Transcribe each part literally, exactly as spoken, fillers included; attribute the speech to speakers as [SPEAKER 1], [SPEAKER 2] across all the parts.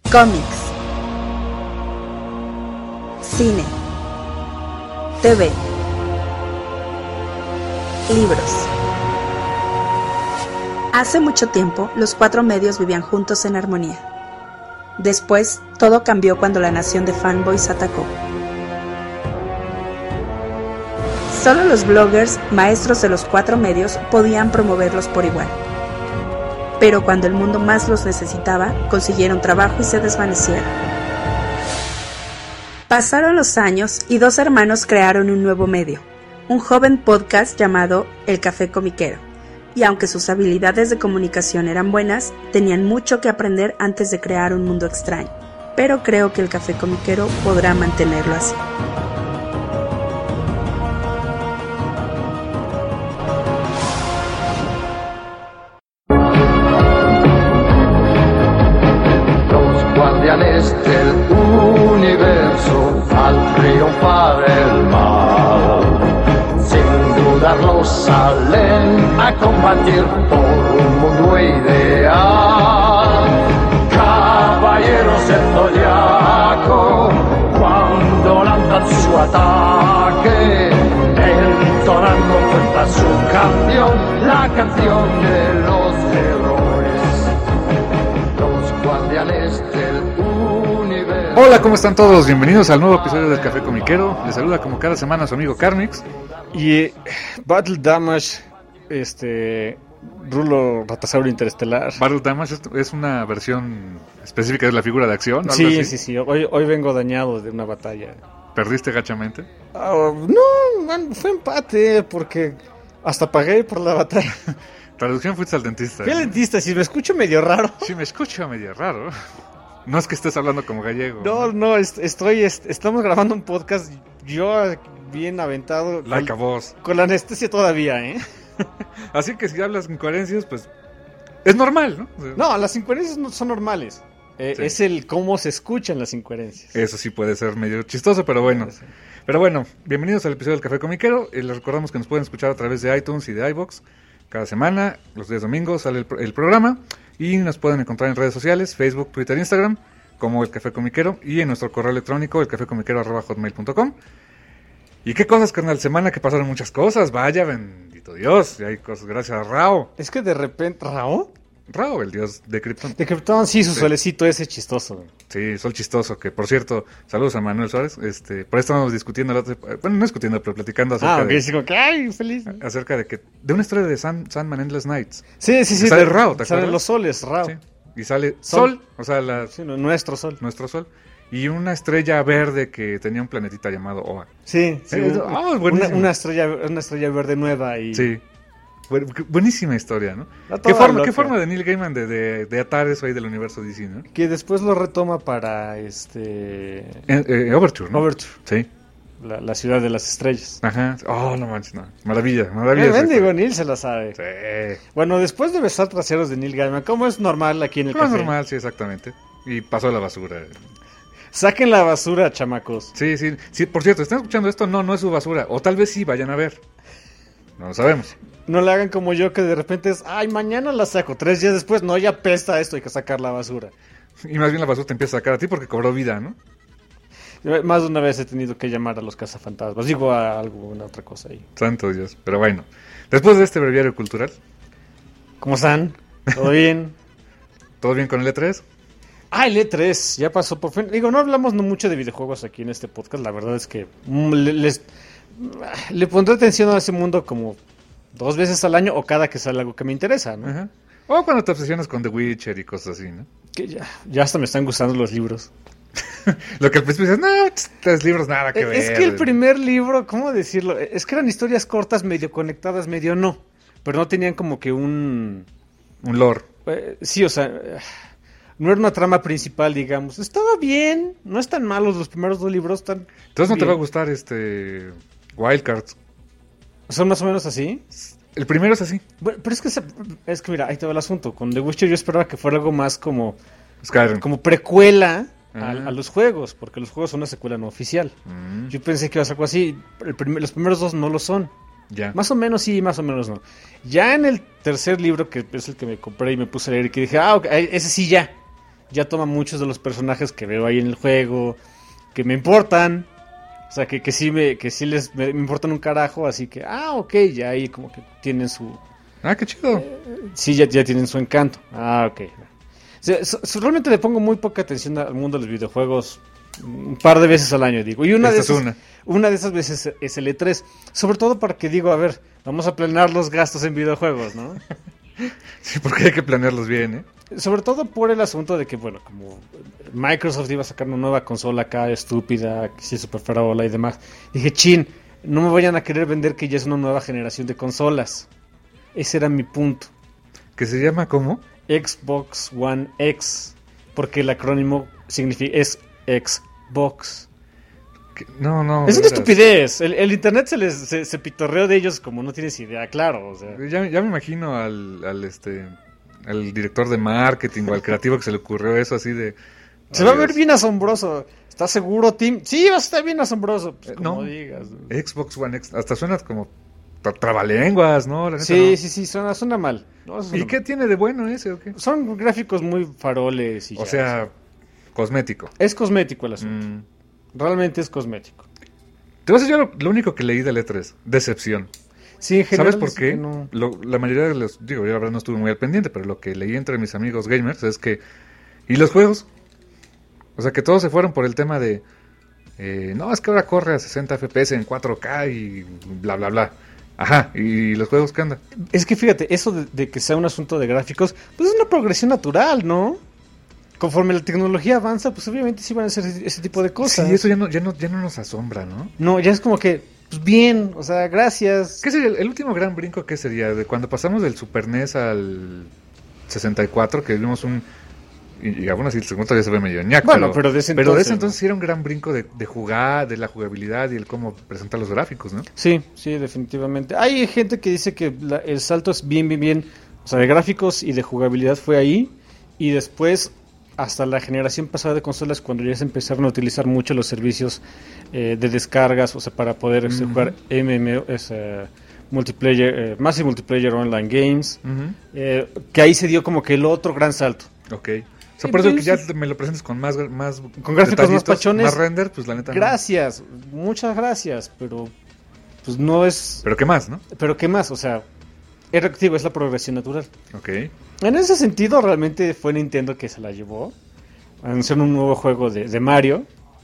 [SPEAKER 1] Cómics, cine, T V, libros. Hace mucho tiempo, los cuatro medios vivían juntos en armonía. Después, todo cambió cuando la nación de fanboys atacó. Solo los bloggers, maestros de los cuatro medios, podían promoverlos por igual. Pero cuando el mundo más los necesitaba, consiguieron trabajo y se desvanecieron. Pasaron los años y dos hermanos crearon un nuevo medio, un joven podcast llamado El Café Comiquero. Y aunque sus habilidades de comunicación eran buenas, tenían mucho que aprender antes de crear un mundo extraño. Pero creo que El Café Comiquero podrá mantenerlo así.
[SPEAKER 2] Los guardianes del universo al triunfar el mal, sin dudarlo salen a combatir por un mundo ideal. Caballeros del zodiaco, cuando lanzan su ataque, entonando frente a su campeón la canción de los héroes. Los guardianes del universo.
[SPEAKER 3] Hola, ¿cómo están todos? Bienvenidos al nuevo episodio del Café Comiquero. Les saluda como cada semana su amigo Carmix.
[SPEAKER 4] Y eh, Battle Damage, este, Rulo Ratasaurio Interestelar.
[SPEAKER 3] Battle Damage es, es una versión específica de la figura de acción, ¿no?
[SPEAKER 4] Sí, sí, sí. Hoy, hoy vengo dañado de una batalla.
[SPEAKER 3] ¿Perdiste gachamente?
[SPEAKER 4] Oh, no, man, fue empate porque hasta pagué por la batalla.
[SPEAKER 3] Traducción, fuiste al dentista.
[SPEAKER 4] Fui al dentista, si me escucho medio raro.
[SPEAKER 3] Sí, me escucho medio raro. No es que estés hablando como gallego.
[SPEAKER 4] No, no, est- estoy, est- estamos grabando un podcast, yo bien aventado.
[SPEAKER 3] Like a
[SPEAKER 4] con,
[SPEAKER 3] voz.
[SPEAKER 4] con la anestesia todavía, ¿eh?
[SPEAKER 3] Así que si hablas incoherencias, pues es normal, ¿no? O sea,
[SPEAKER 4] No, las incoherencias no son normales. Eh,
[SPEAKER 3] Sí.
[SPEAKER 4] Es el cómo se escuchan las incoherencias.
[SPEAKER 3] Eso sí puede ser medio chistoso, pero bueno.
[SPEAKER 4] Sí.
[SPEAKER 3] Pero bueno, bienvenidos al episodio del Café Comiquero. Eh, les recordamos que nos pueden escuchar a través de iTunes y de iVoox. Cada semana, los días domingos, sale el, pro- el programa. Y nos pueden encontrar en redes sociales, Facebook, Twitter, Instagram, como El Café Comiquero. Y en nuestro correo electrónico, elcafecomiquero arroba hotmail punto com. ¿Y qué cosas, carnal? Semana que pasaron muchas cosas. Vaya, bendito Dios. Y hay cosas gracias a Rao.
[SPEAKER 4] Es que de repente, ¿Rao?
[SPEAKER 3] Rao, el dios de Krypton.
[SPEAKER 4] De Krypton, sí, su
[SPEAKER 3] Sí.
[SPEAKER 4] solecito ese chistoso.
[SPEAKER 3] Sí, Sol Chistoso, que por cierto, saludos a Manuel Suárez. Este, por ahí estábamos discutiendo, la otra- bueno, no discutiendo, pero platicando acerca,
[SPEAKER 4] Ah, ok,
[SPEAKER 3] de,
[SPEAKER 4] sí, como que, ay, feliz.
[SPEAKER 3] acerca de que de una historia de San, Sandman Endless Nights.
[SPEAKER 4] Sí, sí, sí.
[SPEAKER 3] Sale
[SPEAKER 4] de-
[SPEAKER 3] Rao, ¿te
[SPEAKER 4] Salen
[SPEAKER 3] acuerdas?
[SPEAKER 4] los soles, Rao.
[SPEAKER 3] Sí, y sale Sol,
[SPEAKER 4] Sol.
[SPEAKER 3] o sea, la,
[SPEAKER 4] Sí, no, nuestro sol.
[SPEAKER 3] nuestro Sol, y una estrella verde que tenía un planetita llamado Oa.
[SPEAKER 4] Sí, sí.
[SPEAKER 3] Eh,
[SPEAKER 4] un-
[SPEAKER 3] ah,
[SPEAKER 4] una,
[SPEAKER 3] buenísimo.
[SPEAKER 4] una estrella, una estrella verde nueva y...
[SPEAKER 3] Sí. Bu- qué buenísima historia, ¿no?
[SPEAKER 4] Está
[SPEAKER 3] ¿Qué
[SPEAKER 4] toda
[SPEAKER 3] forma,
[SPEAKER 4] loca.
[SPEAKER 3] qué forma de Neil Gaiman de, de, de atar eso ahí del universo D C, ¿no?
[SPEAKER 4] Que después lo retoma para, este...
[SPEAKER 3] Eh, eh, Overture, ¿no?
[SPEAKER 4] Overture,
[SPEAKER 3] Sí.
[SPEAKER 4] la, la ciudad de las estrellas.
[SPEAKER 3] Ajá. Oh, no manches, no. Maravilla,
[SPEAKER 4] Eh,
[SPEAKER 3] maravilla. esa
[SPEAKER 4] Bendigo,
[SPEAKER 3] historia.
[SPEAKER 4] Neil se la sabe.
[SPEAKER 3] Sí.
[SPEAKER 4] Bueno, después de besar traseros de Neil Gaiman, como es normal aquí en el
[SPEAKER 3] Como es
[SPEAKER 4] café.
[SPEAKER 3] normal, sí, exactamente. Y pasó a la basura.
[SPEAKER 4] Saquen la basura, chamacos.
[SPEAKER 3] Sí, sí, sí. Por cierto, ¿están escuchando esto? No, no es su basura. O tal vez sí, vayan a ver. No lo sabemos.
[SPEAKER 4] No le hagan como yo que de repente es, ay, mañana la saco. Tres días después, no, ya pesta esto, hay que sacar la basura.
[SPEAKER 3] Y más bien la basura te empieza a sacar a ti porque cobró vida, ¿no?
[SPEAKER 4] Yo más de una vez he tenido que llamar a los cazafantasmas. Digo a alguna otra cosa ahí.
[SPEAKER 3] Santo Dios. Pero bueno, después de este breviario cultural,
[SPEAKER 4] ¿Cómo están? ¿Todo bien?
[SPEAKER 3] ¿todo bien con el E tres?
[SPEAKER 4] Ah, el E tres, ya pasó por fin. Digo, no hablamos no mucho de videojuegos aquí en este podcast. La verdad es que mm, le, les, le pondré atención a ese mundo como dos veces al año o cada que sale algo que me interesa, ¿no?
[SPEAKER 3] Ajá. O cuando te obsesionas con The Witcher y cosas así, ¿no?
[SPEAKER 4] Que ya, ya hasta me están gustando los libros.
[SPEAKER 3] Lo que al principio dices, no, tres libros nada que ver.
[SPEAKER 4] Es que el primer libro, ¿cómo decirlo? Es que eran historias cortas, medio conectadas, medio no. Pero no tenían como que un...
[SPEAKER 3] Un lore.
[SPEAKER 4] eh, sí, o sea, eh, no era una trama principal, digamos. Estaba bien, no están malos los primeros dos libros. Están
[SPEAKER 3] Entonces no te
[SPEAKER 4] bien.
[SPEAKER 3] va a gustar este Wildcards.
[SPEAKER 4] ¿Son más o menos así?
[SPEAKER 3] El primero es así.
[SPEAKER 4] Bueno, pero es que, se- es que mira, ahí te va el asunto. Con The Witcher yo esperaba que fuera algo más como,
[SPEAKER 3] Skyrim.
[SPEAKER 4] como precuela a,
[SPEAKER 3] Ajá.
[SPEAKER 4] a los juegos, porque los juegos son una secuela no oficial.
[SPEAKER 3] Mm,
[SPEAKER 4] Yo pensé que iba a ser algo así. El primer- los primeros dos no lo son.
[SPEAKER 3] ya.
[SPEAKER 4] Más o menos sí, más o menos no. Ya en el tercer libro, que es el que me compré y me puse a leer, y que dije, ah, ok, ese sí ya. ya toma muchos de los personajes que veo ahí en el juego, que me importan, o sea, que, que sí me que sí les me, me importan un carajo, así que, ah, ok, ya ahí como que tienen su...
[SPEAKER 3] Ah, qué chido.
[SPEAKER 4] Eh, sí, ya, ya tienen su encanto. Ah, ok. O sea, so, so, realmente le pongo muy poca atención al mundo de los videojuegos un par de veces al año, digo. Y una, de esas,
[SPEAKER 3] es una.
[SPEAKER 4] una de esas veces es el E tres. Sobre todo para que digo, a ver, vamos a planear los gastos en videojuegos, ¿no?
[SPEAKER 3] Sí, porque hay que planearlos bien, ¿eh?
[SPEAKER 4] Sobre todo por el asunto de que, bueno, como Microsoft iba a sacar una nueva consola acá, estúpida, que sí, super farola y demás. Dije, chin, no me vayan a querer vender que ya es una nueva generación de consolas. Ese era mi punto.
[SPEAKER 3] ¿Que se llama cómo?
[SPEAKER 4] Xbox One X, porque el acrónimo significa es Xbox.
[SPEAKER 3] Que- No, no.
[SPEAKER 4] Es
[SPEAKER 3] de
[SPEAKER 4] una
[SPEAKER 3] veras.
[SPEAKER 4] estupidez. El, el internet se les se, se pitorreó de ellos como no tienes idea, claro. O sea.
[SPEAKER 3] Ya, ya me imagino al, al este al director de marketing o al creativo que se le ocurrió eso así de...
[SPEAKER 4] Se va a
[SPEAKER 3] "Ay,
[SPEAKER 4] ver
[SPEAKER 3] Dios,
[SPEAKER 4] bien asombroso. ¿Estás seguro, Tim? Sí, va a estar bien asombroso. Pues,
[SPEAKER 3] Eh,
[SPEAKER 4] como
[SPEAKER 3] no.
[SPEAKER 4] digas.
[SPEAKER 3] Xbox One X. Hasta suena como tra- trabalenguas, ¿no? La neta,
[SPEAKER 4] Sí,
[SPEAKER 3] no.
[SPEAKER 4] sí, sí, suena, suena mal. No, suena
[SPEAKER 3] ¿Y
[SPEAKER 4] mal.
[SPEAKER 3] qué tiene de bueno ese o qué?
[SPEAKER 4] Son gráficos muy faroles y
[SPEAKER 3] O
[SPEAKER 4] ya,
[SPEAKER 3] sea, cosmético.
[SPEAKER 4] es cosmético el asunto.
[SPEAKER 3] Mm.
[SPEAKER 4] Realmente es cosmético.
[SPEAKER 3] Te voy a decir yo lo, lo único que leí del E tres. Decepción.
[SPEAKER 4] Sí, en general,
[SPEAKER 3] ¿Sabes por
[SPEAKER 4] es
[SPEAKER 3] qué?
[SPEAKER 4] que no-
[SPEAKER 3] Lo- la mayoría de los... Digo, yo la verdad no estuve muy al pendiente, pero lo que leí entre mis amigos gamers es que... ¿Y los juegos? O sea, que todos se fueron por el tema de... eh, no, es que ahora corre a sesenta F P S en cuatro K y bla, bla, bla. Ajá, ¿y los juegos qué onda?
[SPEAKER 4] Es que fíjate, eso de, de que sea un asunto de gráficos, pues es una progresión natural, ¿no? Conforme la tecnología avanza, pues obviamente sí van a hacer ese, ese tipo de cosas.
[SPEAKER 3] Sí, eso ya no, ya, no, ya no nos asombra, ¿no?
[SPEAKER 4] No, ya es como que, pues bien, o sea, gracias.
[SPEAKER 3] ¿Qué sería el, el último gran brinco? ¿Qué sería? De cuando pasamos del Super N E S al sesenta y cuatro, que vimos un... Y, y aún así el segundo todavía se ve medio ñaco.
[SPEAKER 4] Bueno, pero de ese
[SPEAKER 3] pero de ese
[SPEAKER 4] entonces,
[SPEAKER 3] entonces
[SPEAKER 4] ¿no?
[SPEAKER 3] sí era un gran brinco de, de jugar, de la jugabilidad y el cómo presentar los gráficos, ¿no?
[SPEAKER 4] Sí, sí, definitivamente. Hay gente que dice que la- el salto es bien, bien, bien, o sea, de gráficos y de jugabilidad fue ahí, y después, hasta la generación pasada de consolas, cuando ya se empezaron a utilizar mucho los servicios eh, de descargas, o sea, para poder este,
[SPEAKER 3] Ujú.
[SPEAKER 4] jugar M M O, es, eh, multiplayer, eh, Massive Multiplayer Online Games,
[SPEAKER 3] Ujú.
[SPEAKER 4] eh, que ahí se dio como que el otro gran salto.
[SPEAKER 3] Ok. O sea,
[SPEAKER 4] Sí,
[SPEAKER 3] por eso
[SPEAKER 4] pues,
[SPEAKER 3] que ya me lo presentes con más, más
[SPEAKER 4] Con gráficos más
[SPEAKER 3] detallitos,
[SPEAKER 4] pachones.
[SPEAKER 3] más render, pues la neta no.
[SPEAKER 4] Gracias, muchas gracias, pero pues no es...
[SPEAKER 3] Pero qué más, ¿no?
[SPEAKER 4] Pero ¿qué más? O sea, es reactivo, es la progresión natural.
[SPEAKER 3] Ok.
[SPEAKER 4] En ese sentido, realmente fue Nintendo que se la llevó. Anunciaron un nuevo juego de, de Mario.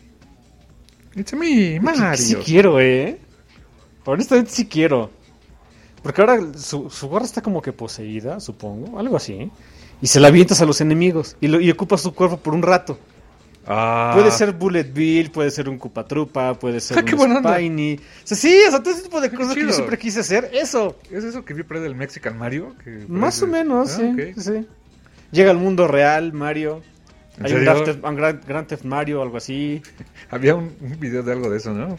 [SPEAKER 3] It's me, Mario.
[SPEAKER 4] Que sí quiero, ¿eh? Honestamente sí quiero. Porque ahora su, su gorra está como que poseída, supongo. Algo así. Y se la avientas a los enemigos. Y, lo, y ocupas su cuerpo por un rato.
[SPEAKER 3] Ah.
[SPEAKER 4] Puede ser Bullet Bill, puede ser un Koopa-Troopa, puede ser
[SPEAKER 3] Ah, qué
[SPEAKER 4] un
[SPEAKER 3] buena onda.
[SPEAKER 4] Spiny. O sea, sí, o sea, todo ese tipo de
[SPEAKER 3] Qué
[SPEAKER 4] cosas que yo
[SPEAKER 3] chido.
[SPEAKER 4] siempre quise hacer. Eso.
[SPEAKER 3] ¿Es eso que vi por ahí del Mexican Mario? Que
[SPEAKER 4] Más
[SPEAKER 3] parece-
[SPEAKER 4] o menos,
[SPEAKER 3] Ah,
[SPEAKER 4] sí,
[SPEAKER 3] ok.
[SPEAKER 4] sí. Llega al mundo real, Mario.
[SPEAKER 3] ¿En
[SPEAKER 4] Hay un
[SPEAKER 3] serio?
[SPEAKER 4] Grand Theft, un Grand- Grand Theft Mario, algo así.
[SPEAKER 3] Había un, un video de algo de eso, ¿no?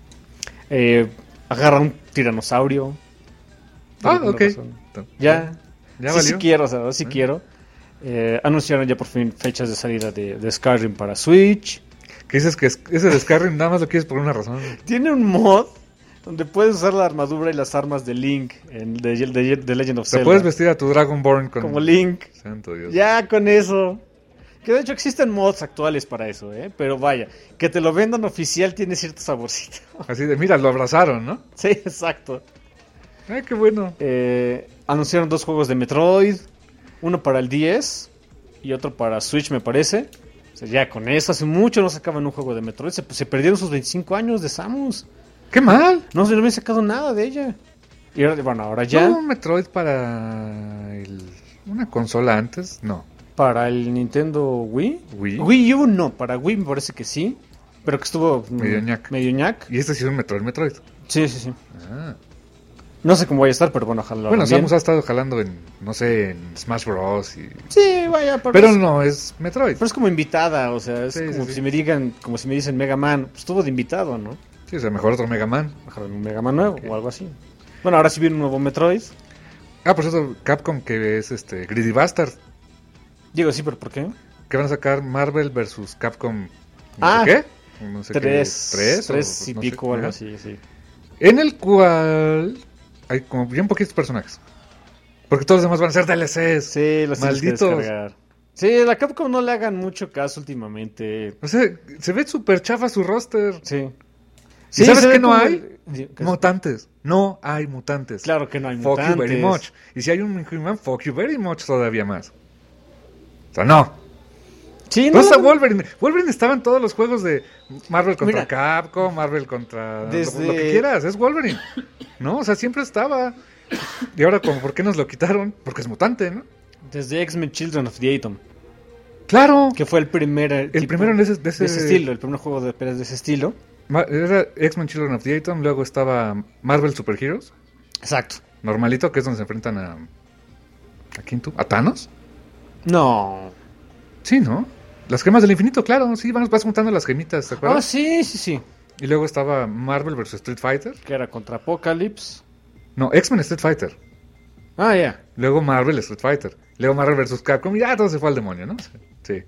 [SPEAKER 4] Eh, agarra un tiranosaurio. Por
[SPEAKER 3] Ah,
[SPEAKER 4] alguna
[SPEAKER 3] ok.
[SPEAKER 4] razón. Ya.
[SPEAKER 3] ¿Ya
[SPEAKER 4] sí,
[SPEAKER 3] valió?
[SPEAKER 4] sí quiero, o sea, sí
[SPEAKER 3] Ah.
[SPEAKER 4] quiero. Eh, anunciaron ya por fin fechas de salida de, de Skyrim para Switch.
[SPEAKER 3] Que dices que es- ese de Skyrim nada más lo quieres por una razón.
[SPEAKER 4] Tiene un mod donde puedes usar la armadura y las armas de Link en de, de- de Legend of
[SPEAKER 3] O sea,
[SPEAKER 4] Zelda.
[SPEAKER 3] puedes vestir a tu Dragonborn con...
[SPEAKER 4] como Link.
[SPEAKER 3] Santo Dios.
[SPEAKER 4] Ya con eso. Que de hecho existen mods actuales para eso, ¿eh? Pero vaya, que te lo vendan oficial tiene cierto saborcito.
[SPEAKER 3] Así de, mira, lo abrazaron, ¿no?
[SPEAKER 4] Sí, exacto.
[SPEAKER 3] Ay, qué bueno.
[SPEAKER 4] Eh, anunciaron dos juegos de Metroid. Uno para el diez y otro para Switch, me parece. O sea, ya con eso, hace mucho no sacaban un juego de Metroid. Se, se perdieron sus veinticinco años de Samus.
[SPEAKER 3] ¡Qué mal!
[SPEAKER 4] No se no habían sacado nada de ella. Y ahora, bueno, ahora ya.
[SPEAKER 3] ¿No hubo un Metroid para el- una consola antes? No.
[SPEAKER 4] Para el Nintendo Wii.
[SPEAKER 3] ¿Wii?
[SPEAKER 4] Wii U no, para Wii me parece que sí. Pero que estuvo mm,
[SPEAKER 3] Medio ñac.
[SPEAKER 4] Medio ñac.
[SPEAKER 3] Y este sí es un Metroid Metroid.
[SPEAKER 4] Sí, sí, sí.
[SPEAKER 3] Ah.
[SPEAKER 4] No sé cómo vaya a estar, pero bueno, ojalá lo
[SPEAKER 3] Bueno,
[SPEAKER 4] hagan bien.
[SPEAKER 3] Samus ha estado jalando en, no sé, en Smash Bros. Y...
[SPEAKER 4] Sí, vaya, pero,
[SPEAKER 3] Pero
[SPEAKER 4] es,
[SPEAKER 3] no, es Metroid.
[SPEAKER 4] pero es como invitada, o sea, es
[SPEAKER 3] Sí,
[SPEAKER 4] como
[SPEAKER 3] sí, sí.
[SPEAKER 4] si me digan, como si me dicen Mega Man, pues estuvo de invitado, ¿no?
[SPEAKER 3] Sí, o sea, mejor otro Mega Man.
[SPEAKER 4] Mejor un Mega Man nuevo o algo así. Bueno, ahora sí viene un nuevo Metroid.
[SPEAKER 3] Ah, por cierto, Capcom que es este Greedy Bastard.
[SPEAKER 4] Digo, sí, pero ¿por qué?
[SPEAKER 3] Que van a sacar Marvel versus Capcom. No
[SPEAKER 4] Ah,
[SPEAKER 3] sé qué. No sé
[SPEAKER 4] Tres.
[SPEAKER 3] qué. Tres. o-
[SPEAKER 4] Tres y
[SPEAKER 3] no sé.
[SPEAKER 4] pico o algo
[SPEAKER 3] Ajá.
[SPEAKER 4] así, sí.
[SPEAKER 3] En el cual hay como bien poquitos personajes. Porque todos los demás van a ser D L Cs.
[SPEAKER 4] Sí, los tienes que
[SPEAKER 3] Malditos.
[SPEAKER 4] descargar. Sí, la Capcom no le hagan mucho caso últimamente.
[SPEAKER 3] O sea, se ve súper chafa su roster.
[SPEAKER 4] Sí.
[SPEAKER 3] ¿Y
[SPEAKER 4] Sí,
[SPEAKER 3] sabes
[SPEAKER 4] se ve
[SPEAKER 3] qué no
[SPEAKER 4] como
[SPEAKER 3] hay?
[SPEAKER 4] el- ¿Qué?
[SPEAKER 3] Mutantes. No hay mutantes.
[SPEAKER 4] Claro que no hay
[SPEAKER 3] Fuck
[SPEAKER 4] mutantes.
[SPEAKER 3] you very much. Y si hay un Inhuman, fuck you very much todavía más. O sea, no.
[SPEAKER 4] Sí,
[SPEAKER 3] No
[SPEAKER 4] no,
[SPEAKER 3] está
[SPEAKER 4] no,
[SPEAKER 3] Wolverine. Wolverine estaba en todos los juegos de Marvel contra
[SPEAKER 4] Mira,
[SPEAKER 3] Capcom, Marvel contra...
[SPEAKER 4] desde-
[SPEAKER 3] Lo que quieras, es Wolverine. ¿No? O sea, siempre estaba. Y ahora, como, ¿por qué nos lo quitaron? Porque es mutante, ¿no?
[SPEAKER 4] Desde X-Men Children of the Atom,
[SPEAKER 3] ¡Claro!
[SPEAKER 4] que fue el primer eh,
[SPEAKER 3] El
[SPEAKER 4] tipo
[SPEAKER 3] primero de ese, de ese-
[SPEAKER 4] de ese estilo, el primer juego de peleas de ese estilo.
[SPEAKER 3] Ma- Era X-Men Children of the Atom, luego estaba Marvel Super Heroes,
[SPEAKER 4] Exacto.
[SPEAKER 3] normalito, que es donde se enfrentan a... ¿A quién tú? ¿A Thanos?
[SPEAKER 4] No.
[SPEAKER 3] Sí, ¿no? Las gemas del infinito, claro, sí, vas, vas juntando las gemitas, ¿te
[SPEAKER 4] Ah,
[SPEAKER 3] acuerdas?
[SPEAKER 4] sí, sí, sí.
[SPEAKER 3] Y luego estaba Marvel versus Street Fighter.
[SPEAKER 4] Que era contra Apocalypse.
[SPEAKER 3] No, X-Men Street Fighter.
[SPEAKER 4] Ah, ya.
[SPEAKER 3] Luego Marvel Street Fighter. Luego Marvel versus Capcom. Y ya todo se fue al demonio, ¿no? Sí.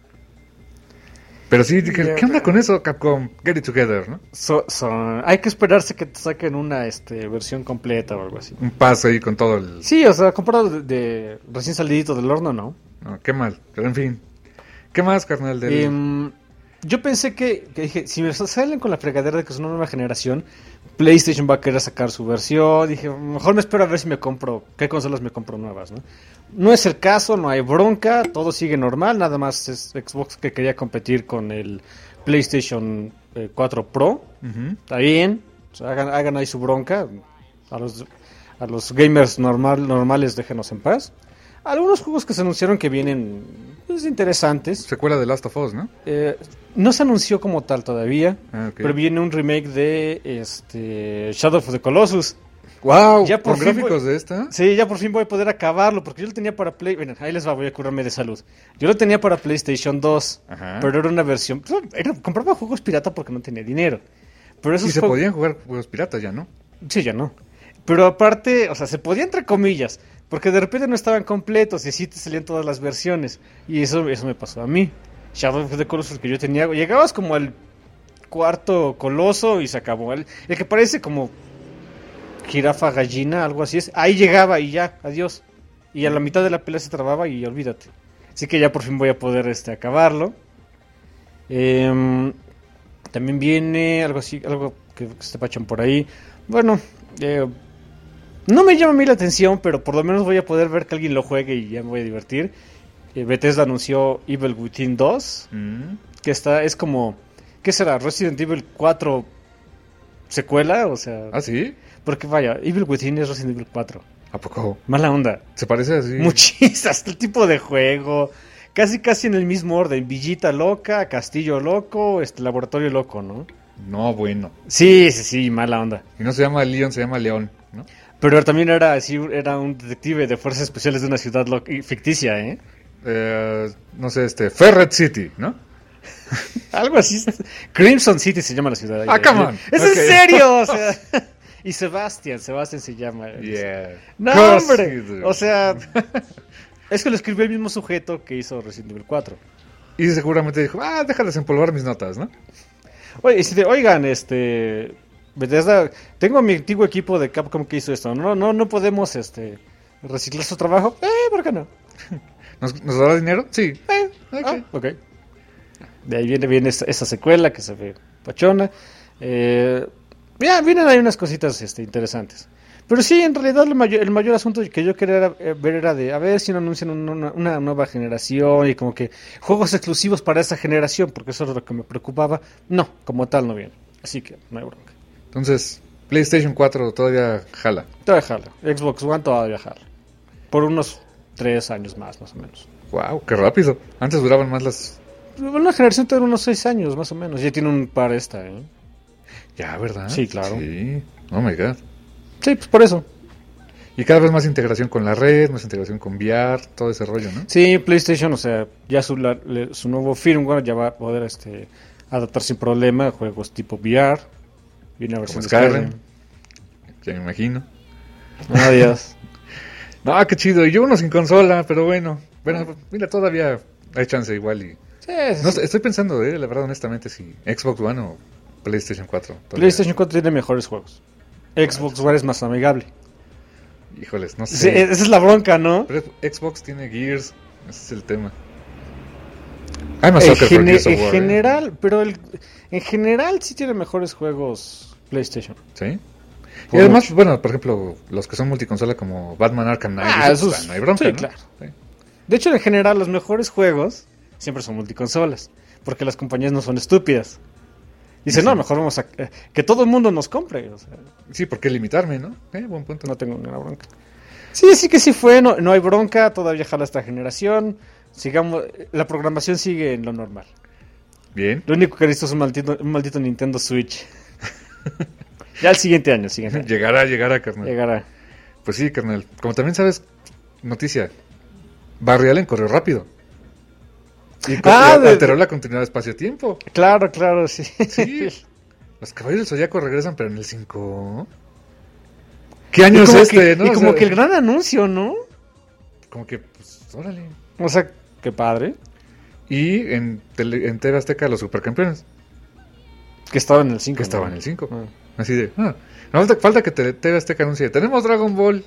[SPEAKER 3] Pero sí, dije,
[SPEAKER 4] Ya.
[SPEAKER 3] ¿qué onda con eso, Capcom? Get it together, ¿no?
[SPEAKER 4] So- so- hay que esperarse que te saquen una este, versión completa o algo así.
[SPEAKER 3] Un paso ahí con todo el...
[SPEAKER 4] Sí, o sea, comprado de, de recién salidito del horno, ¿no?
[SPEAKER 3] No, qué mal. Pero en fin. ¿Qué más, carnal? Del...
[SPEAKER 4] Em, yo pensé que, que dije, si me salen con la fregadera de que es una nueva generación, PlayStation va a querer sacar su versión. Dije, mejor me espero a ver si me compro, qué consolas me compro nuevas, ¿no? No es el caso, no hay bronca, todo sigue normal, nada más es Xbox que quería competir con el PlayStation eh, cuatro Pro.
[SPEAKER 3] Ujú.
[SPEAKER 4] Está bien, o sea, hagan, hagan ahí su bronca. A los, a los gamers normal, normales déjenos en paz. Algunos juegos que se anunciaron que vienen pues, interesantes.
[SPEAKER 3] Secuela de Last of Us, ¿no?
[SPEAKER 4] Eh, no se anunció como tal todavía,
[SPEAKER 3] Ah, ok.
[SPEAKER 4] pero viene un remake de este Shadow of the Colossus.
[SPEAKER 3] ¡Wow!
[SPEAKER 4] Ya por
[SPEAKER 3] ¿Con
[SPEAKER 4] fin
[SPEAKER 3] gráficos
[SPEAKER 4] voy-
[SPEAKER 3] de esta?
[SPEAKER 4] Sí, ya por fin voy a poder acabarlo, porque yo lo tenía para Play... Bueno, ahí les va, voy a curarme de salud. Yo lo tenía para PlayStation dos,
[SPEAKER 3] Ajá.
[SPEAKER 4] pero era una versión... pues, era- compraba juegos pirata porque no tenía dinero. Pero esos
[SPEAKER 3] Y se
[SPEAKER 4] juegos-
[SPEAKER 3] podían jugar juegos piratas ya, ¿no?
[SPEAKER 4] Sí, ya no. Pero aparte, o sea, se podía entre comillas, porque de repente no estaban completos y así te salían todas las versiones. Y eso, eso me pasó a mí. Shadow of the Colossus que yo tenía, llegabas como al cuarto coloso y se acabó. El, el que parece como jirafa gallina, algo así es. Ahí llegaba y ya, adiós. Y a la mitad de la pelea se trababa y olvídate. Así que ya por fin voy a poder este acabarlo. Em, también viene algo así, algo que se pachan por ahí. Bueno, eh, no me llama a mí la atención, pero por lo menos voy a poder ver que alguien lo juegue y ya me voy a divertir. Eh, Bethesda anunció Evil Within dos,
[SPEAKER 3] Mm.
[SPEAKER 4] que está, es como, ¿qué será? Resident Evil cuatro secuela, o sea,
[SPEAKER 3] ¿Ah, sí?
[SPEAKER 4] porque vaya, Evil Within es Resident Evil cuatro.
[SPEAKER 3] ¿A poco?
[SPEAKER 4] Mala onda.
[SPEAKER 3] ¿Se parece así?
[SPEAKER 4] Muchísimas, hasta el tipo de juego. Casi casi en el mismo orden. Villita loca, castillo loco, este laboratorio loco, ¿no?
[SPEAKER 3] No, bueno.
[SPEAKER 4] Sí, sí, sí, mala onda.
[SPEAKER 3] Y no se llama Leon, se llama León, ¿no?
[SPEAKER 4] Pero también era así, era un detective de fuerzas especiales de una ciudad lo- ficticia, ¿eh?
[SPEAKER 3] Eh, no sé, este... Ferret City, ¿no?
[SPEAKER 4] Algo así. Crimson City se llama la ciudad.
[SPEAKER 3] Ah, come on.
[SPEAKER 4] ¡Es
[SPEAKER 3] Ok.
[SPEAKER 4] en serio! O sea, y Sebastián, Sebastián se llama.
[SPEAKER 3] Yeah.
[SPEAKER 4] No,
[SPEAKER 3] Course
[SPEAKER 4] hombre.
[SPEAKER 3] you do.
[SPEAKER 4] O sea, es que lo escribió el mismo sujeto que hizo Resident Evil cuatro.
[SPEAKER 3] Y seguramente dijo, ah, deja de desempolvar mis notas, ¿no?
[SPEAKER 4] Oye, y si te- oigan, este... Bethesda, tengo mi antiguo equipo de Capcom que hizo esto. No, no, no podemos, este... reciclar su trabajo. Eh, ¿por qué no?
[SPEAKER 3] ¿Nos, nos dará dinero? Sí.
[SPEAKER 4] Eh,
[SPEAKER 3] Ok.
[SPEAKER 4] ah, ok. De ahí viene, viene esa, esa secuela que se ve pachona. Eh, ya, vienen ahí unas cositas este, interesantes. Pero sí, en realidad el mayor, el mayor asunto que yo quería era, eh, ver era de a ver si no anuncian una, una- una nueva generación y como que juegos exclusivos para esa generación, porque eso es lo que me preocupaba. No, como tal no viene. Así que no hay bronca.
[SPEAKER 3] Entonces, PlayStation cuatro todavía jala.
[SPEAKER 4] Todavía jala. Xbox One todavía jala. Por unos tres años más, más o menos.
[SPEAKER 3] Wow, qué rápido. Antes duraban más las...
[SPEAKER 4] Una generación tiene unos seis años, más o menos. Ya tiene un par esta, ¿eh?
[SPEAKER 3] Ya, ¿verdad?
[SPEAKER 4] Sí, claro.
[SPEAKER 3] Sí. Oh my god.
[SPEAKER 4] Sí, pues por eso.
[SPEAKER 3] Y cada vez más integración con la red, más integración con V R, todo ese rollo, ¿no?
[SPEAKER 4] Sí, PlayStation, o sea, ya su, la- le- su nuevo firmware ya va a poder este, adaptar sin problema a juegos tipo V R. Viene la versión
[SPEAKER 3] Como
[SPEAKER 4] de
[SPEAKER 3] Skyrim. Ya me imagino.
[SPEAKER 4] Adiós.
[SPEAKER 3] No, qué chido. Y yo uno sin consola, pero bueno. Bueno, mira, todavía hay chance igual. Y...
[SPEAKER 4] Sí, sí,
[SPEAKER 3] No
[SPEAKER 4] sí.
[SPEAKER 3] sé, estoy pensando, eh, la verdad, honestamente, si Xbox One o PlayStation cuatro. todavía.
[SPEAKER 4] PlayStation cuatro tiene mejores juegos. Xbox One es más amigable.
[SPEAKER 3] Híjoles, no sé.
[SPEAKER 4] Sí, esa es la bronca, ¿no?
[SPEAKER 3] Pero Xbox tiene Gears, ese es el tema. Hay más
[SPEAKER 4] En,
[SPEAKER 3] soccer
[SPEAKER 4] gene-
[SPEAKER 3] que Gears of
[SPEAKER 4] en
[SPEAKER 3] War,
[SPEAKER 4] general, pero el, en general sí tiene mejores juegos PlayStation.
[SPEAKER 3] ¿eh? Sí. Y
[SPEAKER 4] Por
[SPEAKER 3] además,
[SPEAKER 4] mucho.
[SPEAKER 3] bueno, por ejemplo, los que son multiconsola como Batman Arkham Knight,
[SPEAKER 4] Ah,
[SPEAKER 3] esos,
[SPEAKER 4] esos-
[SPEAKER 3] pues, no hay bronca,
[SPEAKER 4] sí,
[SPEAKER 3] ¿no?
[SPEAKER 4] claro.
[SPEAKER 3] Sí.
[SPEAKER 4] De hecho, en general, los mejores juegos siempre son multiconsolas. Porque las compañías no son estúpidas. Dicen,
[SPEAKER 3] Sí.
[SPEAKER 4] no, mejor vamos a... eh, que todo el mundo nos compre. O sea,
[SPEAKER 3] Sí, ¿por qué limitarme, no? Eh, buen punto.
[SPEAKER 4] no tengo ninguna bronca. Sí, sí que sí fue. No, no hay bronca. Todavía jala esta generación. Sigamos... La programación sigue en lo normal.
[SPEAKER 3] Bien.
[SPEAKER 4] Lo único que necesito es un maldito, un maldito Nintendo Switch. Ya el siguiente año, siguiente año.
[SPEAKER 3] Llegará, llegará, carnal.
[SPEAKER 4] Llegará.
[SPEAKER 3] Pues sí, carnal. Como también sabes, noticia, Barry Allen corrió rápido. Y co-
[SPEAKER 4] Ah,
[SPEAKER 3] y
[SPEAKER 4] de-
[SPEAKER 3] alteró la continuidad de espacio-tiempo.
[SPEAKER 4] Claro, claro, sí.
[SPEAKER 3] Sí. Los Caballeros del Zodiaco regresan, pero en el cinco. ¿Qué año
[SPEAKER 4] Y
[SPEAKER 3] es
[SPEAKER 4] como,
[SPEAKER 3] este,
[SPEAKER 4] que,
[SPEAKER 3] no?
[SPEAKER 4] y
[SPEAKER 3] O
[SPEAKER 4] como
[SPEAKER 3] sea,
[SPEAKER 4] que el gran anuncio, ¿no?
[SPEAKER 3] Como que, pues, órale.
[SPEAKER 4] O sea, qué padre.
[SPEAKER 3] Y en, tele- en T V Azteca, los Supercampeones,
[SPEAKER 4] Que estaba en el cinco.
[SPEAKER 3] que
[SPEAKER 4] ¿no?
[SPEAKER 3] estaba en el cinco.
[SPEAKER 4] Ah.
[SPEAKER 3] Así de, ah, no, falta, falta que te- T V Azteca anuncie, tenemos Dragon Ball.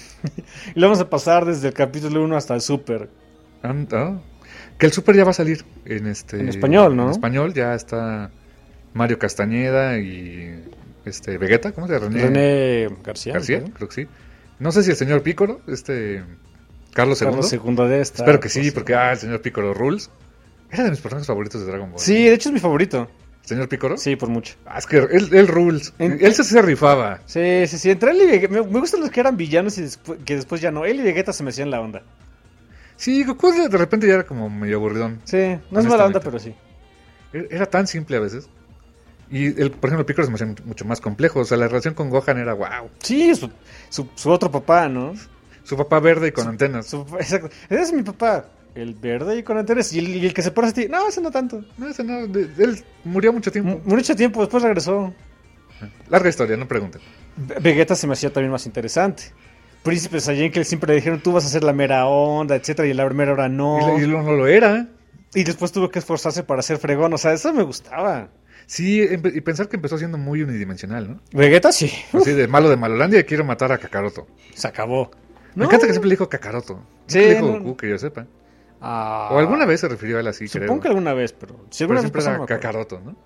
[SPEAKER 4] Y lo vamos a pasar desde el capítulo uno hasta el Super.
[SPEAKER 3] Ah, ah. Que el Super ya va a salir en este
[SPEAKER 4] En español, ¿no?
[SPEAKER 3] En español ya está Mario Castañeda y este Vegeta, ¿cómo se llama? René,
[SPEAKER 4] René García.
[SPEAKER 3] García,
[SPEAKER 4] ¿no?
[SPEAKER 3] creo que sí. No sé si el señor Pícoro, este Carlos segundo.
[SPEAKER 4] Carlos segundo de esta.
[SPEAKER 3] Espero que sí,
[SPEAKER 4] pues,
[SPEAKER 3] porque ah, el señor Pícoro rules. Era de mis personajes favoritos de Dragon Ball.
[SPEAKER 4] Sí, de hecho es mi favorito.
[SPEAKER 3] ¿El señor Pícoro?
[SPEAKER 4] Sí, por mucho.
[SPEAKER 3] Ah, es que él, él rules.
[SPEAKER 4] En-
[SPEAKER 3] él se, se rifaba.
[SPEAKER 4] Sí, sí, sí. Entre él y Vegeta. Me, me gustan los que eran villanos y despu- que después ya no. Él y Vegeta se me hacían la onda.
[SPEAKER 3] Sí, Goku de de repente ya era como medio aburridón.
[SPEAKER 4] Sí, no es mala onda,
[SPEAKER 3] Honestamente.
[SPEAKER 4] pero sí.
[SPEAKER 3] Era tan simple a veces. Y, el, por ejemplo, Pícoro se me hacía mucho más complejo. O sea, la relación con Gohan era wow.
[SPEAKER 4] Sí, su, su, su otro papá, ¿no?
[SPEAKER 3] Su papá verde y con antenas.
[SPEAKER 4] Su, exacto. Ese es mi papá. El verde y con antenas. Y el, y el que se parece a ti. No, ese no tanto.
[SPEAKER 3] No, ese no, de- él murió mucho tiempo.
[SPEAKER 4] M- Mucho tiempo después regresó.
[SPEAKER 3] Larga historia, no pregunten.
[SPEAKER 4] Ve- Vegeta se me hacía también más interesante. Príncipe Saiyan, que siempre le dijeron tú vas a ser la mera onda, etcétera, y la mera hora no.
[SPEAKER 3] Y, le- y no, no lo era.
[SPEAKER 4] Y después tuvo que esforzarse para ser fregón. O sea, eso me gustaba.
[SPEAKER 3] Sí, empe- y pensar que empezó siendo muy unidimensional, ¿no?
[SPEAKER 4] Vegeta sí.
[SPEAKER 3] Así de malo de Malolandia y quiero matar a Kakaroto.
[SPEAKER 4] Se acabó.
[SPEAKER 3] Me
[SPEAKER 4] No.
[SPEAKER 3] encanta que siempre le dijo Kakaroto. Nunca
[SPEAKER 4] Sí,
[SPEAKER 3] le dijo
[SPEAKER 4] no.
[SPEAKER 3] Goku, que yo sepa.
[SPEAKER 4] Ah,
[SPEAKER 3] O alguna vez se refirió a él así, creo.
[SPEAKER 4] Supongo que alguna vez, pero si
[SPEAKER 3] Pero
[SPEAKER 4] alguna vez
[SPEAKER 3] siempre
[SPEAKER 4] pasó, no
[SPEAKER 3] era
[SPEAKER 4] me acuerdo.
[SPEAKER 3] Kakaroto, ¿no?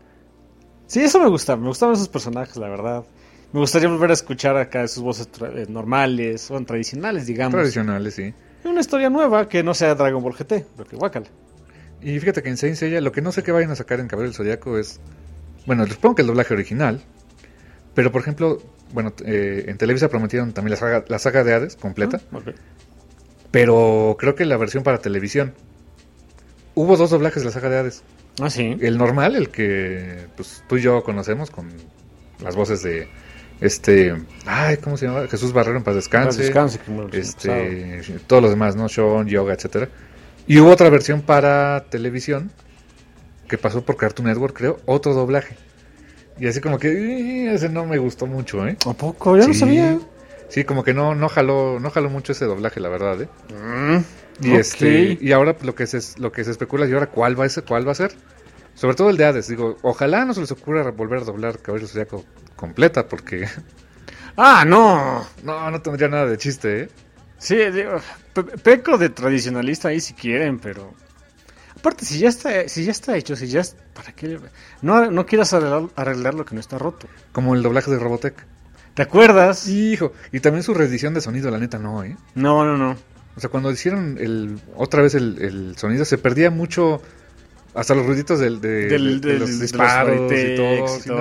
[SPEAKER 4] Sí, eso me gusta. Me gustaban esos personajes, la verdad. Me gustaría volver a escuchar acá sus voces tra- eh, normales, o tradicionales, digamos.
[SPEAKER 3] Tradicionales, sí.
[SPEAKER 4] Y una historia nueva que no sea Dragon Ball G T, porque guácala.
[SPEAKER 3] Y fíjate que en Saint Seiya lo que no sé que vayan a sacar en Caballero del Zodiaco es... Bueno, supongo que el doblaje original. Pero, por ejemplo, bueno, eh, en Televisa prometieron también la saga, la saga de Hades completa.
[SPEAKER 4] Ah, ok.
[SPEAKER 3] Pero creo que la versión para televisión. Hubo dos doblajes de la saga de Hades.
[SPEAKER 4] Ah, sí.
[SPEAKER 3] El normal, el que pues tú y yo conocemos con las voces de este, ay, ¿cómo se llama? Jesús Barrero en paz descanse.
[SPEAKER 4] Descanse, que muere el
[SPEAKER 3] Este, todos los demás, ¿no? Sean, Yoga, etcétera. Y hubo otra versión para televisión que pasó por Cartoon Network, creo, otro doblaje. Y así como que "Eh, ese no me gustó mucho, ¿eh?"
[SPEAKER 4] ¿A poco? Ya no
[SPEAKER 3] Sí.
[SPEAKER 4] sabía.
[SPEAKER 3] Sí, como que no no jaló, no jaló mucho ese doblaje, la verdad, ¿eh?
[SPEAKER 4] Mm,
[SPEAKER 3] Y
[SPEAKER 4] ok.
[SPEAKER 3] este y ahora lo que se lo que se especula es y ahora cuál va a ser, cuál va a ser. Sobre todo el de Hades, digo, ojalá no se les ocurra volver a doblar Caballero Zodiaco completa porque
[SPEAKER 4] Ah, no.
[SPEAKER 3] no no tendría nada de chiste, ¿eh?
[SPEAKER 4] Sí, digo, pe- peco de tradicionalista ahí si quieren, pero... Aparte, si ya está, si ya está hecho, si ya... es- ¿Para qué? No, no quieras arreglar, arreglar lo que no está roto.
[SPEAKER 3] Como el doblaje de Robotech.
[SPEAKER 4] ¿Te acuerdas?
[SPEAKER 3] Hijo, y también su reedición de sonido, la neta no, ¿eh?
[SPEAKER 4] No, no, no.
[SPEAKER 3] O sea, cuando hicieron el otra vez el, el sonido se perdía mucho hasta los ruiditos del, de,
[SPEAKER 4] Del,
[SPEAKER 3] de- de
[SPEAKER 4] del-
[SPEAKER 3] los
[SPEAKER 4] de
[SPEAKER 3] disparos y todo.
[SPEAKER 4] Vortex y
[SPEAKER 3] sí, no.
[SPEAKER 4] todo.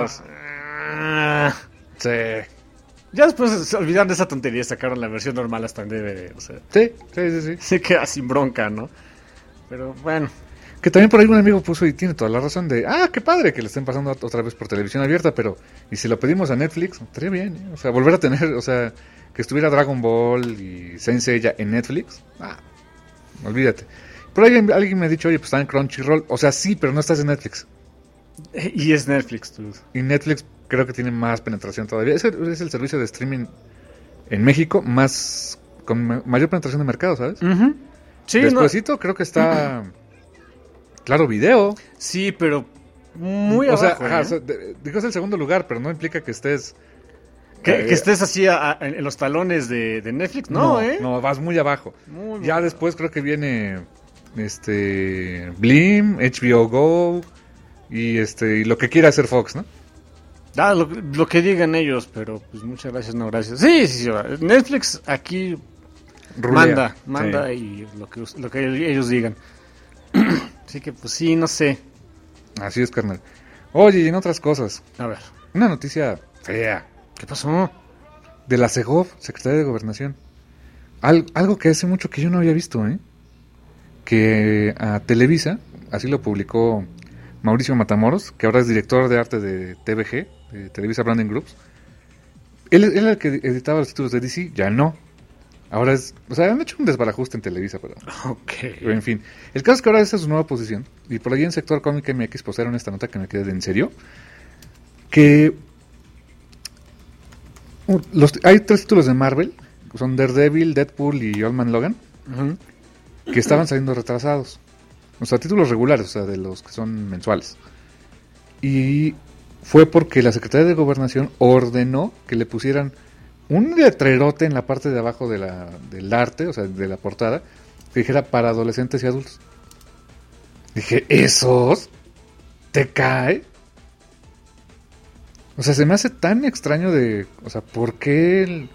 [SPEAKER 4] Ah.
[SPEAKER 3] Sí.
[SPEAKER 4] Ya después se olvidaron de esa tontería, sacaron la versión normal hasta en D V D. O sea,
[SPEAKER 3] Sí, sí, sí, sí.
[SPEAKER 4] se queda sin bronca, ¿no? Pero bueno.
[SPEAKER 3] Que también por ahí un amigo puso y tiene toda la razón de, ah, qué padre que le estén pasando otra vez por televisión abierta, pero ¿y si lo pedimos a Netflix? Estaría bien, ¿eh? O sea, volver a tener, o sea, que estuviera Dragon Ball y Saint Seiya en Netflix. Ah, olvídate. Por ahí alguien, alguien me ha dicho, oye, pues está en Crunchyroll. O sea, sí, pero no estás en Netflix.
[SPEAKER 4] Y es Netflix, tú.
[SPEAKER 3] Y Netflix creo que tiene más penetración todavía. Es el, es el servicio de streaming en México más con ma- mayor penetración de mercado, ¿sabes?
[SPEAKER 4] Ujú. Sí, no-
[SPEAKER 3] Despuésito creo que está Claro Video.
[SPEAKER 4] sí, pero muy
[SPEAKER 3] o sea,
[SPEAKER 4] abajo.
[SPEAKER 3] ajá,
[SPEAKER 4] ¿eh?
[SPEAKER 3] o sea, de- digo es el segundo lugar, pero no implica que estés
[SPEAKER 4] que,
[SPEAKER 3] eh,
[SPEAKER 4] que estés así a- a- en los talones de, de Netflix. No, ¿eh?
[SPEAKER 3] No, vas muy abajo.
[SPEAKER 4] Muy
[SPEAKER 3] Ya
[SPEAKER 4] abajo.
[SPEAKER 3] después creo que viene este Blim, H B O Go y este y lo que quiera hacer Fox, ¿no?
[SPEAKER 4] Ah, lo, lo que digan ellos, pero pues muchas gracias, no gracias. Sí, sí, sí, Netflix aquí
[SPEAKER 3] Rulea.
[SPEAKER 4] manda, manda
[SPEAKER 3] Sí.
[SPEAKER 4] y lo que, lo que ellos digan. Así que pues sí, no sé.
[SPEAKER 3] Así es, carnal. Oye, y en otras cosas,
[SPEAKER 4] A ver,
[SPEAKER 3] una noticia fea
[SPEAKER 4] ¿qué pasó?
[SPEAKER 3] de la Segov, Secretaría de Gobernación. Al- algo que hace mucho que yo no había visto, ¿eh? Que a Televisa, así lo publicó Mauricio Matamoros, que ahora es director de arte de T V G, de Televisa Branding Groups. Él, él era el que editaba los títulos de D C, ya no. Ahora es, o sea, han hecho un desbarajuste en Televisa, pero,
[SPEAKER 4] Ok.
[SPEAKER 3] pero en fin. El caso es que ahora esa es su nueva posición, y por ahí en Sector Cómic M X postearon esta nota que me quedé de en serio, que uh, los, hay tres títulos de Marvel, que son Daredevil, Deadpool y Old Man Logan,
[SPEAKER 4] Ujú.
[SPEAKER 3] que estaban saliendo retrasados. O sea, títulos regulares, o sea, de los que son mensuales. Y fue porque la Secretaría de Gobernación ordenó que le pusieran un letrerote en la parte de abajo de la, del arte, o sea, de la portada, que dijera para adolescentes y adultos. Dije, ¿esos? ¿Te cae? O sea, se me hace tan extraño de... O sea, ¿por qué el-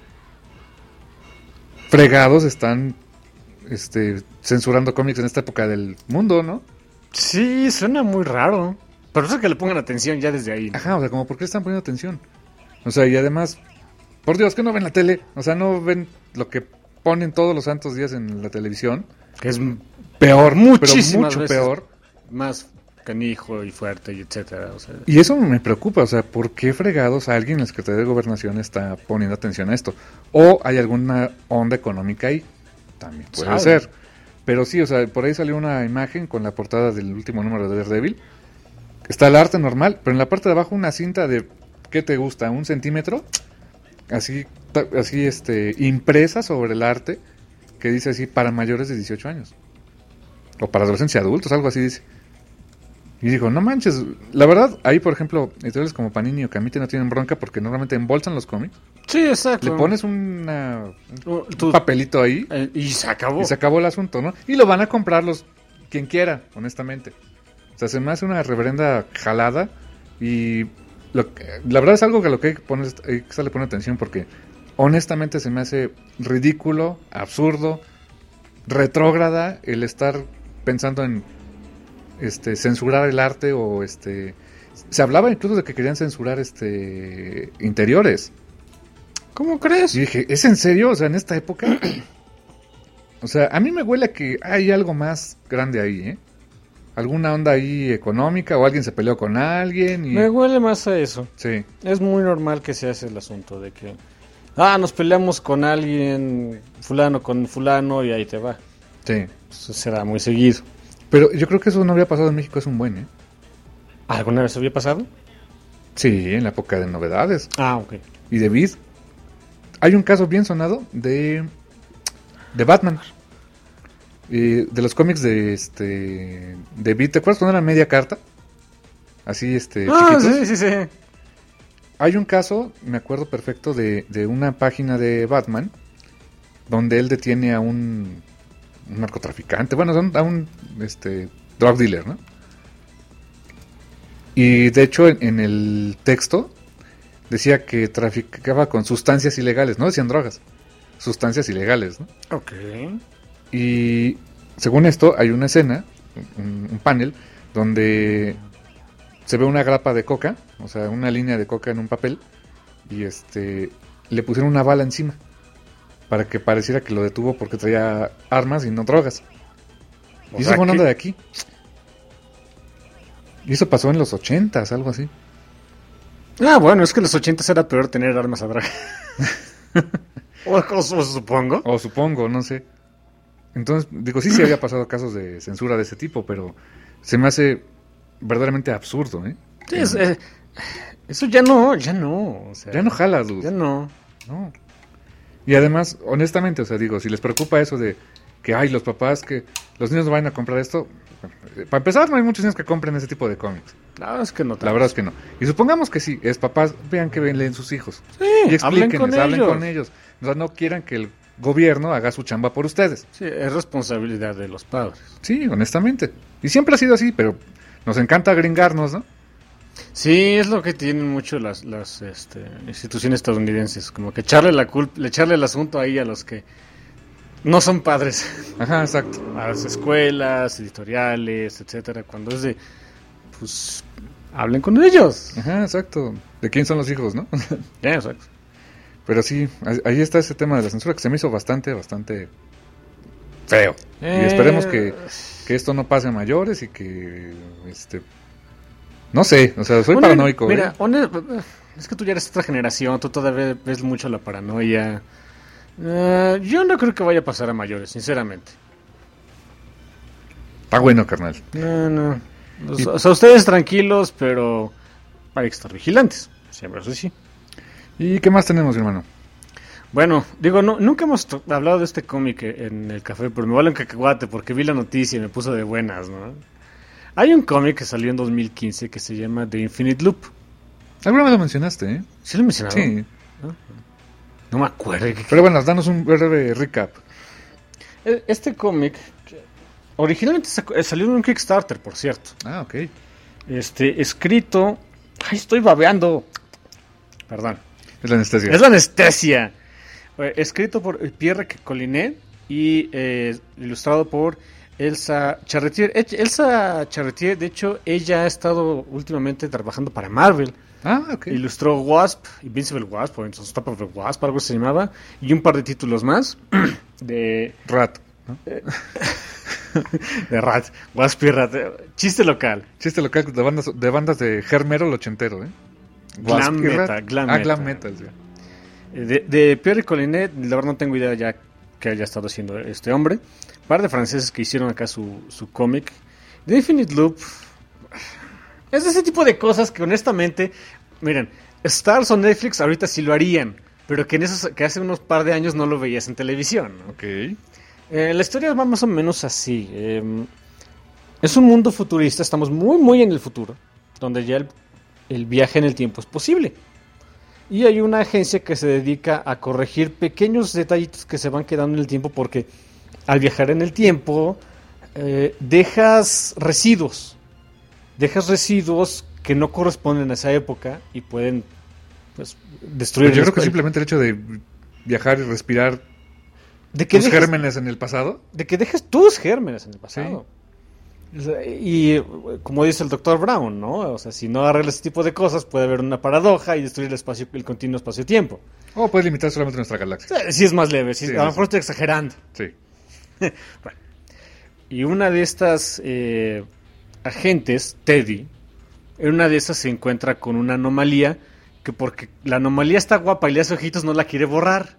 [SPEAKER 3] fregados están este, censurando cómics en esta época del mundo, ¿no?
[SPEAKER 4] Sí, suena muy raro. Pero eso es que le pongan atención ya desde ahí, ¿no?
[SPEAKER 3] Ajá, o sea, como, ¿por qué están poniendo atención? O sea, y además, por Dios, ¿qué no ven la tele? O sea, ¿no ven lo que ponen todos los santos días en la televisión?
[SPEAKER 4] Que es
[SPEAKER 3] Peor,
[SPEAKER 4] muchísimas
[SPEAKER 3] pero mucho
[SPEAKER 4] veces
[SPEAKER 3] peor.
[SPEAKER 4] más canijo y fuerte y etcétera. O sea,
[SPEAKER 3] Y eso me preocupa, o sea, ¿por qué fregados alguien en la Secretaría de Gobernación está poniendo atención a esto? ¿O hay alguna onda económica ahí? También puede
[SPEAKER 4] Sabe.
[SPEAKER 3] ser. Pero sí, o sea, por ahí salió una imagen con la portada del último número de Daredevil. Está el arte normal, pero en la parte de abajo una cinta de, ¿qué te gusta? ¿Un centímetro? Así, ta- así este, impresa sobre el arte, que dice así, para mayores de dieciocho años. O para adolescentes y adultos, algo así dice. Y digo, no manches, la verdad, ahí por ejemplo, editoriales como Panini o Camite no tienen bronca porque normalmente embolsan los cómics,
[SPEAKER 4] sí, exacto.
[SPEAKER 3] le pones una, un
[SPEAKER 4] Uh, tú-
[SPEAKER 3] papelito ahí
[SPEAKER 4] eh, y se acabó.
[SPEAKER 3] y se acabó el asunto, ¿no? Y lo van a comprar los quien quiera, honestamente. O sea, se me hace una reverenda jalada y lo que- la verdad es algo que a lo que hay que poner, hay que estarle poner atención porque honestamente se me hace ridículo, absurdo, retrógrada el estar pensando en este censurar el arte o este se hablaba incluso de que querían censurar este interiores.
[SPEAKER 4] ¿Cómo crees?
[SPEAKER 3] Y dije, ¿es en serio? O sea, en esta época. O sea, a mí me huele a que hay algo más grande ahí, ¿eh? Alguna onda ahí económica o alguien se peleó con alguien y...
[SPEAKER 4] Me huele más a eso.
[SPEAKER 3] Sí,
[SPEAKER 4] Es muy normal que se hace el asunto de que, ah, nos peleamos con alguien, fulano con fulano y ahí te va.
[SPEAKER 3] sí.
[SPEAKER 4] Eso será muy seguido.
[SPEAKER 3] Pero yo creo que eso no había pasado en México, es un buen, ¿eh?
[SPEAKER 4] ¿Alguna vez había pasado?
[SPEAKER 3] Sí, en la época de novedades
[SPEAKER 4] Ah, ok.
[SPEAKER 3] y de Vid. Hay un caso bien sonado de de Batman. Eh, de los cómics de este de Vid, ¿te acuerdas cuando era media carta? Así este
[SPEAKER 4] Ah,
[SPEAKER 3] chiquitos.
[SPEAKER 4] sí, sí, sí.
[SPEAKER 3] Hay un caso, me acuerdo perfecto, de, de una página de Batman donde él detiene a un, un narcotraficante, bueno, a un este, drug dealer, ¿no? Y de hecho en, en el texto decía que traficaba con sustancias ilegales, no decían drogas, sustancias ilegales, ¿no?
[SPEAKER 4] Ok.
[SPEAKER 3] Y según esto hay una escena, un, un panel, donde se ve una grapa de coca, o sea, una línea de coca en un papel, y este le pusieron una bala encima para que pareciera que lo detuvo porque traía armas y no drogas.
[SPEAKER 4] O
[SPEAKER 3] Y eso
[SPEAKER 4] sea,
[SPEAKER 3] fue una
[SPEAKER 4] que-
[SPEAKER 3] onda de aquí. Y eso pasó en los ochentas, algo así.
[SPEAKER 4] Ah, bueno, es que en los ochentas era peor tener armas a draga. o, o- o supongo.
[SPEAKER 3] O supongo, no sé. Entonces, digo, sí, sí había pasado casos de censura de ese tipo, pero se me hace verdaderamente absurdo, ¿eh?
[SPEAKER 4] Sí, es- eh, eso ya no, ya no. O sea,
[SPEAKER 3] Ya no jala, dude.
[SPEAKER 4] Ya no.
[SPEAKER 3] No. Y además, honestamente, o sea, digo, si les preocupa eso de que hay los papás, que los niños vayan a comprar esto, eh, para empezar, no hay muchos niños que compren ese tipo de cómics.
[SPEAKER 4] La verdad es que no.
[SPEAKER 3] La verdad es que no. Y supongamos que sí, es papás, vean que ven- leen sus hijos.
[SPEAKER 4] Sí,
[SPEAKER 3] Y
[SPEAKER 4] hablen
[SPEAKER 3] explíquenles,
[SPEAKER 4] con
[SPEAKER 3] hablen
[SPEAKER 4] ellos.
[SPEAKER 3] con ellos. O sea, no quieran que el gobierno haga su chamba por ustedes.
[SPEAKER 4] Sí, es responsabilidad de los padres.
[SPEAKER 3] Sí, honestamente. Y siempre ha sido así, pero nos encanta gringarnos, ¿no?
[SPEAKER 4] Sí, es lo que tienen mucho las, las este, instituciones estadounidenses, como que echarle la culpa, echarle el asunto ahí a los que no son padres.
[SPEAKER 3] Ajá, exacto.
[SPEAKER 4] A las escuelas, editoriales, etcétera, cuando es de, pues, hablen con ellos.
[SPEAKER 3] Ajá, exacto. ¿De quién son los hijos, no?
[SPEAKER 4] Ya, exacto.
[SPEAKER 3] Pero sí, ahí está ese tema de la censura que se me hizo bastante, bastante feo.
[SPEAKER 4] Eh...
[SPEAKER 3] Y esperemos que, que esto no pase a mayores y que, este, no sé, o sea, soy
[SPEAKER 4] Una,
[SPEAKER 3] paranoico.
[SPEAKER 4] Mira,
[SPEAKER 3] ¿eh?
[SPEAKER 4] honest, es que tú ya eres otra generación, tú todavía ves mucho la paranoia. Uh, yo no creo que vaya a pasar a mayores, sinceramente.
[SPEAKER 3] Está bueno, carnal.
[SPEAKER 4] No, no. O sea, y... o sea, ustedes tranquilos, pero hay que estar vigilantes. Siempre eso sí.
[SPEAKER 3] ¿Y qué más tenemos, hermano?
[SPEAKER 4] Bueno, digo, no, nunca hemos hablado de este cómic en el café, pero me vale un cacahuate porque vi la noticia y me puso de buenas, ¿no? Hay un cómic que salió en dos mil quince que se llama The Infinite Loop.
[SPEAKER 3] Alguna vez lo mencionaste, ¿eh?
[SPEAKER 4] ¿Sí lo mencionaron?
[SPEAKER 3] Sí.
[SPEAKER 4] ¿No? No me acuerdo.
[SPEAKER 3] Pero bueno, danos un breve recap.
[SPEAKER 4] Este cómic originalmente salió en un Kickstarter, por cierto.
[SPEAKER 3] Ah, ok.
[SPEAKER 4] Este, escrito... ¡Ay, estoy babeando! Perdón.
[SPEAKER 3] Es la anestesia.
[SPEAKER 4] Es la anestesia. Eh, escrito por Pierre Collinet y eh, ilustrado por Elsa Charretier. Elsa Charretier, de hecho, ella ha estado últimamente trabajando para Marvel.
[SPEAKER 3] Ah, ok.
[SPEAKER 4] Ilustró Wasp, Invincible Wasp, o Unstoppable Wasp, algo se llamaba, y un par de títulos más de
[SPEAKER 3] Rat, ¿no?
[SPEAKER 4] De Rat, Wasp y Rat. Chiste local.
[SPEAKER 3] Chiste local de bandas de bandas de Germero el ochentero, ¿eh?
[SPEAKER 4] Glam Meta, Glam
[SPEAKER 3] ah,
[SPEAKER 4] Meta.
[SPEAKER 3] Glam Meta, sí.
[SPEAKER 4] De, de Pierre Collinet, la verdad no tengo idea ya que haya estado haciendo este hombre. Un par de franceses que hicieron acá su, su cómic. The Infinite Loop es de ese tipo de cosas que honestamente, miren, Stars o Netflix ahorita sí lo harían, pero que en esos, que hace unos par de años no lo veías en televisión, ¿no?
[SPEAKER 3] Ok.
[SPEAKER 4] Eh, la historia va más o menos así. Eh, es un mundo futurista, estamos muy muy en el futuro, donde ya el, el viaje en el tiempo es posible. Y hay una agencia que se dedica a corregir pequeños detallitos que se van quedando en el tiempo porque al viajar en el tiempo eh, dejas residuos. Dejas residuos que no corresponden a esa época y pueden pues, destruir.
[SPEAKER 3] Pero yo
[SPEAKER 4] el
[SPEAKER 3] creo que
[SPEAKER 4] espacio.
[SPEAKER 3] simplemente el hecho de viajar y respirar
[SPEAKER 4] de que
[SPEAKER 3] tus
[SPEAKER 4] dejes,
[SPEAKER 3] gérmenes en el pasado.
[SPEAKER 4] De que dejes tus gérmenes en el pasado. Sí. Y como dice el doctor Brown, ¿no? O sea, si no arreglas este tipo de cosas, puede haber una paradoja y destruir el espacio, el continuo espacio-tiempo.
[SPEAKER 3] O puedes limitar solamente nuestra galaxia.
[SPEAKER 4] Sí, sí es más leve, sí,
[SPEAKER 3] sí,
[SPEAKER 4] a lo
[SPEAKER 3] sí.
[SPEAKER 4] mejor estoy exagerando.
[SPEAKER 3] Sí.
[SPEAKER 4] Bueno. Y una de estas eh, agentes, Teddy, en una de esas se encuentra con una anomalía que porque la anomalía está guapa y le hace ojitos no la quiere borrar.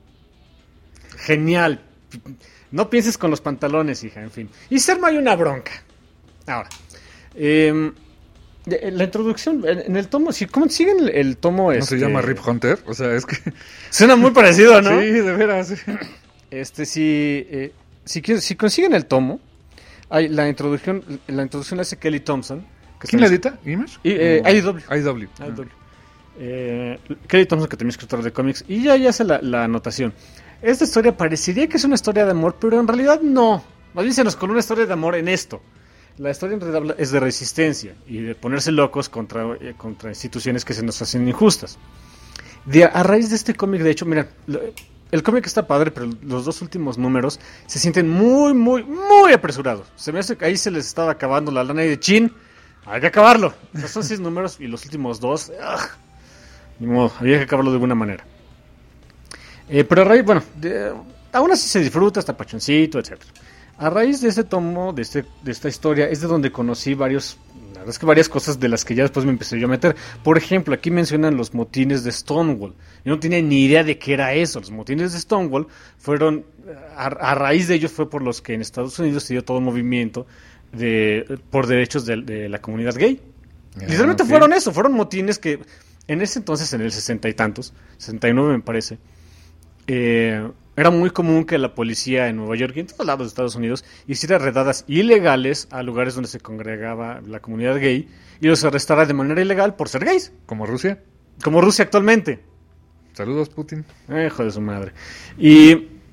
[SPEAKER 4] Genial. No pienses con los pantalones, hija, en fin. Y se arma hay una bronca. Ahora, eh, la introducción, en el tomo, si ¿cómo siguen el, el tomo?
[SPEAKER 3] ¿No
[SPEAKER 4] este,
[SPEAKER 3] se llama Rip Hunter? O sea, es que...
[SPEAKER 4] Suena muy parecido, ¿no?
[SPEAKER 3] Sí, de veras.
[SPEAKER 4] Este, si, eh, si, si consiguen el tomo, hay la introducción, la introducción la hace Kelly Thompson. Que
[SPEAKER 3] ¿Quién la edita? ¿Image?
[SPEAKER 4] Y, eh,
[SPEAKER 3] no.
[SPEAKER 4] I D W.
[SPEAKER 3] I W.
[SPEAKER 4] I D W. Eh, Kelly Thompson, que también es escritor de cómics, y ya, ya hace la, la anotación. Esta historia parecería que es una historia de amor, pero en realidad no. Más bien se nos coló una historia de amor en esto. La historia en realidad es de resistencia y de ponerse locos contra, eh, contra instituciones que se nos hacen injustas. De, a raíz de este cómic, de hecho, mira, lo, el cómic está padre, pero los dos últimos números se sienten muy, muy, muy apresurados. Se me hace que ahí se les estaba acabando la lana y de chin, hay que acabarlo. O sea, son seis números y los últimos dos, ugh, ni modo, había que acabarlo de alguna manera. Eh, pero a raíz, bueno, de, aún así se disfruta, está pachoncito, etcétera. A raíz de este tomo, de, este, de esta historia, es de donde conocí varios, la verdad es que varias cosas de las que ya después me empecé yo a meter. Por ejemplo, aquí mencionan los motines de Stonewall. Yo no tenía ni idea de qué era eso. Los motines de Stonewall fueron, a, a raíz de ellos fue por los que en Estados Unidos se dio todo el movimiento de, por derechos de, de la comunidad gay. Yeah, Literalmente okay. fueron eso, fueron motines que en ese entonces, en el sesenta y tantos, sesenta y nueve me parece, Eh, era muy común que la policía en Nueva York y en todos lados de Estados Unidos hiciera redadas ilegales a lugares donde se congregaba la comunidad gay y los arrestara de manera ilegal por ser gays.
[SPEAKER 3] ¿Como Rusia?
[SPEAKER 4] Como Rusia actualmente.
[SPEAKER 3] Saludos, Putin.
[SPEAKER 4] Hijo de su madre. Y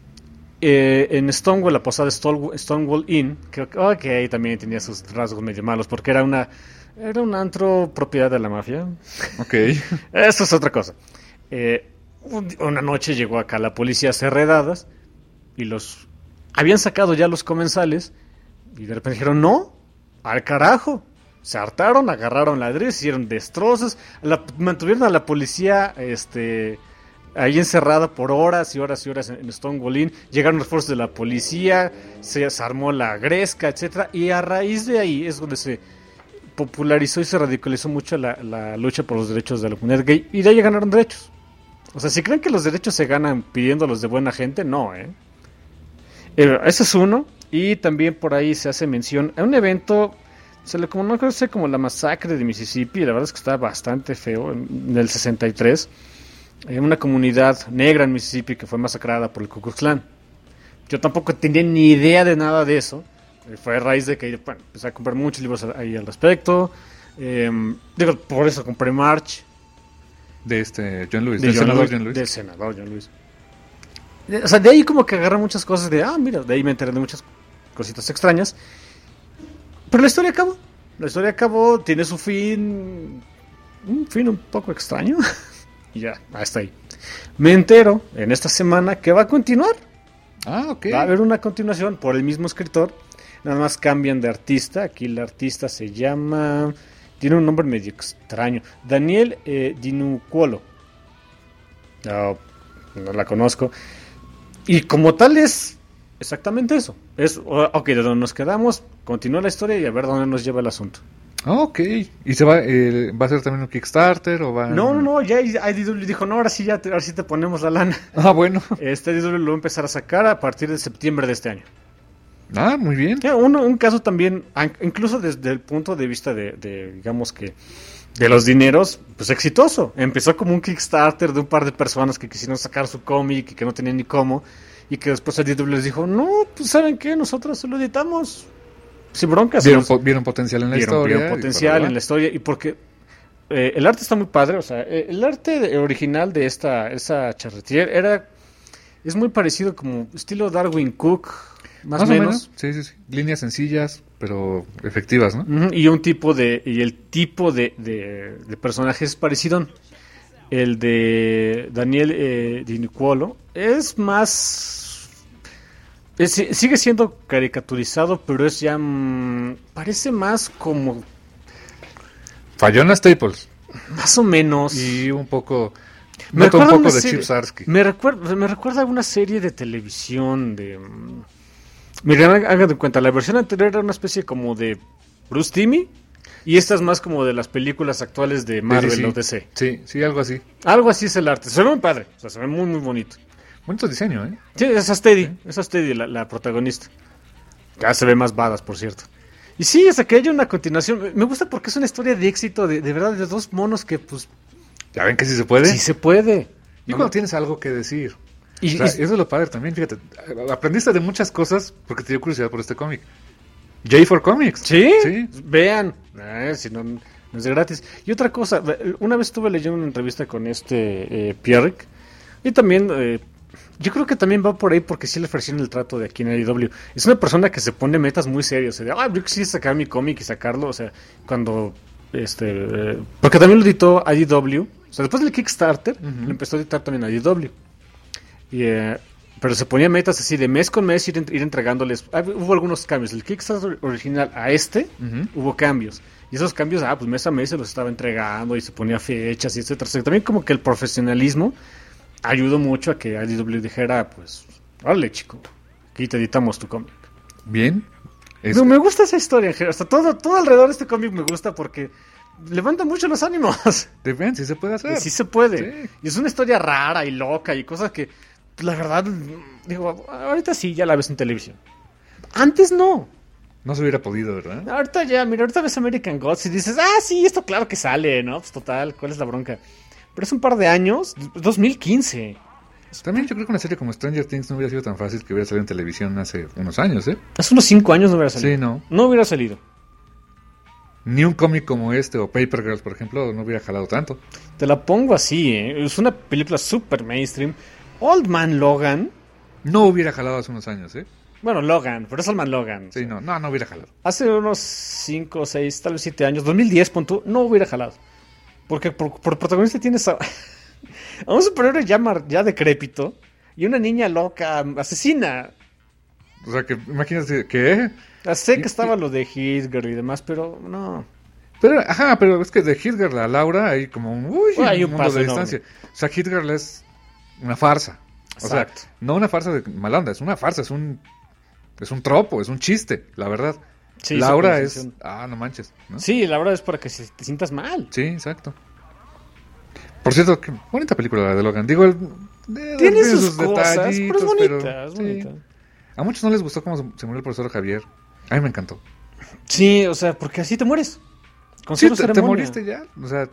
[SPEAKER 4] eh, en Stonewall, la posada Stonewall, Stonewall Inn, creo que, oh, que ahí también tenía sus rasgos medio malos, porque era una era un antro propiedad de la mafia.
[SPEAKER 3] Ok.
[SPEAKER 4] Eso es otra cosa. Eh, un- una noche llegó acá la policía a hacer redadas y los habían sacado ya los comensales y de repente dijeron, no, al carajo. Se hartaron, agarraron ladrillos, hicieron destrozos, la- mantuvieron a la policía este, ahí encerrada por horas y horas y horas en, en Stonewall Inn. Llegaron refuerzos de la policía, se, se armó la gresca, etcétera. Y a raíz de ahí es donde se popularizó y se radicalizó mucho la, la lucha por los derechos de la comunidad gay. Y de ahí ganaron derechos. O sea, si creen que los derechos se ganan pidiéndolos de buena gente, no, ¿eh? Eh, ese es uno. Y también por ahí se hace mención a un evento, se le conoce como la masacre de Mississippi. La verdad es que está bastante feo. En, en el sesenta y tres, en una comunidad negra en Mississippi que fue masacrada por el Ku Klux Klan. Yo tampoco tenía ni idea de nada de eso. Eh, fue a raíz de que bueno, empecé a comprar muchos libros ahí al respecto. Eh, digo, por eso compré March.
[SPEAKER 3] De este John Lewis,
[SPEAKER 4] De
[SPEAKER 3] del
[SPEAKER 4] John
[SPEAKER 3] senador
[SPEAKER 4] Lewis,
[SPEAKER 3] John Lewis.
[SPEAKER 4] Del senador John Lewis. De- O sea, de ahí como que agarré muchas cosas de, ah, mira, de ahí me enteré de muchas cositas extrañas. Pero la historia acabó. La historia acabó, tiene su fin, un fin un poco extraño. Y ya, hasta ahí. Me entero en esta semana que va a continuar.
[SPEAKER 3] Ah, ok.
[SPEAKER 4] Va a haber una continuación por el mismo escritor. Nada más cambian de artista. Aquí el artista se llama... Tiene un nombre medio extraño. Daniel eh, Dinucuolo. No, no la conozco. Y como tal es exactamente eso. Es, o- ok, de donde nos quedamos, continúa la historia y a ver dónde nos lleva el asunto.
[SPEAKER 3] Ah, ok. ¿Y se va, eh, va a ser también un Kickstarter o va?
[SPEAKER 4] No, no, no, ya I D W dijo, no, ahora sí, ya te, ahora sí te ponemos la lana.
[SPEAKER 3] Ah, bueno.
[SPEAKER 4] Este I D W lo va a empezar a sacar a partir de septiembre de este año.
[SPEAKER 3] Ah, muy bien.
[SPEAKER 4] Ya, uno- un caso también, an- incluso desde el punto de vista de, de, digamos que, de los dineros, pues exitoso. Empezó como un Kickstarter de un par de personas que quisieron sacar su cómic y que no tenían ni cómo. Y que después el D W les dijo, no, pues ¿saben qué? Nosotros se lo editamos sin broncas.
[SPEAKER 3] Vieron,
[SPEAKER 4] Nos-
[SPEAKER 3] po- vieron potencial en la
[SPEAKER 4] vieron-
[SPEAKER 3] historia.
[SPEAKER 4] vieron
[SPEAKER 3] y
[SPEAKER 4] potencial
[SPEAKER 3] para
[SPEAKER 4] en la historia. Y porque eh, el arte está muy padre. O sea, eh, el arte de- original de esta esa charretier era... Es muy parecido como estilo Darwin Cook, más, o menos.
[SPEAKER 3] Sí, sí, sí. Líneas sencillas, pero efectivas, ¿no?
[SPEAKER 4] Ujú, y un tipo de y el tipo de, de, de personaje es parecido. El de Daniel eh, Dinucuolo es más es- sigue siendo caricaturizado, pero es ya mm, parece más como
[SPEAKER 3] Falló en las Staples.
[SPEAKER 4] más o menos
[SPEAKER 3] Y un poco...
[SPEAKER 4] Me
[SPEAKER 3] Nota un
[SPEAKER 4] recuerda
[SPEAKER 3] poco
[SPEAKER 4] una
[SPEAKER 3] de
[SPEAKER 4] serie-
[SPEAKER 3] Chip Zdarsky.
[SPEAKER 4] me recuerda me recuerda a una serie de televisión de mm, miren, hagan de cuenta, la versión anterior era una especie como de Bruce Timmey y esta es más como de las películas actuales de Marvel
[SPEAKER 3] Sí, sí, sí.
[SPEAKER 4] o D C.
[SPEAKER 3] Sí, sí, algo así.
[SPEAKER 4] Algo así es el arte. Se ve muy padre. O sea, se ve muy, muy bonito.
[SPEAKER 3] Bonito diseño, ¿eh?
[SPEAKER 4] Sí, esa es Teddy. Esa es Teddy, la, la protagonista. Ya se ve más badass, por cierto. Y sí, hasta que haya una continuación. Me gusta porque es una historia de éxito, de, de verdad, de dos monos que, pues,
[SPEAKER 3] Ya ven que sí se puede.
[SPEAKER 4] sí se puede.
[SPEAKER 3] Y cuando tienes algo que decir.
[SPEAKER 4] Y,
[SPEAKER 3] O sea,
[SPEAKER 4] y-
[SPEAKER 3] eso es lo padre también, fíjate. Aprendiste de muchas cosas porque te dio curiosidad por este cómic. J cuatro Comics.
[SPEAKER 4] ¿Sí?
[SPEAKER 3] Sí.
[SPEAKER 4] Vean. Eh, si no, no es de gratis. Y otra cosa, una vez estuve leyendo una entrevista con este eh, Pierrick. Y también, eh, yo creo que también va por ahí porque sí le ofrecieron el trato de aquí en I D W. Es una persona que se pone metas muy serias. De, ah, yo quisiera sacar mi cómic y sacarlo. O sea, cuando... este eh, Porque también lo editó I D W. O sea, después del Kickstarter,
[SPEAKER 3] Ujú.
[SPEAKER 4] lo empezó a editar también I D W. Y... eh, pero se ponía metas así de mes con mes ir, ir entregándoles. Ah, hubo algunos cambios. El Kickstarter original a este
[SPEAKER 3] Ujú.
[SPEAKER 4] hubo cambios. Y esos cambios, ah, pues mes a mes se los estaba entregando y se ponía fechas y etcétera. O sea, también como que el profesionalismo ayudó mucho a que I D W dijera, pues, órale, chico, aquí te editamos tu cómic.
[SPEAKER 3] Bien. Es-
[SPEAKER 4] No, me gusta esa historia, en general. Hasta todo, todo alrededor de este cómic me gusta porque levanta mucho los ánimos.
[SPEAKER 3] de- ven, sí se puede hacer.
[SPEAKER 4] Sí se puede.
[SPEAKER 3] Sí.
[SPEAKER 4] Y es una historia rara y loca y cosas que, pues, la verdad, digo, ahorita sí ya la ves en televisión. Antes no.
[SPEAKER 3] No se hubiera podido, ¿verdad?
[SPEAKER 4] Ahorita ya, mira, ahorita ves American Gods y dices, ah, sí, esto claro que sale, ¿no? Pues total, ¿cuál es la bronca? Pero es un par de años, dos mil quince.
[SPEAKER 3] También yo creo que una serie como Stranger Things no hubiera sido tan fácil que hubiera salido en televisión hace unos años, ¿eh?
[SPEAKER 4] Hace unos cinco años no hubiera salido.
[SPEAKER 3] Sí, no.
[SPEAKER 4] No hubiera salido.
[SPEAKER 3] Ni un cómic como este o Paper Girls, por ejemplo, no hubiera jalado tanto.
[SPEAKER 4] Te la pongo así, ¿eh? Es una película super mainstream. Old Man Logan
[SPEAKER 3] No hubiera jalado hace unos años, ¿eh?
[SPEAKER 4] Bueno, Logan, pero es Salman Logan.
[SPEAKER 3] Sí, no, no, no hubiera jalado.
[SPEAKER 4] Hace unos cinco, seis, tal vez siete años, dos mil diez, pon tú, no hubiera jalado. Porque por, por protagonista tienes a, a un superhéroe ya, mar, ya decrépito y una niña loca, asesina.
[SPEAKER 3] O sea, que imagínate que...
[SPEAKER 4] Sé que estaba lo de Hitler y demás, pero no.
[SPEAKER 3] Pero, ajá, pero es que de Hitler a Laura hay como un, uy,
[SPEAKER 4] Bueno, hay
[SPEAKER 3] un
[SPEAKER 4] un
[SPEAKER 3] mundo
[SPEAKER 4] paso
[SPEAKER 3] de
[SPEAKER 4] enorme.
[SPEAKER 3] distancia. O sea, Hitler es una farsa. O
[SPEAKER 4] Exacto.
[SPEAKER 3] sea, no una farsa de mala onda, es una farsa, es un es un tropo, es un chiste, la verdad.
[SPEAKER 4] Sí,
[SPEAKER 3] Laura
[SPEAKER 4] su
[SPEAKER 3] es,
[SPEAKER 4] concepción.
[SPEAKER 3] ah, no manches, ¿no?
[SPEAKER 4] Sí, la verdad es para que se- te sientas mal.
[SPEAKER 3] Sí, exacto. Por cierto, qué bonita película la de Logan. Digo, el, de-
[SPEAKER 4] Tiene
[SPEAKER 3] de
[SPEAKER 4] sus cosas, pero es
[SPEAKER 3] detallitos,
[SPEAKER 4] bonita, es
[SPEAKER 3] sí.
[SPEAKER 4] bonita.
[SPEAKER 3] A muchos no les gustó cómo se, se murió el profesor Javier. A mí me encantó.
[SPEAKER 4] Sí, o sea, porque así te mueres. Con
[SPEAKER 3] Sí,
[SPEAKER 4] cero
[SPEAKER 3] te, te
[SPEAKER 4] ceremonia.
[SPEAKER 3] moriste ya. O sea,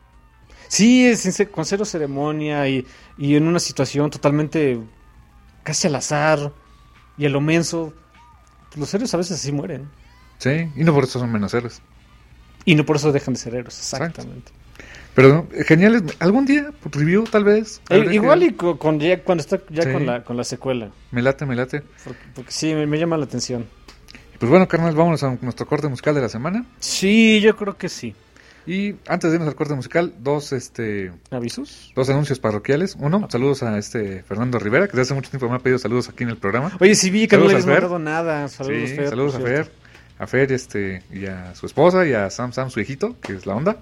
[SPEAKER 4] Sí, es sin ce- con cero ceremonia y, y en una situación totalmente casi al azar y a lo menso. Los héroes a veces así mueren.
[SPEAKER 3] sí, y no por eso son menos héroes.
[SPEAKER 4] Y no por eso dejan de ser héroes,
[SPEAKER 3] Exacto.
[SPEAKER 4] exactamente.
[SPEAKER 3] Pero eh, geniales. Algún día, por review, tal vez.
[SPEAKER 4] Eh,
[SPEAKER 3] Habría
[SPEAKER 4] igual
[SPEAKER 3] que-
[SPEAKER 4] y co- con, ya cuando está ya
[SPEAKER 3] Sí.
[SPEAKER 4] con la con la secuela.
[SPEAKER 3] Me late, me late.
[SPEAKER 4] Porque, porque sí, me, me llama la atención.
[SPEAKER 3] Pues bueno, carnal, vámonos a nuestro corte musical de la semana.
[SPEAKER 4] Sí, yo creo que sí.
[SPEAKER 3] Y antes de irnos al corte musical, dos este
[SPEAKER 4] ¿Avisos?
[SPEAKER 3] dos anuncios parroquiales. Uno, saludos a este Fernando Rivera, que desde hace mucho tiempo me ha pedido saludos aquí en el programa.
[SPEAKER 4] Oye, sí vi que no
[SPEAKER 3] Saludos
[SPEAKER 4] le
[SPEAKER 3] a
[SPEAKER 4] habías
[SPEAKER 3] Fer.
[SPEAKER 4] mandado nada. Saludos,
[SPEAKER 3] Sí,
[SPEAKER 4] Fer.
[SPEAKER 3] saludos a
[SPEAKER 4] por
[SPEAKER 3] Fer,
[SPEAKER 4] cierto.
[SPEAKER 3] a Fer este, y a su esposa y a Sam Sam, su hijito, que es la onda.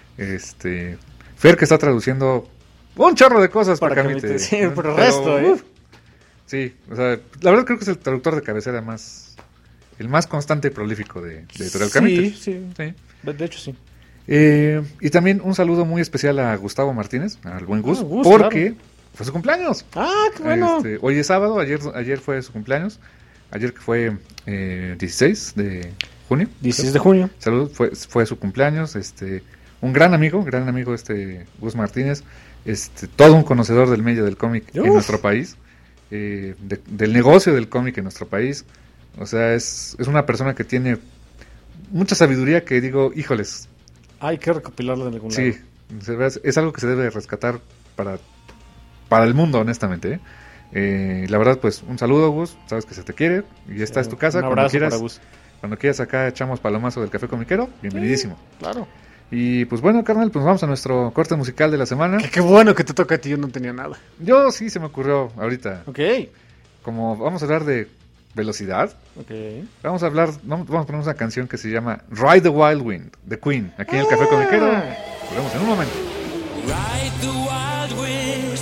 [SPEAKER 3] Este, Fer que está traduciendo un chorro de cosas
[SPEAKER 4] Para
[SPEAKER 3] para
[SPEAKER 4] que
[SPEAKER 3] Camite.
[SPEAKER 4] me- sí, pero resto, ¿eh?
[SPEAKER 3] uf, sí, o sea, la verdad creo que es el traductor de cabecera más, el más constante y prolífico de, de Editorial Camite.
[SPEAKER 4] Sí, sí.
[SPEAKER 3] Sí.
[SPEAKER 4] De hecho, sí.
[SPEAKER 3] Eh, y también un saludo muy especial a Gustavo Martínez, al buen Gus,
[SPEAKER 4] Ah, Gus,
[SPEAKER 3] porque
[SPEAKER 4] claro.
[SPEAKER 3] fue su cumpleaños.
[SPEAKER 4] Ah, qué bueno.
[SPEAKER 3] Este, hoy es sábado, ayer, ayer fue su cumpleaños, ayer que fue eh, dieciséis de junio.
[SPEAKER 4] dieciséis de junio.
[SPEAKER 3] Salud, fue, fue su cumpleaños, este, un gran amigo, gran amigo este Gus Martínez, este, todo un conocedor del medio del cómic
[SPEAKER 4] Uf.
[SPEAKER 3] en nuestro país, eh, de- del negocio del cómic en nuestro país. O sea, es, es una persona que tiene mucha sabiduría que digo, híjoles,
[SPEAKER 4] Hay que recopilarlo de algún
[SPEAKER 3] sí,
[SPEAKER 4] lado.
[SPEAKER 3] se ve- es algo que se debe rescatar para, para el mundo, honestamente. ¿eh? Eh, la verdad, pues, un saludo, Gus, sabes que se te quiere, y esta es tu casa,
[SPEAKER 4] Un
[SPEAKER 3] cuando
[SPEAKER 4] abrazo
[SPEAKER 3] quieras,
[SPEAKER 4] para Gus.
[SPEAKER 3] cuando quieras acá echamos palomazo del Café Comiquero, bienvenidísimo.
[SPEAKER 4] Claro.
[SPEAKER 3] Y pues bueno, carnal, pues vamos a nuestro corte musical de la semana.
[SPEAKER 4] Qué, qué bueno que te toca a ti, yo no tenía nada.
[SPEAKER 3] Yo sí se me ocurrió ahorita,
[SPEAKER 4] Ok.
[SPEAKER 3] como vamos a hablar de velocidad,
[SPEAKER 4] Ok.
[SPEAKER 3] vamos a hablar, vamos, vamos a poner una canción que se llama Ride the Wild Wind, de Queen, aquí en el Café Comiquero. Volvemos en un momento.
[SPEAKER 5] Ride the wild wind.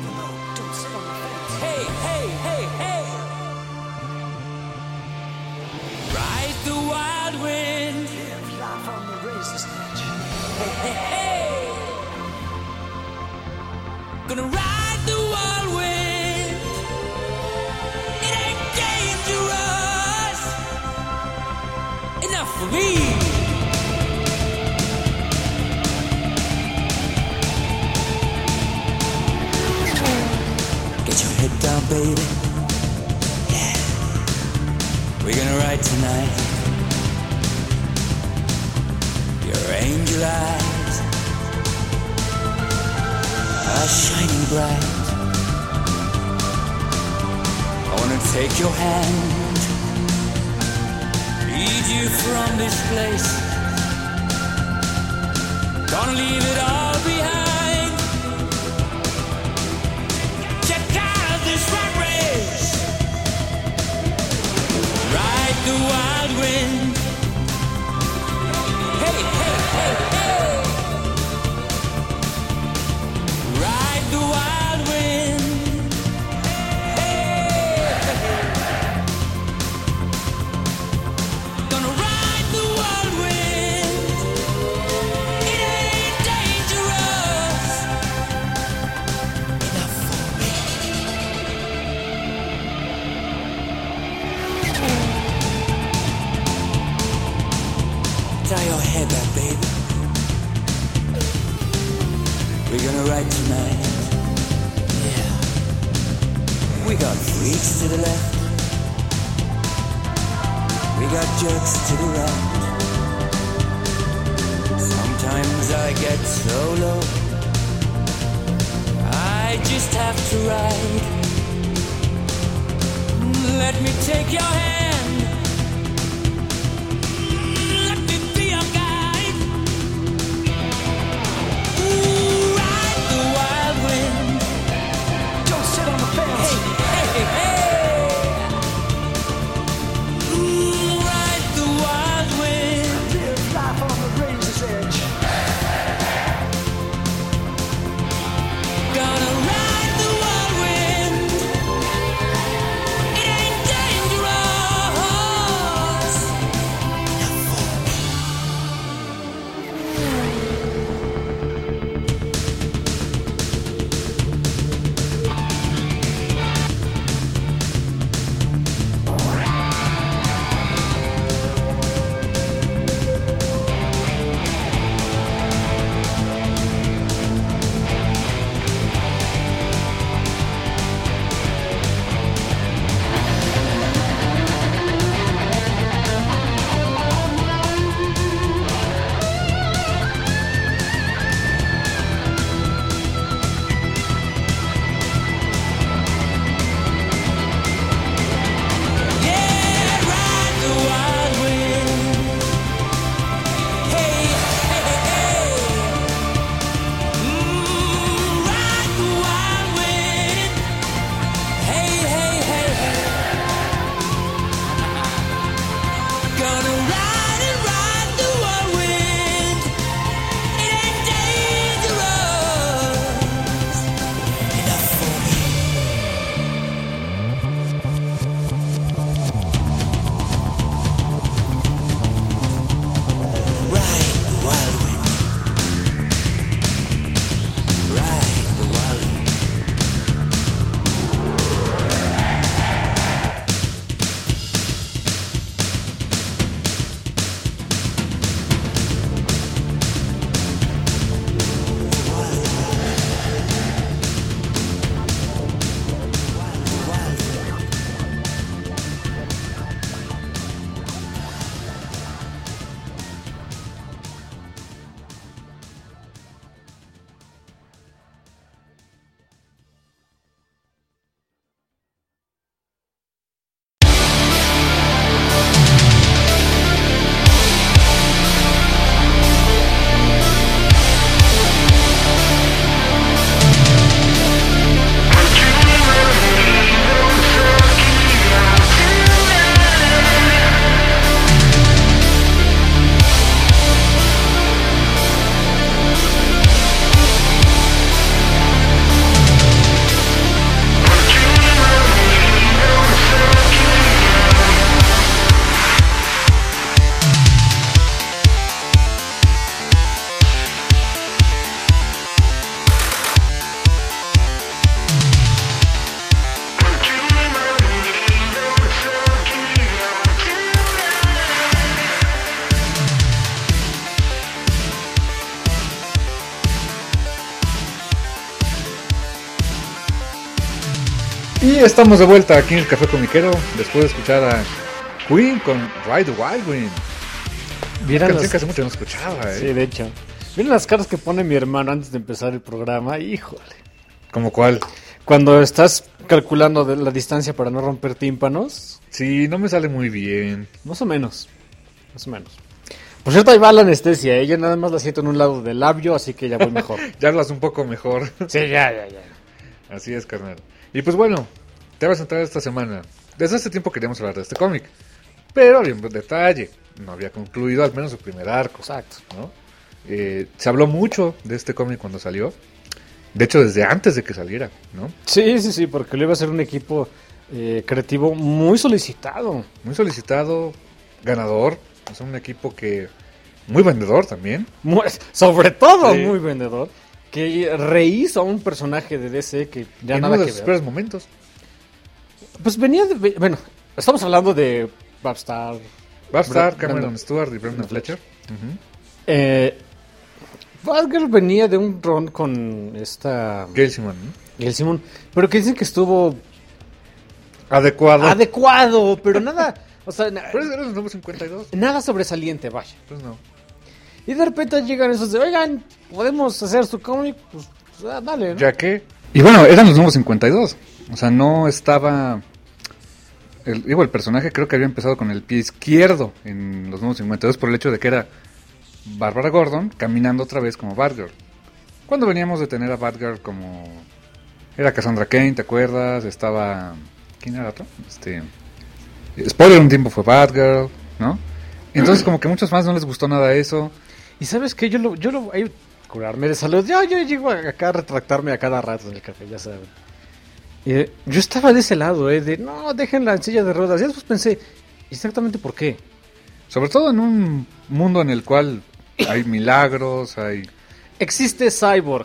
[SPEAKER 5] Hey, hey, hey, hey. Ride the wild wind. Live life on the razor's edge. Hey, hey, hey. Gonna ride the wild wind. It ain't dangerous enough for me. Get your head down, baby. Yeah. We're gonna ride tonight. Your angel eyes are shining bright. I wanna take your hand, lead you from this place. Gonna leave it all behind. Check out this rat race. Ride the wild wind. Hey, hey, hey, hey. Ride the wild wind. Hey, gonna ride the wild wind. It ain't dangerous enough for me. Tie your head up, baby. We're gonna ride tonight. Yeah. We got freaks to the left. We got jerks to the right. Sometimes I get so low, I just have to ride. Let me take your hand. Let me be your guide. Ooh, ride the wild wind. Don't sit on the fence. Hey, hey, hey, hey. Ooh, ride the wild wind. Live life on the razor's edge. Gonna ride the wild wind. It ain't dangerous.
[SPEAKER 3] Y estamos de vuelta aquí en el Café Comiquero después de escuchar a Queen con Ride the Wild Wind. Una canción
[SPEAKER 4] las...
[SPEAKER 3] que hace mucho no escuchaba, ¿eh?
[SPEAKER 4] Sí, de hecho. Miren las caras que pone mi hermano antes de empezar el programa. Híjole.
[SPEAKER 3] ¿Cómo cuál?
[SPEAKER 4] Cuando estás calculando de la distancia para no romper tímpanos.
[SPEAKER 3] Sí, no me sale muy bien.
[SPEAKER 4] Más o menos. Más o menos. Por cierto, ahí va la anestesia. Ella nada más la siento en un lado del labio, así que ya voy mejor.
[SPEAKER 3] Ya hablas un poco mejor.
[SPEAKER 4] Sí, ya, ya, ya.
[SPEAKER 3] Así es, carnal. Y pues bueno, te vas a entrar esta semana. Desde hace tiempo queríamos hablar de este cómic, pero había un detalle. No había concluido al menos su primer arco.
[SPEAKER 4] Exacto.
[SPEAKER 3] ¿No? Eh, se habló mucho de este cómic cuando salió. De hecho, desde antes de que saliera, ¿no?
[SPEAKER 4] Sí, sí, sí, porque lo iba a ser un equipo eh, creativo muy solicitado.
[SPEAKER 3] Muy solicitado, ganador. Es un equipo que... muy vendedor también.
[SPEAKER 4] Muy, sobre todo
[SPEAKER 3] Sí.
[SPEAKER 4] muy vendedor. Que rehizo a un personaje de D C que ya
[SPEAKER 3] en
[SPEAKER 4] nada
[SPEAKER 3] uno de
[SPEAKER 4] que
[SPEAKER 3] sus
[SPEAKER 4] ver.
[SPEAKER 3] peores momentos.
[SPEAKER 4] Pues venía de... Bueno, estamos hablando de Babstar.
[SPEAKER 3] Babstar,
[SPEAKER 4] Bra-
[SPEAKER 3] Cameron
[SPEAKER 4] Brandon.
[SPEAKER 3] Stewart y Brendan Fletcher. Ujú.
[SPEAKER 4] Eh, Batgirl venía de un ron con esta...
[SPEAKER 3] Gail Simon, ¿no?
[SPEAKER 4] Gail Simon, pero que dicen que estuvo
[SPEAKER 3] Adecuado.
[SPEAKER 4] adecuado, pero nada... O sea, na-
[SPEAKER 3] Pero eran los nuevos cincuenta y dos.
[SPEAKER 4] nada sobresaliente, vaya.
[SPEAKER 3] Pues no.
[SPEAKER 4] Y de repente llegan esos de, oigan, ¿podemos hacer su cómic? Pues, pues, ah, dale, ¿no?
[SPEAKER 3] Ya que... Y bueno, eran los nuevos cincuenta y dos. O sea, no estaba... el, digo, el personaje creo que había empezado con el pie izquierdo en los Nuevos cincuenta y dos por el hecho de que era Bárbara Gordon caminando otra vez como Batgirl. Cuando veníamos de tener a Batgirl como... Era Cassandra Cain, ¿te acuerdas? Estaba... ¿Quién era otro? Este... Spoiler, un tiempo fue Batgirl, ¿no? Entonces como que a muchos más no les gustó nada eso.
[SPEAKER 4] Y ¿sabes qué? Yo lo... Yo lo ahí, curarme de salud. Yo, yo llego acá a retractarme a cada rato en el café, ya saben. Eh, yo estaba de ese lado, eh, de no, déjenla en silla de ruedas. Y después pensé, exactamente por qué.
[SPEAKER 3] Sobre todo en un mundo en el cual hay milagros, hay...
[SPEAKER 4] Existe Cyborg.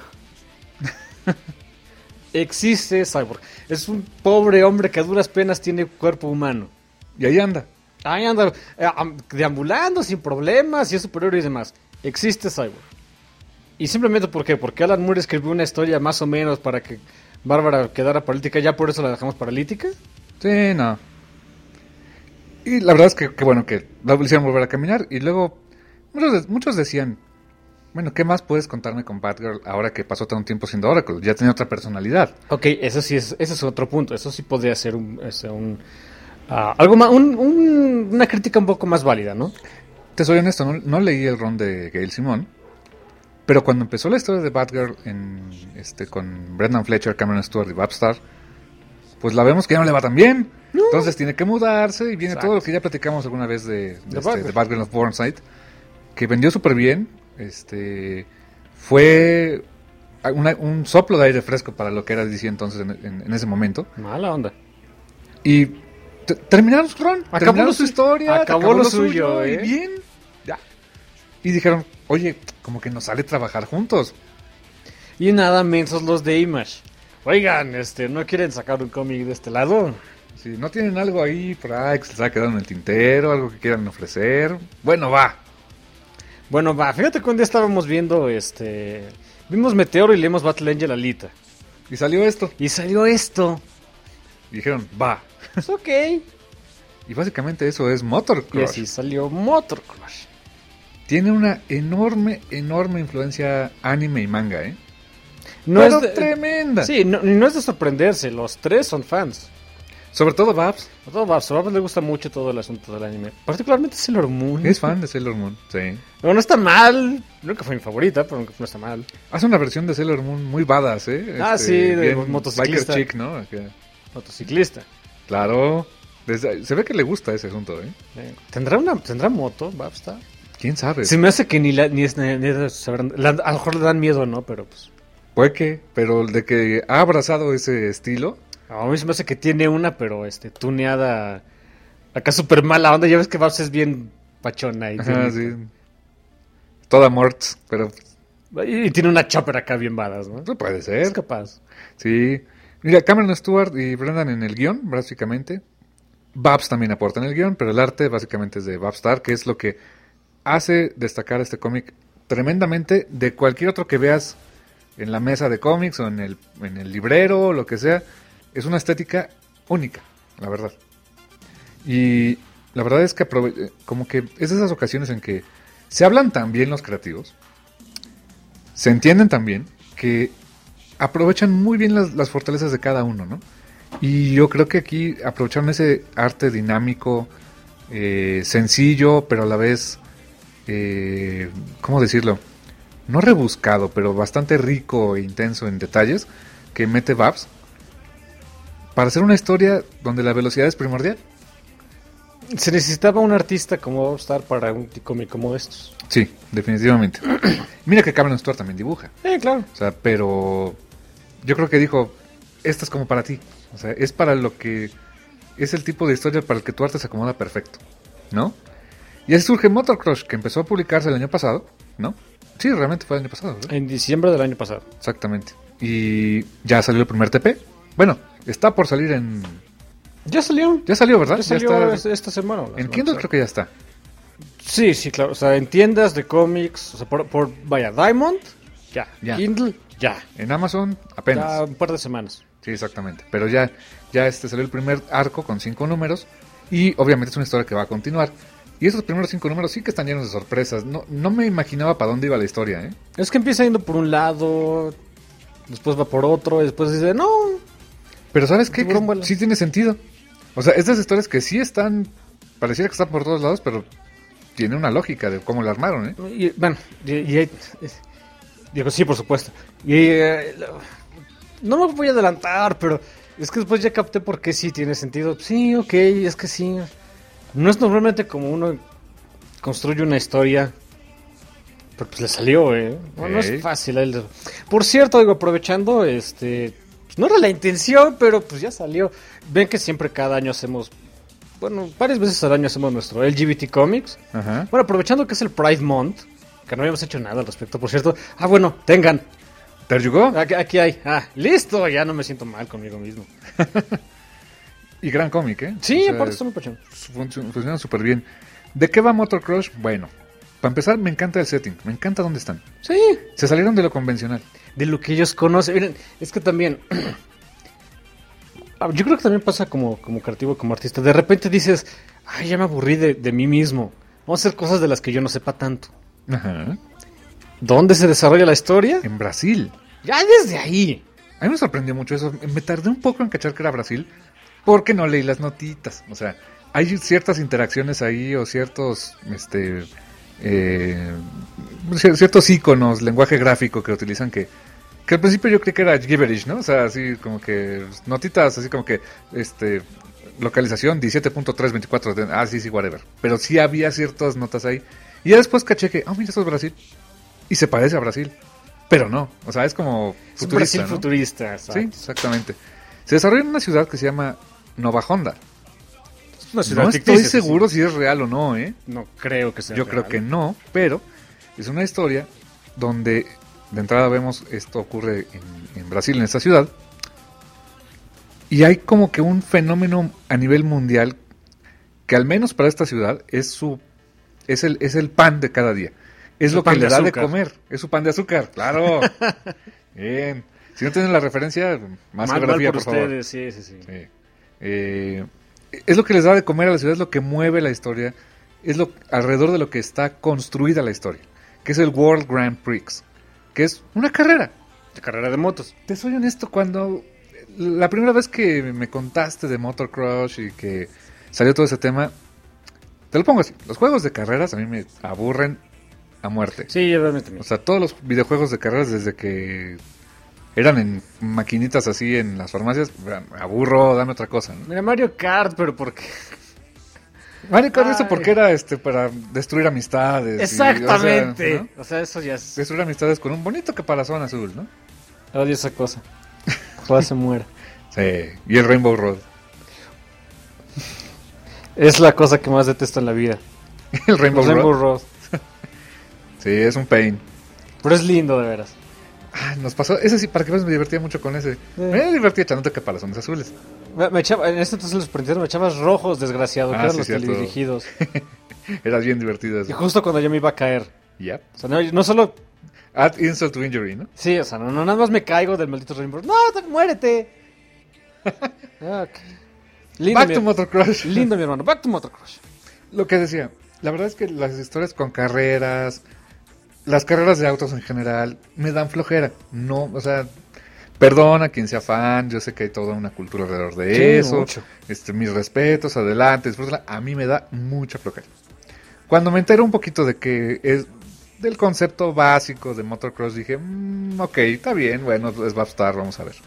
[SPEAKER 4] Existe Cyborg. Es un pobre hombre que a duras penas tiene cuerpo humano.
[SPEAKER 3] Y ahí anda.
[SPEAKER 4] Ahí anda eh, deambulando sin problemas y es superior y demás. Existe Cyborg. Y simplemente ¿por qué? Porque Alan Moore escribió una historia más o menos para que Bárbara quedara paralítica, ¿ya por eso la dejamos paralítica?
[SPEAKER 3] Sí, no. Y la verdad es que, que bueno, que la hicieron volver a caminar. Y luego, muchos, muchos decían, bueno, ¿qué más puedes contarme con Batgirl ahora que pasó tanto tiempo siendo Oracle? Ya tenía otra personalidad.
[SPEAKER 4] Ok, eso sí es, ese es otro punto. Eso sí podría ser un, ese, un uh, algo más, un, un, una crítica un poco más válida, ¿no?
[SPEAKER 3] Te soy honesto, no, no leí el run de Gail Simone. Pero cuando empezó la historia de Batgirl en, este, con Brendan Fletcher, Cameron Stewart y Babstar, pues la vemos que ya no le va tan bien. No. Entonces tiene que mudarse y viene Exacto. todo lo que ya platicamos alguna vez de, de, de, este, de Batgirl of Burnside, que vendió súper bien. Este, fue una, un soplo de aire fresco para lo que era D C entonces en, en, en ese momento.
[SPEAKER 4] Mala onda.
[SPEAKER 3] Y t- terminaron su run, acabó terminaron su historia,
[SPEAKER 4] acabó, acabó lo, lo suyo, suyo ¿eh?
[SPEAKER 3] Y bien, ya. Y dijeron, oye, como que nos sale trabajar juntos.
[SPEAKER 4] Y nada mensos los de Image. Oigan, este, ¿no quieren sacar un cómic de este lado?
[SPEAKER 3] Si no tienen algo ahí por ahí que se les ha quedado en el tintero, algo que quieran ofrecer, bueno, va.
[SPEAKER 4] Bueno, va, fíjate que un día estábamos viendo, este... Vimos Meteoro y leímos Battle Angel Alita.
[SPEAKER 3] Y salió esto.
[SPEAKER 4] Y salió esto.
[SPEAKER 3] Y dijeron, va.
[SPEAKER 4] Es ok.
[SPEAKER 3] Y básicamente eso es Motor Crush.
[SPEAKER 4] Y así salió Motor Crush.
[SPEAKER 3] Tiene una enorme, enorme influencia anime y manga, ¿eh?
[SPEAKER 4] No
[SPEAKER 3] Pero
[SPEAKER 4] es de,
[SPEAKER 3] tremenda.
[SPEAKER 4] Sí, no, no es de sorprenderse, los tres son fans.
[SPEAKER 3] Sobre todo Babs.
[SPEAKER 4] A todo Babs, a Babs le gusta mucho todo el asunto del anime. Particularmente Sailor Moon.
[SPEAKER 3] Es fan de Sailor Moon, sí.
[SPEAKER 4] No, no está mal. Nunca fue mi favorita, pero nunca, no está mal.
[SPEAKER 3] Hace una versión de Sailor Moon muy badass, ¿eh?
[SPEAKER 4] Ah,
[SPEAKER 3] este,
[SPEAKER 4] sí, de motociclista.
[SPEAKER 3] Biker chick, ¿no? Acá.
[SPEAKER 4] Motociclista.
[SPEAKER 3] Claro. Desde, se ve que le gusta ese asunto, ¿eh?
[SPEAKER 4] ¿Tendrá una tendrá moto, Babs?
[SPEAKER 3] ¿Quién sabe?
[SPEAKER 4] Se me hace que ni la, ni es, ni, ni sabrán, la, a lo mejor le dan miedo, ¿no? Pero pues...
[SPEAKER 3] Puede que, pero de que ha abrazado ese estilo...
[SPEAKER 4] A mí se me hace que tiene una, pero este tuneada acá súper mala onda. Ya ves que Babs es bien pachona. Y
[SPEAKER 3] Ajá,
[SPEAKER 4] tiene,
[SPEAKER 3] sí. Toda morts, pero...
[SPEAKER 4] Y tiene una chopper acá bien badass, ¿no?
[SPEAKER 3] Pues puede ser.
[SPEAKER 4] Es capaz.
[SPEAKER 3] Sí. Mira, Cameron Stewart y Brendan en el guión, básicamente. Babs también aporta en el guión, pero el arte básicamente es de Babstar, que es lo que hace destacar este cómic tremendamente de cualquier otro que veas en la mesa de cómics o en el, en el librero o lo que sea. Es una estética única, la verdad. Y la verdad es que aprove- como que es de esas ocasiones en que se hablan tan bien los creativos, se entienden tan bien, que aprovechan muy bien las, las fortalezas de cada uno, ¿no? Y yo creo que aquí aprovecharon ese arte dinámico, eh, sencillo, pero a la vez, eh, ¿cómo decirlo? No rebuscado, pero bastante rico e intenso en detalles, que mete Babs, para hacer una historia donde la velocidad es primordial.
[SPEAKER 4] Se necesitaba un artista como Babstar para un cómic como estos.
[SPEAKER 3] Sí, definitivamente. Mira que Cameron Stewart también dibuja.
[SPEAKER 4] Eh, claro.
[SPEAKER 3] O sea, pero yo creo que dijo, esta es como para ti. O sea, es para lo que... Es el tipo de historia para el que tu arte se acomoda perfecto, ¿no? Y así surge Motor Crush, que empezó a publicarse el año pasado, ¿no? Sí, realmente fue el año pasado, ¿verdad?
[SPEAKER 4] En diciembre del año pasado.
[SPEAKER 3] Exactamente. Y ya salió el primer T P. Bueno, está por salir en...
[SPEAKER 4] Ya salió.
[SPEAKER 3] Ya salió, ¿verdad?
[SPEAKER 4] Ya salió
[SPEAKER 3] ya está...
[SPEAKER 4] esta semana.
[SPEAKER 3] En
[SPEAKER 4] semana
[SPEAKER 3] Kindle creo que ya está.
[SPEAKER 4] Sí, sí, claro. O sea, en tiendas de cómics, o sea, por, por vaya, Diamond, ya.
[SPEAKER 3] Ya.
[SPEAKER 4] Kindle, ya.
[SPEAKER 3] En Amazon, apenas.
[SPEAKER 4] Ya un par de semanas.
[SPEAKER 3] Sí, exactamente. Pero ya, ya este salió el primer arco con cinco números. Y obviamente es una historia que va a continuar. Y esos primeros cinco números sí que están llenos de sorpresas. No, no me imaginaba para dónde iba la historia, ¿eh?
[SPEAKER 4] Es que empieza yendo por un lado, después va por otro, y después dice, no.
[SPEAKER 3] Pero ¿sabes qué? Que sí tiene sentido. O sea, estas historias que sí están, pareciera que están por todos lados, pero tiene una lógica de cómo la armaron, ¿eh?
[SPEAKER 4] Y, bueno, y, y hay- es- digo, sí, por supuesto. Y eh, lo- no me voy a adelantar, pero es que después ya capté por qué sí tiene sentido. Sí, ok, es que sí. No es normalmente como uno construye una historia, pero pues le salió, ¿eh? No, no
[SPEAKER 3] Ok.
[SPEAKER 4] es fácil. el- Por cierto, digo, aprovechando, este, pues no era la intención, pero pues ya salió. Ven que siempre cada año hacemos, bueno, varias veces al año hacemos nuestro L G B T Comics.
[SPEAKER 3] Ajá.
[SPEAKER 4] Bueno, aprovechando que es el Pride Month, que no habíamos hecho nada al respecto, por cierto. Ah, bueno, tengan.
[SPEAKER 3] ¿There you go?
[SPEAKER 4] Aquí, aquí hay. Ah, listo, ya no me siento mal conmigo mismo.
[SPEAKER 3] Y gran cómic, ¿eh?
[SPEAKER 4] Sí,
[SPEAKER 3] O sea,
[SPEAKER 4] aparte está muy pachón.
[SPEAKER 3] func- funciona súper bien. ¿De qué va Motor Crush? Bueno, para empezar, me encanta el setting. Me encanta dónde están.
[SPEAKER 4] Sí,
[SPEAKER 3] Se salieron de lo convencional.
[SPEAKER 4] de lo que ellos conocen. Miren, es que también. Ah, yo creo que también pasa como, como creativo, como artista. De repente dices, ay, ya me aburrí de, de mí mismo. Vamos a hacer cosas de las que yo no sepa tanto.
[SPEAKER 3] Ajá.
[SPEAKER 4] ¿Dónde se desarrolla la historia?
[SPEAKER 3] En Brasil.
[SPEAKER 4] Ya desde ahí.
[SPEAKER 3] A mí me sorprendió mucho eso. Me tardé un poco en cachar que era Brasil porque no leí las notitas. O sea, hay ciertas interacciones ahí o ciertos, este, eh, cier- ciertos iconos, lenguaje gráfico que utilizan que, que al principio yo creí que era gibberish, ¿no? O sea, así como que notitas, así como que, este, localización diecisiete punto trescientos veinticuatro. de- Ah, sí, sí, whatever. Pero sí había ciertas notas ahí. Y ya después caché que, oh, mira, esto es Brasil. Y se parece a Brasil. Pero no, o sea, es como
[SPEAKER 4] Es un
[SPEAKER 3] futurista,
[SPEAKER 4] Brasil
[SPEAKER 3] ¿no?
[SPEAKER 4] futurista.
[SPEAKER 3] Sí,
[SPEAKER 4] exacto.
[SPEAKER 3] exactamente. Se desarrolla en una ciudad que se llama Nova Honda.
[SPEAKER 4] Es una ciudad
[SPEAKER 3] No
[SPEAKER 4] ficticia,
[SPEAKER 3] estoy
[SPEAKER 4] sí,
[SPEAKER 3] seguro si es real o no, ¿eh?
[SPEAKER 4] sí. No creo que sea
[SPEAKER 3] Yo creo
[SPEAKER 4] real.
[SPEAKER 3] que no, pero es una historia donde de entrada vemos esto ocurre en, en Brasil, en esta ciudad, y hay como que un fenómeno a nivel mundial que al menos para esta ciudad es su es el es el pan de cada día. Es
[SPEAKER 4] El
[SPEAKER 3] lo que
[SPEAKER 4] pan
[SPEAKER 3] le
[SPEAKER 4] de
[SPEAKER 3] da de
[SPEAKER 4] azúcar.
[SPEAKER 3] comer, es su pan de azúcar, claro. Bien. Si no tienen la referencia, más
[SPEAKER 4] Mal, mal
[SPEAKER 3] geografía,
[SPEAKER 4] por,
[SPEAKER 3] por, favor.
[SPEAKER 4] ustedes, sí, sí, sí.
[SPEAKER 3] Sí. Eh, es lo que les da de comer a la ciudad, es lo que mueve la historia, es lo alrededor de lo que está construida la historia, que es el World Grand Prix, que es una carrera.
[SPEAKER 4] De carrera de motos.
[SPEAKER 3] Te soy honesto, cuando la primera vez que me contaste de Motor Crush y que salió todo ese tema, te lo pongo así, los juegos de carreras a mí me aburren a muerte.
[SPEAKER 4] Sí, realmente.
[SPEAKER 3] O sea, todos los videojuegos de carreras desde que eran en maquinitas así en las farmacias, me aburro, dame otra cosa, ¿no?
[SPEAKER 4] Mira, Mario Kart, pero ¿por qué?
[SPEAKER 3] Mario Kart, eso
[SPEAKER 4] Ay.
[SPEAKER 3] porque era este para destruir amistades. y,
[SPEAKER 4] Exactamente.
[SPEAKER 3] o sea, ¿no?
[SPEAKER 4] O sea, eso ya es...
[SPEAKER 3] Destruir amistades con un bonito caparazón azul, ¿no?
[SPEAKER 4] Odio esa cosa. Ojalá se muera.
[SPEAKER 3] Sí, y el Rainbow Road.
[SPEAKER 4] Es la cosa que más detesto en la vida.
[SPEAKER 3] El Rainbow,
[SPEAKER 4] Los Rainbow
[SPEAKER 3] Road.
[SPEAKER 4] Road.
[SPEAKER 3] Sí, es un pain.
[SPEAKER 4] Pero es lindo, de veras.
[SPEAKER 3] Ah, nos pasó, ese sí, para que veas, me divertía mucho con ese. Me divertía echándote caparazones azules.
[SPEAKER 4] Me, me echaba, en este entonces los prendieron, me echabas rojos, desgraciado,
[SPEAKER 3] Ah,
[SPEAKER 4] que eran
[SPEAKER 3] sí,
[SPEAKER 4] los
[SPEAKER 3] cierto.
[SPEAKER 4] teledirigidos.
[SPEAKER 3] Era bien divertido
[SPEAKER 4] Y
[SPEAKER 3] eso.
[SPEAKER 4] justo cuando yo me iba a caer.
[SPEAKER 3] Yep.
[SPEAKER 4] O sea, no, no solo...
[SPEAKER 3] Add insult to injury, ¿no?
[SPEAKER 4] Sí, o sea, no, no nada más me caigo del maldito Rainbow. ¡No, te- muérete! Ah, ok. Lindo,
[SPEAKER 3] Back
[SPEAKER 4] mi,
[SPEAKER 3] to Motor Crush.
[SPEAKER 4] lindo, mi hermano. Back to Motor Crush.
[SPEAKER 3] Lo que decía, la verdad es que las historias con carreras, las carreras de autos en general, me dan flojera. No, o sea, perdón a quien sea fan, yo sé que hay toda una cultura alrededor de
[SPEAKER 4] Sí,
[SPEAKER 3] eso.
[SPEAKER 4] mucho.
[SPEAKER 3] Este, mis respetos, adelante, disfrútala. A mí me da mucha flojera. Cuando me entero un poquito de que es del concepto básico de motocross, dije, mmm, ok, está bien, bueno, es Babstar, vamos a ver.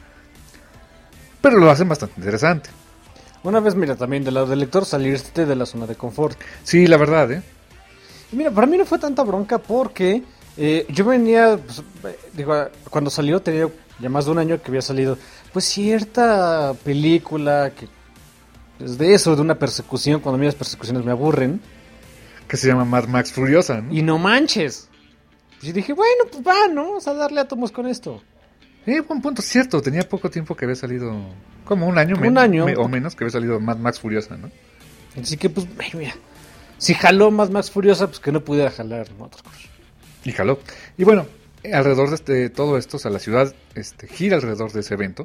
[SPEAKER 3] Pero lo hacen bastante interesante.
[SPEAKER 4] Una vez, mira, también del lado del lector, salirte de la zona de confort.
[SPEAKER 3] Sí, la verdad, ¿eh?
[SPEAKER 4] Y mira, para mí no fue tanta bronca porque eh, yo venía, pues, eh, digo, cuando salió tenía ya más de un año que había salido, pues cierta película que es de eso, de una persecución, cuando a mí las persecuciones me aburren.
[SPEAKER 3] Que se llama Mad Max Furiosa, ¿no?
[SPEAKER 4] Y no manches. Y dije, bueno, pues va, ¿no? Vamos a darle átomos con esto.
[SPEAKER 3] Eh, buen punto, cierto, tenía poco tiempo que había salido, como un año,
[SPEAKER 4] Un
[SPEAKER 3] men-
[SPEAKER 4] año.
[SPEAKER 3] me- o menos que había salido Mad Max Furiosa, ¿no?
[SPEAKER 4] Así que, pues, ay, mira, si jaló más Max Furiosa, pues que no pudiera jalar, ¿no? Otras cosas.
[SPEAKER 3] Y jaló. Y bueno, eh, alrededor de este, todo esto, o sea, la ciudad este, gira alrededor de ese evento.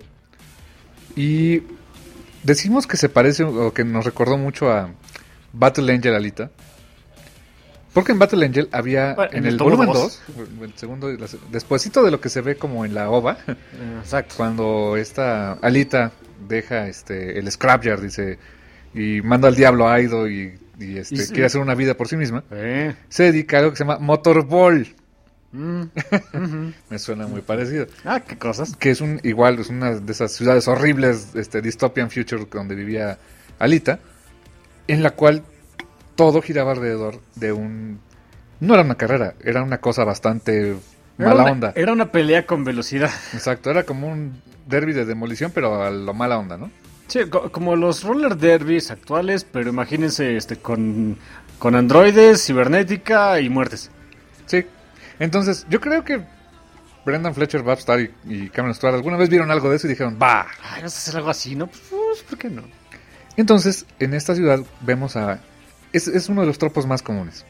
[SPEAKER 3] Y decimos que se parece o que nos recordó mucho a Battle Angel Alita. Porque en Battle Angel había,
[SPEAKER 4] Bueno,
[SPEAKER 3] en,
[SPEAKER 4] en
[SPEAKER 3] el,
[SPEAKER 4] el tomo
[SPEAKER 3] volumen
[SPEAKER 4] dos.
[SPEAKER 3] dos, el segundo, la- despuésito de lo que se ve como en la ova,
[SPEAKER 4] Exacto.
[SPEAKER 3] cuando esta Alita deja este el scrapyard, dice, y manda al diablo a Aido y, y, este,
[SPEAKER 4] Y sí.
[SPEAKER 3] quiere hacer una vida por sí misma,
[SPEAKER 4] Eh.
[SPEAKER 3] se dedica a algo que se llama Motorball.
[SPEAKER 4] Mm. Ujú.
[SPEAKER 3] Me suena muy parecido.
[SPEAKER 4] Ah, qué cosas.
[SPEAKER 3] Que es un igual, es una de esas ciudades horribles, este dystopian future donde vivía Alita, en la cual todo giraba alrededor de un... No era una carrera, era una cosa bastante
[SPEAKER 4] Era
[SPEAKER 3] mala
[SPEAKER 4] una-
[SPEAKER 3] onda.
[SPEAKER 4] Era una pelea con velocidad.
[SPEAKER 3] Exacto, era como un derby de demolición, pero a lo mala onda, ¿no?
[SPEAKER 4] Sí, co- como los roller derbys actuales, pero imagínense este con, con androides, cibernética y muertes.
[SPEAKER 3] Sí. Entonces, yo creo que Brendan Fletcher, Bob Starr y, y Cameron Stewart alguna vez vieron algo de eso y dijeron, ¡bah!
[SPEAKER 4] Ay, ¿vas a hacer algo así, no? Pues, ¿por qué no?
[SPEAKER 3] Entonces, en esta ciudad vemos a... Es, es uno de los tropos más comunes.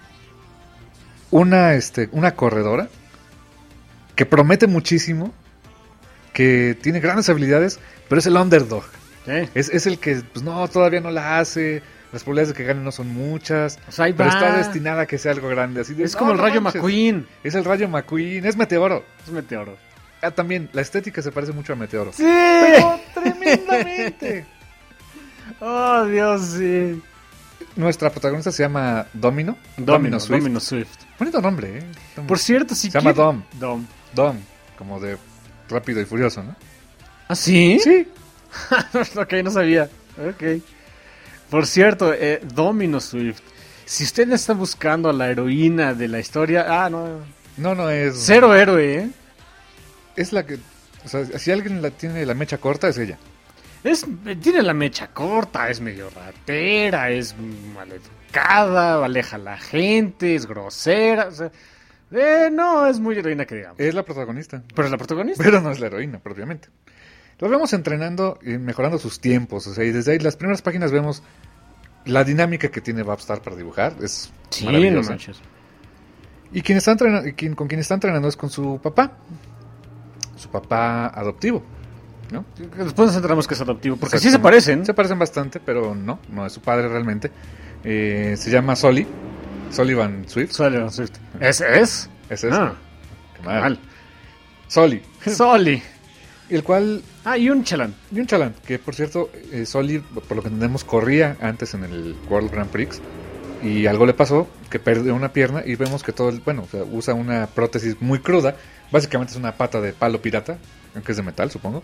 [SPEAKER 3] Una, este, una corredora que promete muchísimo, que tiene grandes habilidades, pero es el underdog.
[SPEAKER 4] ¿Eh?
[SPEAKER 3] Es, es el que, pues no, todavía no la hace, las probabilidades de que gane no son muchas,
[SPEAKER 4] O sea, ahí
[SPEAKER 3] pero
[SPEAKER 4] va.
[SPEAKER 3] está destinada a que sea algo grande. Así de,
[SPEAKER 4] Es
[SPEAKER 3] "No,
[SPEAKER 4] como el
[SPEAKER 3] no
[SPEAKER 4] Rayo
[SPEAKER 3] manches".
[SPEAKER 4] McQueen.
[SPEAKER 3] Es el Rayo McQueen, es Meteoro.
[SPEAKER 4] Es meteoro.
[SPEAKER 3] Ah, también, la estética se parece mucho a Meteoro.
[SPEAKER 4] ¡Sí!
[SPEAKER 3] Pero tremendamente.
[SPEAKER 4] ¡Oh, Dios, sí!
[SPEAKER 3] Nuestra protagonista se llama Domino.
[SPEAKER 4] Domino,
[SPEAKER 3] Swift.
[SPEAKER 4] Domino Swift.
[SPEAKER 3] Bonito nombre, ¿eh? Domino.
[SPEAKER 4] Por cierto, si
[SPEAKER 3] Se llama
[SPEAKER 4] quiere-
[SPEAKER 3] Dom.
[SPEAKER 4] Dom.
[SPEAKER 3] Dom, como de Rápido y Furioso, ¿no?
[SPEAKER 4] ¿Ah, sí?
[SPEAKER 3] Sí.
[SPEAKER 4] Ok, no sabía. Ok. Por cierto, eh, Domino Swift. Si usted está buscando a la heroína de la historia... Ah, no.
[SPEAKER 3] No, no es...
[SPEAKER 4] Cero héroe, ¿eh?
[SPEAKER 3] Es la que... O sea, si alguien la tiene la mecha corta, es ella.
[SPEAKER 4] Es, tiene la mecha corta, es medio ratera, es maleducada, aleja a la gente, es grosera. O sea, eh, no, es muy heroína que digamos.
[SPEAKER 3] Es la protagonista.
[SPEAKER 4] Pero es la protagonista.
[SPEAKER 3] Pero no es la heroína, propiamente. Los vemos entrenando y mejorando sus tiempos. O sea, y desde ahí las primeras páginas vemos la dinámica que tiene Babstar para dibujar. Es
[SPEAKER 4] Sí, no
[SPEAKER 3] maravillosa.
[SPEAKER 4] manches.
[SPEAKER 3] Y quien está entrenando, y quien, con quien está entrenando es con su papá. Su papá adoptivo, ¿no?
[SPEAKER 4] Después nos enteramos que es adoptivo, porque sí se
[SPEAKER 3] Exactamente.
[SPEAKER 4] parecen.
[SPEAKER 3] Se parecen bastante, pero no, no es su padre realmente. Eh, se llama Solly, Sullivan Swift.
[SPEAKER 4] Sullivan Swift. ¿Ese es?
[SPEAKER 3] Ese es.
[SPEAKER 4] Ah,
[SPEAKER 3] Qué mal.
[SPEAKER 4] mal.
[SPEAKER 3] Solly,
[SPEAKER 4] Soli.
[SPEAKER 3] el cual,
[SPEAKER 4] Ah, y un chalán.
[SPEAKER 3] y un chalán, que por cierto, eh, Solly, por lo que entendemos, corría antes en el World Grand Prix. Y algo le pasó, que perdió una pierna y vemos que todo el, bueno, o sea, usa una prótesis muy cruda. Básicamente es una pata de palo pirata, aunque es de metal, supongo.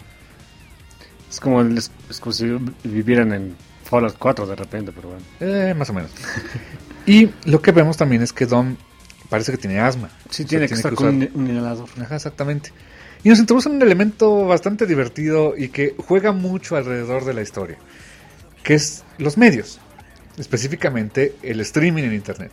[SPEAKER 4] Es como, el- es, es como si vivieran en Fallout cuatro de repente, pero bueno.
[SPEAKER 3] Eh, más o menos. Y lo que vemos también es que Dom parece que tiene asma.
[SPEAKER 4] Sí,
[SPEAKER 3] O sea,
[SPEAKER 4] tiene que estar con
[SPEAKER 3] usar-
[SPEAKER 4] un, un inhalador.
[SPEAKER 3] Ajá, exactamente. Y nos introducen un elemento bastante divertido y que juega mucho alrededor de la historia, que es los medios, específicamente el streaming en internet.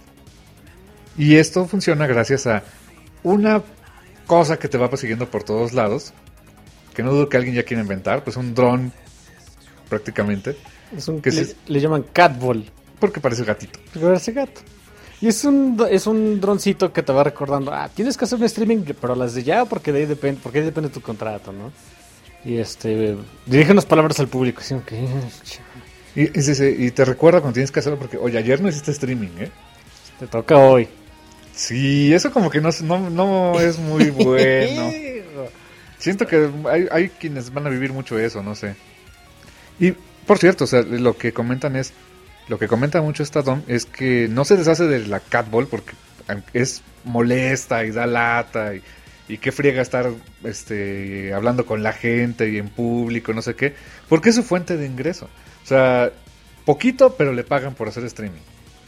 [SPEAKER 3] Y esto funciona gracias a una cosa que te va persiguiendo por todos lados, que no dudo que alguien ya quiera inventar, pues un dron prácticamente,
[SPEAKER 4] Es un,
[SPEAKER 3] Que
[SPEAKER 4] le,
[SPEAKER 3] sí.
[SPEAKER 4] le llaman catball.
[SPEAKER 3] porque parece gatito.
[SPEAKER 4] Ese gato. Y es un, es un droncito que te va recordando, ah, tienes que hacer un streaming, pero las de ya, porque de ahí depende, porque ahí depende tu contrato, ¿no? Y este, dirige unas palabras al público, así que...
[SPEAKER 3] Y, y, sí, sí, y te recuerda cuando tienes que hacerlo porque, oye, ayer no hiciste streaming, ¿eh?
[SPEAKER 4] Te toca hoy.
[SPEAKER 3] Sí, eso como que no, es- no, no es muy bueno. Siento que hay, hay quienes van a vivir mucho eso, no sé. Y, por cierto, o sea, lo que comentan es... Lo que comenta mucho esta Dom es que no se deshace de la catball porque es molesta y da lata y, y qué friega estar este, hablando con la gente y en público, no sé qué, porque es su fuente de ingreso. O sea, poquito, pero le pagan por hacer streaming.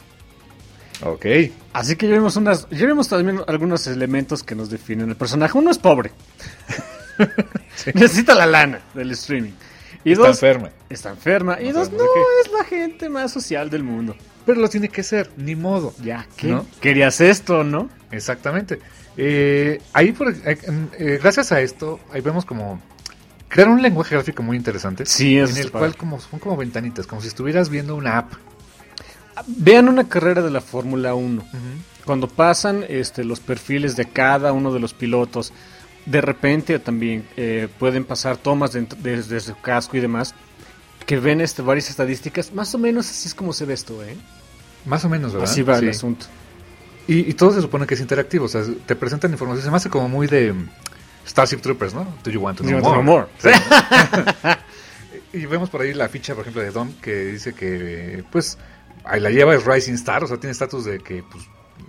[SPEAKER 3] Ok.
[SPEAKER 4] Así que ya vemos unas, ya vemos también algunos elementos que nos definen el personaje. Uno es pobre.
[SPEAKER 3] Sí.
[SPEAKER 4] Necesita la lana del streaming. Y
[SPEAKER 3] Está
[SPEAKER 4] dos,
[SPEAKER 3] enferma.
[SPEAKER 4] está enferma. Y
[SPEAKER 3] No
[SPEAKER 4] dos,
[SPEAKER 3] sabemos
[SPEAKER 4] no,
[SPEAKER 3] de
[SPEAKER 4] es la gente más social del mundo.
[SPEAKER 3] Pero lo tiene que ser, ni modo.
[SPEAKER 4] Ya, ¿qué?
[SPEAKER 3] ¿No?
[SPEAKER 4] Querías esto, ¿no?
[SPEAKER 3] Exactamente. Eh, ahí, por, eh, eh, gracias a esto, ahí vemos como crear un lenguaje gráfico muy interesante.
[SPEAKER 4] Sí, eso
[SPEAKER 3] en el
[SPEAKER 4] es
[SPEAKER 3] cual
[SPEAKER 4] padre.
[SPEAKER 3] como, son como ventanitas, como si estuvieras viendo una app.
[SPEAKER 4] Vean una carrera de la Fórmula uno. Cuando pasan este, los perfiles de cada uno de los pilotos, de repente también eh, pueden pasar tomas de- desde su casco y demás, que ven este, varias estadísticas. Más o menos así es como se ve esto, ¿eh?
[SPEAKER 3] Más o menos, ¿verdad?
[SPEAKER 4] Así va
[SPEAKER 3] Sí.
[SPEAKER 4] el asunto.
[SPEAKER 3] Y, y todo se supone que es interactivo, o sea, te presentan información, se me hace como muy de mm, Starship Troopers, ¿no? Do you want to know
[SPEAKER 4] Do you want to
[SPEAKER 3] more?
[SPEAKER 4] know more?
[SPEAKER 3] Sí. Y vemos por ahí la ficha, por ejemplo, de Dom, que dice que, pues, ahí la lleva, es Rising Star, o sea, tiene estatus de que, pues,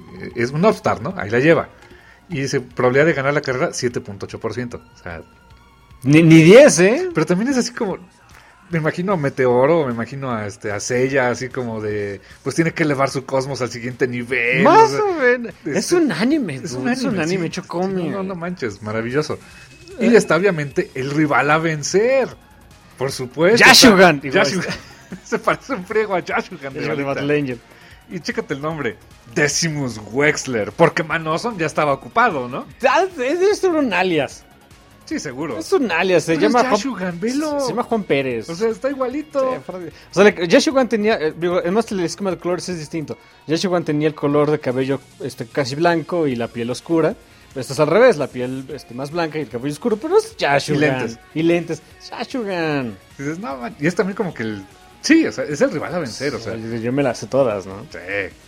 [SPEAKER 3] es un All-Star, ¿no? Ahí la lleva. Y dice, probabilidad de ganar la carrera, siete punto ocho por ciento. O sea...
[SPEAKER 4] Ni, ni diez, ¿eh?
[SPEAKER 3] Pero también es así como... Me imagino a Meteoro, me imagino a este a Seiya, así como de... Pues tiene que elevar su cosmos al siguiente nivel.
[SPEAKER 4] Más
[SPEAKER 3] o sea,
[SPEAKER 4] o menos.
[SPEAKER 3] este,
[SPEAKER 4] es un anime,
[SPEAKER 3] es
[SPEAKER 4] es
[SPEAKER 3] un
[SPEAKER 4] un
[SPEAKER 3] anime,
[SPEAKER 4] anime, es un anime
[SPEAKER 3] sí,
[SPEAKER 4] hecho
[SPEAKER 3] sí,
[SPEAKER 4] cómic.
[SPEAKER 3] No, no manches, maravilloso. Y está obviamente el rival a vencer. Por supuesto.
[SPEAKER 4] Yashugan.
[SPEAKER 3] Yashugan. Se parece un friego a Yashugan.
[SPEAKER 4] Es el Battle Angel.
[SPEAKER 3] Y chécate el nombre. Decimus Wexler. Porque Manoson ya estaba ocupado, ¿no?
[SPEAKER 4] Ah, Debe ser un alias.
[SPEAKER 3] Sí, seguro.
[SPEAKER 4] Es un alias, se
[SPEAKER 3] Pero
[SPEAKER 4] llama
[SPEAKER 3] es
[SPEAKER 4] Juan,
[SPEAKER 3] Yashugan, velo.
[SPEAKER 4] se llama Juan Pérez.
[SPEAKER 3] O sea, está igualito.
[SPEAKER 4] Sí, fuera de- o sea, le- Yashugan tenía, eh, digo, además el esquema de colores es distinto. Yashugan tenía el color de cabello este, casi blanco y la piel oscura. Esto es al revés, la piel este, más blanca y el cabello oscuro, pero es Yashugan.
[SPEAKER 3] Y lentes.
[SPEAKER 4] Y lentes. Yashugan.
[SPEAKER 3] Y dices, no, man. Y es también como que el... Sí, o sea, es el rival a vencer, o sea.
[SPEAKER 4] Yo, yo me las sé todas, ¿no?
[SPEAKER 3] Sí.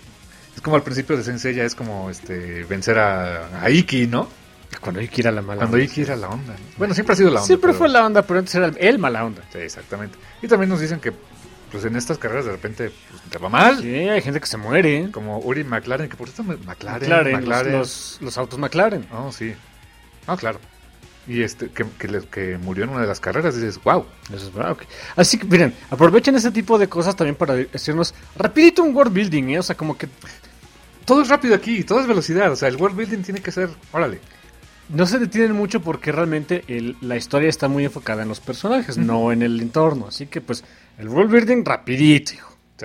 [SPEAKER 3] Es como al principio de Sensei ya es como este vencer a, a Iki, ¿no?
[SPEAKER 4] Cuando Iki era la mala
[SPEAKER 3] Cuando
[SPEAKER 4] onda.
[SPEAKER 3] Iki era la onda. Bueno, siempre ha sido la onda.
[SPEAKER 4] Siempre
[SPEAKER 3] pero-
[SPEAKER 4] fue la onda, pero antes era el, el mala onda.
[SPEAKER 3] Sí, exactamente. Y también nos dicen que pues en estas carreras de repente pues, te va mal.
[SPEAKER 4] Sí, hay gente que se muere. ¿eh?
[SPEAKER 3] Como Uri McLaren, que por cierto McLaren,
[SPEAKER 4] McLaren,
[SPEAKER 3] McLaren.
[SPEAKER 4] Los, los, los autos McLaren.
[SPEAKER 3] Oh, sí. Ah, claro. Y este que, que, le- que murió en una de las carreras, dices, wow.
[SPEAKER 4] Eso es verdad, ok. Así que, miren, aprovechen ese tipo de cosas también para decirnos rapidito un world building, ¿eh? O sea, como que
[SPEAKER 3] Todo es rápido aquí, todo es velocidad. O sea, el world building tiene que ser, órale.
[SPEAKER 4] no se detienen mucho porque realmente el- la historia está muy enfocada en los personajes, no en el entorno. Así que, pues, el world building rapidito, hijo.
[SPEAKER 3] Sí.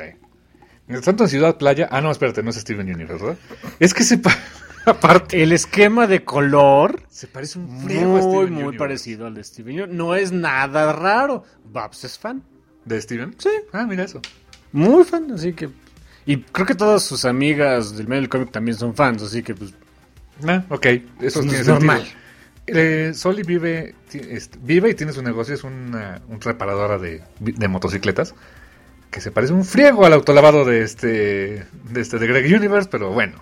[SPEAKER 3] Tanto en Ciudad Playa. Ah, no, espérate, no es Steven Universe, ¿verdad? Es que se pa- aparte.
[SPEAKER 4] El esquema de color,
[SPEAKER 3] Se parece un friego a
[SPEAKER 4] muy,
[SPEAKER 3] Steven
[SPEAKER 4] muy
[SPEAKER 3] Universe.
[SPEAKER 4] parecido al de Steven Universe. No es nada raro. Babs es fan.
[SPEAKER 3] ¿De Steven?
[SPEAKER 4] Sí.
[SPEAKER 3] Ah, mira eso.
[SPEAKER 4] Muy fan, así que... Y creo que todas sus amigas del medio del cómic también son fans, así que, pues...
[SPEAKER 3] Ah, ok, eso
[SPEAKER 4] Es
[SPEAKER 3] tiene
[SPEAKER 4] normal.
[SPEAKER 3] sentido. Eh, Soli vive, ti- este, vive y tiene su negocio, es una un reparadora de, de motocicletas que se parece un friego al autolavado de este de este de Greg Universe, pero bueno.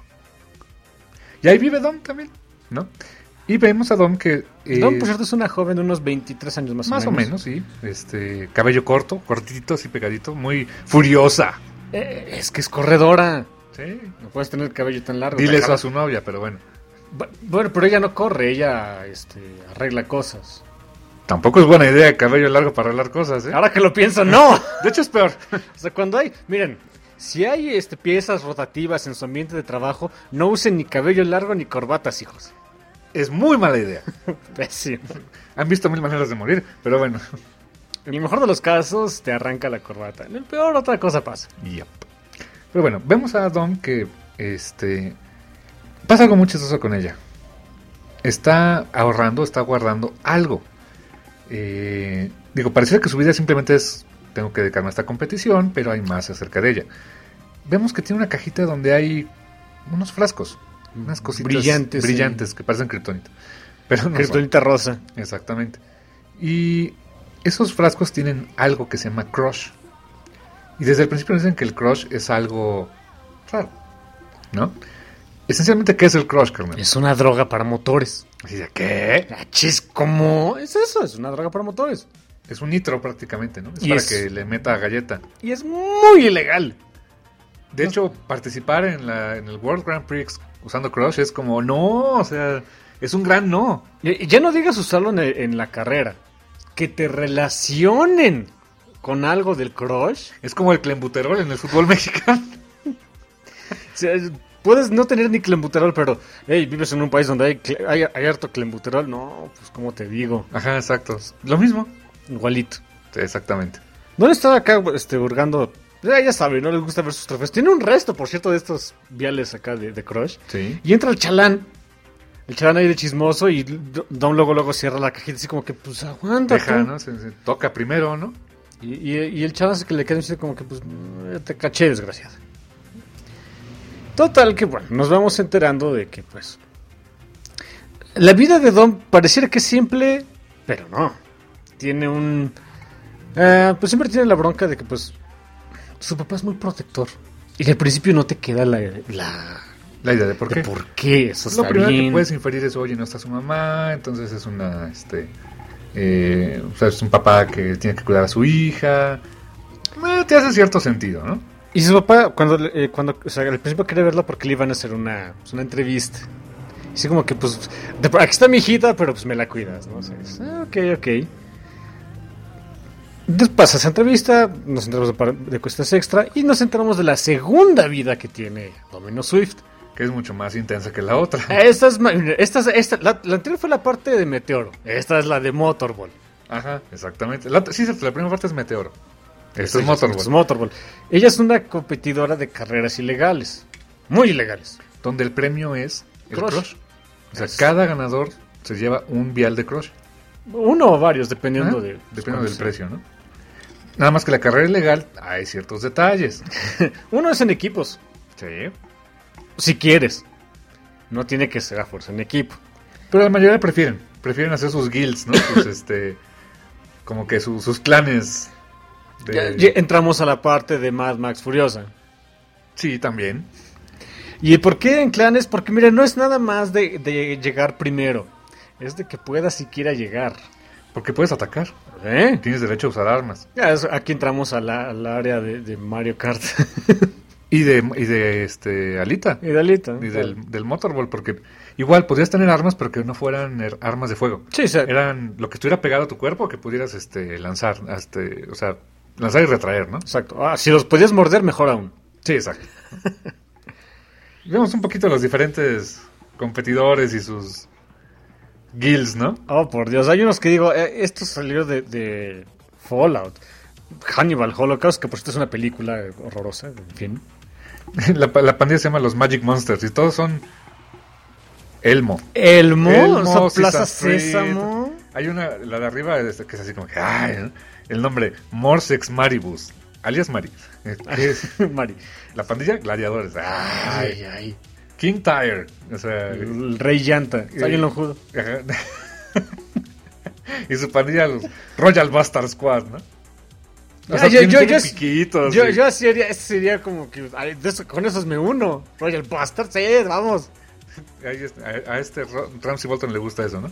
[SPEAKER 3] Y ahí vive Dom también, ¿no? Y vemos a Dom que eh,
[SPEAKER 4] Don, por cierto, es una joven de unos veintitrés años más,
[SPEAKER 3] más
[SPEAKER 4] o
[SPEAKER 3] o
[SPEAKER 4] menos.
[SPEAKER 3] menos, sí, este cabello corto, cortito, así pegadito, muy furiosa.
[SPEAKER 4] Eh, es que es corredora.
[SPEAKER 3] Sí.
[SPEAKER 4] No puedes tener el cabello tan largo.
[SPEAKER 3] Dile eso
[SPEAKER 4] Dejar-
[SPEAKER 3] a su novia, pero bueno.
[SPEAKER 4] Bu- Bueno, pero ella no corre, ella este, arregla cosas.
[SPEAKER 3] Tampoco es buena idea cabello largo para arreglar cosas, ¿eh?
[SPEAKER 4] Ahora que lo pienso, no.
[SPEAKER 3] De hecho es peor.
[SPEAKER 4] O sea, cuando hay, miren, si hay este, piezas rotativas en su ambiente de trabajo, no usen ni cabello largo ni corbatas, hijos.
[SPEAKER 3] Es muy mala idea.
[SPEAKER 4] Pésimo.
[SPEAKER 3] Han visto mil maneras de morir, pero bueno.
[SPEAKER 4] En el mejor de los casos, te arranca la corbata. En el peor, otra cosa pasa.
[SPEAKER 3] Yep. Pero bueno, vemos a Dom que este pasa algo muy chistoso con ella. Está ahorrando, está guardando algo. Eh, digo, pareciera que su vida simplemente es tengo que dedicarme a esta competición, pero hay más acerca de ella. Vemos que tiene una cajita donde hay unos frascos, unas cositas
[SPEAKER 4] Brillantes,
[SPEAKER 3] brillantes
[SPEAKER 4] sí.
[SPEAKER 3] que parecen kriptonita. Pero no son.
[SPEAKER 4] Kriptonita rosa.
[SPEAKER 3] Exactamente. Y esos frascos tienen algo que se llama crush. Y desde el principio dicen que el crush es algo raro, ¿no? Esencialmente, ¿qué es el crush, carnal?
[SPEAKER 4] Es una droga para motores.
[SPEAKER 3] Así de, ¿qué?
[SPEAKER 4] Ah, chis, ¿cómo? Es eso, es una droga para motores.
[SPEAKER 3] Es un nitro prácticamente, ¿no? Es
[SPEAKER 4] Y
[SPEAKER 3] para
[SPEAKER 4] es-
[SPEAKER 3] que le meta galleta.
[SPEAKER 4] Y es muy ilegal.
[SPEAKER 3] De hecho, participar en, la, en el World Grand Prix usando crush es como, no, o sea, es un gran no.
[SPEAKER 4] Y- y ya no digas usarlo en, el- en la carrera. Que te relacionen con algo del crush.
[SPEAKER 3] Es como el clenbuterol en el fútbol mexicano.
[SPEAKER 4] O sea, puedes no tener ni clenbuterol, pero, hey, vives en un país donde hay, cle- hay, hay harto clenbuterol. No, pues, como te digo,
[SPEAKER 3] Ajá, exacto. Lo mismo.
[SPEAKER 4] igualito.
[SPEAKER 3] Sí, exactamente.
[SPEAKER 4] No le estaba acá este, hurgando. Ya, ya sabe, no les gusta ver sus trofeos. Tiene un resto, por cierto, de estos viales acá de, de crush.
[SPEAKER 3] Sí.
[SPEAKER 4] Y entra el chalán. El chalán ahí de chismoso y Don luego luego cierra la cajita así como que, pues aguanta.
[SPEAKER 3] Deja,
[SPEAKER 4] tú.
[SPEAKER 3] ¿no? Se, se toca primero, ¿no?
[SPEAKER 4] Y, y, y el chalán se que le queda así como que, pues, ya te caché, desgraciado. Total que, bueno, nos vamos enterando de que, pues, la vida de Don pareciera que es simple, pero no. Tiene un... eh, pues siempre tiene la bronca de que, pues, su papá es muy protector. Y al principio no te queda la... la
[SPEAKER 3] La idea de por
[SPEAKER 4] de
[SPEAKER 3] qué.
[SPEAKER 4] por qué eso
[SPEAKER 3] Lo
[SPEAKER 4] está
[SPEAKER 3] primero
[SPEAKER 4] bien.
[SPEAKER 3] que puedes inferir es, oye, no está su mamá, entonces es una, este... Eh, o sea, es un papá que tiene que cuidar a su hija. Eh, te hace cierto sentido, ¿no?
[SPEAKER 4] Y su papá, cuando, eh, cuando o sea, al principio quería verlo porque le iban a hacer una, pues, una entrevista. Y así como que, pues, de, aquí está mi hijita, pero pues me la cuidas, ¿no? O sea, es, ah, ok, ok. Entonces pasa esa entrevista, nos enteramos de, par- de cuestas extra y nos enteramos de la segunda vida que tiene Domino Swift.
[SPEAKER 3] Que es mucho más intensa que la otra.
[SPEAKER 4] Esta es, ma- esta es- esta- la, la anterior fue la parte de Meteoro, esta es la de Motorball.
[SPEAKER 3] Ajá, exactamente. La, sí, la primera parte es Meteoro. Esto es
[SPEAKER 4] Sí,
[SPEAKER 3] Motorball.
[SPEAKER 4] es Motorball. Ella es una competidora de carreras ilegales, muy ilegales.
[SPEAKER 3] Donde el premio es el
[SPEAKER 4] Crush.
[SPEAKER 3] Crush. O sea,
[SPEAKER 4] Es-
[SPEAKER 3] cada ganador se lleva un vial de Crush.
[SPEAKER 4] Uno o varios, dependiendo
[SPEAKER 3] Ajá,
[SPEAKER 4] de...
[SPEAKER 3] Dependiendo del precio, ¿no? Nada más que la carrera ilegal hay ciertos detalles.
[SPEAKER 4] Uno es en equipos,
[SPEAKER 3] Sí.
[SPEAKER 4] si quieres. No tiene que ser a fuerza en equipo.
[SPEAKER 3] Pero la mayoría prefieren. Prefieren hacer sus guilds, ¿no? Sus, este... Como que su- sus clanes. de-
[SPEAKER 4] Ya- ya entramos a la parte de Mad Max Furiosa.
[SPEAKER 3] Sí, también.
[SPEAKER 4] ¿Y por qué en clanes? Porque mira, no es nada más de, de llegar primero. Es de que puedas siquiera llegar.
[SPEAKER 3] Porque puedes atacar.
[SPEAKER 4] ¿Eh?
[SPEAKER 3] Tienes derecho a usar armas.
[SPEAKER 4] Ya, es- aquí entramos a la- al área de, de Mario Kart.
[SPEAKER 3] Y de, y de este Alita.
[SPEAKER 4] y Dalita.
[SPEAKER 3] Y del, del Motorball. Porque igual podías tener armas, pero que no fueran er- armas de fuego.
[SPEAKER 4] Sí, o sea,
[SPEAKER 3] Eran lo que estuviera pegado a tu cuerpo que pudieras este lanzar. Este, o sea, lanzar y retraer, ¿no?
[SPEAKER 4] exacto. Ah, si los podías morder, mejor aún.
[SPEAKER 3] Sí, exacto. Vemos un poquito los diferentes competidores y sus guilds, ¿no?
[SPEAKER 4] Oh, por Dios. Hay unos que digo, eh, esto salió de, de Fallout. Hannibal Holocaust, que por cierto es una película horrorosa, en fin.
[SPEAKER 3] La, pa- la pandilla se llama los Magic Monsters y todos son Elmo.
[SPEAKER 4] Elmo,
[SPEAKER 3] Elmo,
[SPEAKER 4] o sea, Plaza
[SPEAKER 3] Sesame Street.
[SPEAKER 4] Sésamo.
[SPEAKER 3] Hay una, la de arriba, este, que es así como que, ay, ¿no? El nombre, Morsex Maribus, alias Mari. Eh, que es
[SPEAKER 4] Mari.
[SPEAKER 3] la pandilla, gladiadores. Ay,
[SPEAKER 4] Ay, ay.
[SPEAKER 3] King Tire, o sea,
[SPEAKER 4] El Rey Llanta. Está bien lonjudo.
[SPEAKER 3] ajá. Y su pandilla, los Royal Bastard Squad, ¿no? O sea,
[SPEAKER 4] Ah, yo-
[SPEAKER 3] tiene-
[SPEAKER 4] yo-
[SPEAKER 3] tiene
[SPEAKER 4] yo-
[SPEAKER 3] piquitos.
[SPEAKER 4] Yo,
[SPEAKER 3] y-
[SPEAKER 4] yo sería, ese sería como que ay, de eso- con esos me uno. Royal Bastard, sí, vamos.
[SPEAKER 3] Ahí está, a, a este Ro- Ramsey Bolton le gusta eso, ¿no?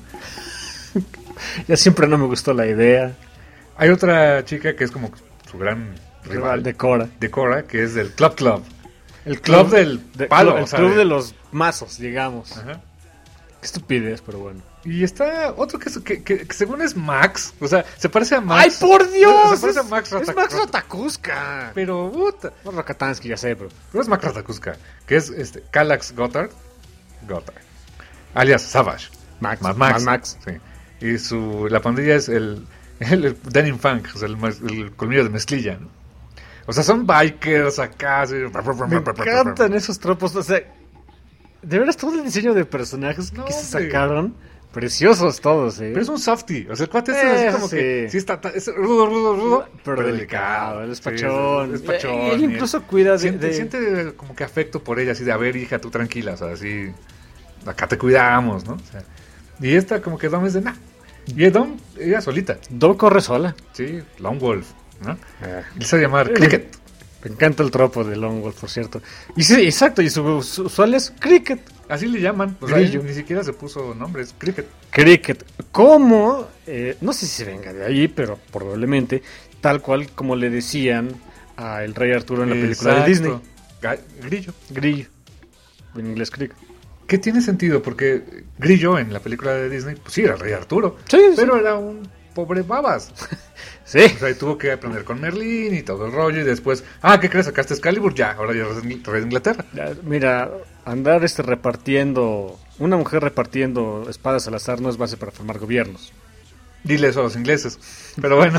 [SPEAKER 4] Ya siempre no me gustó la idea.
[SPEAKER 3] Hay otra chica que es como su gran rival
[SPEAKER 4] Rival de Cora.
[SPEAKER 3] de Cora, que es del Club Club.
[SPEAKER 4] El
[SPEAKER 3] Club del
[SPEAKER 4] de-
[SPEAKER 3] palo,
[SPEAKER 4] El
[SPEAKER 3] o sea,
[SPEAKER 4] club
[SPEAKER 3] de-
[SPEAKER 4] de los mazos, digamos.
[SPEAKER 3] Ajá.
[SPEAKER 4] Qué estupidez, pero bueno.
[SPEAKER 3] Y está otro que, es- que, que- que según es Max, o sea, se parece a Max.
[SPEAKER 4] ¡Ay, por Dios!
[SPEAKER 3] Se parece a
[SPEAKER 4] Es-
[SPEAKER 3] Max
[SPEAKER 4] Es
[SPEAKER 3] Rata-
[SPEAKER 4] Max
[SPEAKER 3] Rata-
[SPEAKER 4] Ratakuska.
[SPEAKER 3] Pero, puta,
[SPEAKER 4] No, Rakatansky, ya sé, pero.
[SPEAKER 3] no es Max Ratakuska, que es este, Kallax Gothard, Gothard, alias Savage.
[SPEAKER 4] Max.
[SPEAKER 3] Mad Max.
[SPEAKER 4] Mad Max.
[SPEAKER 3] Sí. Y su, la pandilla es el, el, el Denim Funk, o sea, el, mas- el colmillo de mezclilla, ¿no? O sea, son bikers acá. Así,
[SPEAKER 4] Me encantan esos tropos. O sea, de veras, todo el diseño de personajes
[SPEAKER 3] No,
[SPEAKER 4] que se
[SPEAKER 3] hombre.
[SPEAKER 4] sacaron, preciosos todos, ¿eh?
[SPEAKER 3] Pero es un softie, o sea, el cuate este
[SPEAKER 4] Eh,
[SPEAKER 3] es así como
[SPEAKER 4] sí.
[SPEAKER 3] que sí está, es rudo, rudo, rudo,
[SPEAKER 4] pero delicado, es
[SPEAKER 3] Sí,
[SPEAKER 4] pachón.
[SPEAKER 3] es, es pachón.
[SPEAKER 4] Eh, él
[SPEAKER 3] y
[SPEAKER 4] incluso cuida de-
[SPEAKER 3] siente,
[SPEAKER 4] de-
[SPEAKER 3] siente como que afecto por ella, así de, a ver, hija, tú tranquila, o sea, así, acá te cuidamos, ¿no? O sea, y esta como que Dom es de, nah, y Dom, ella solita,
[SPEAKER 4] Dom corre sola.
[SPEAKER 3] sí, Lone Wolf, ¿no?
[SPEAKER 4] Eh,
[SPEAKER 3] Él se va a llamar Cricket.
[SPEAKER 4] Me encanta el tropo de Lone Wolf, por cierto. Y sí, exacto, y su, su usual es Cricket.
[SPEAKER 3] Así le llaman, o sea,
[SPEAKER 4] Grillo.
[SPEAKER 3] él ni siquiera se puso nombre, es Cricket.
[SPEAKER 4] Cricket. ¿Cómo? Eh, no sé si se venga de ahí, pero probablemente, tal cual como le decían a el Rey Arturo en la película de Disney.
[SPEAKER 3] Ga- Grillo.
[SPEAKER 4] Grillo. En inglés, Cricket.
[SPEAKER 3] Que tiene sentido, porque Grillo en la película de Disney, pues sí, era el Rey Arturo,
[SPEAKER 4] Sí, sí.
[SPEAKER 3] pero era un pobre babas.
[SPEAKER 4] Sí.
[SPEAKER 3] O sea, y tuvo que aprender con Merlín y todo el rollo, y después, ah, ¿qué crees? Sacaste Excalibur, ya, ahora ya eres Rey de Inglaterra.
[SPEAKER 4] Ya, mira, andar este repartiendo, una mujer repartiendo espadas al azar no es base para formar gobiernos.
[SPEAKER 3] Dile eso a los ingleses. Pero bueno,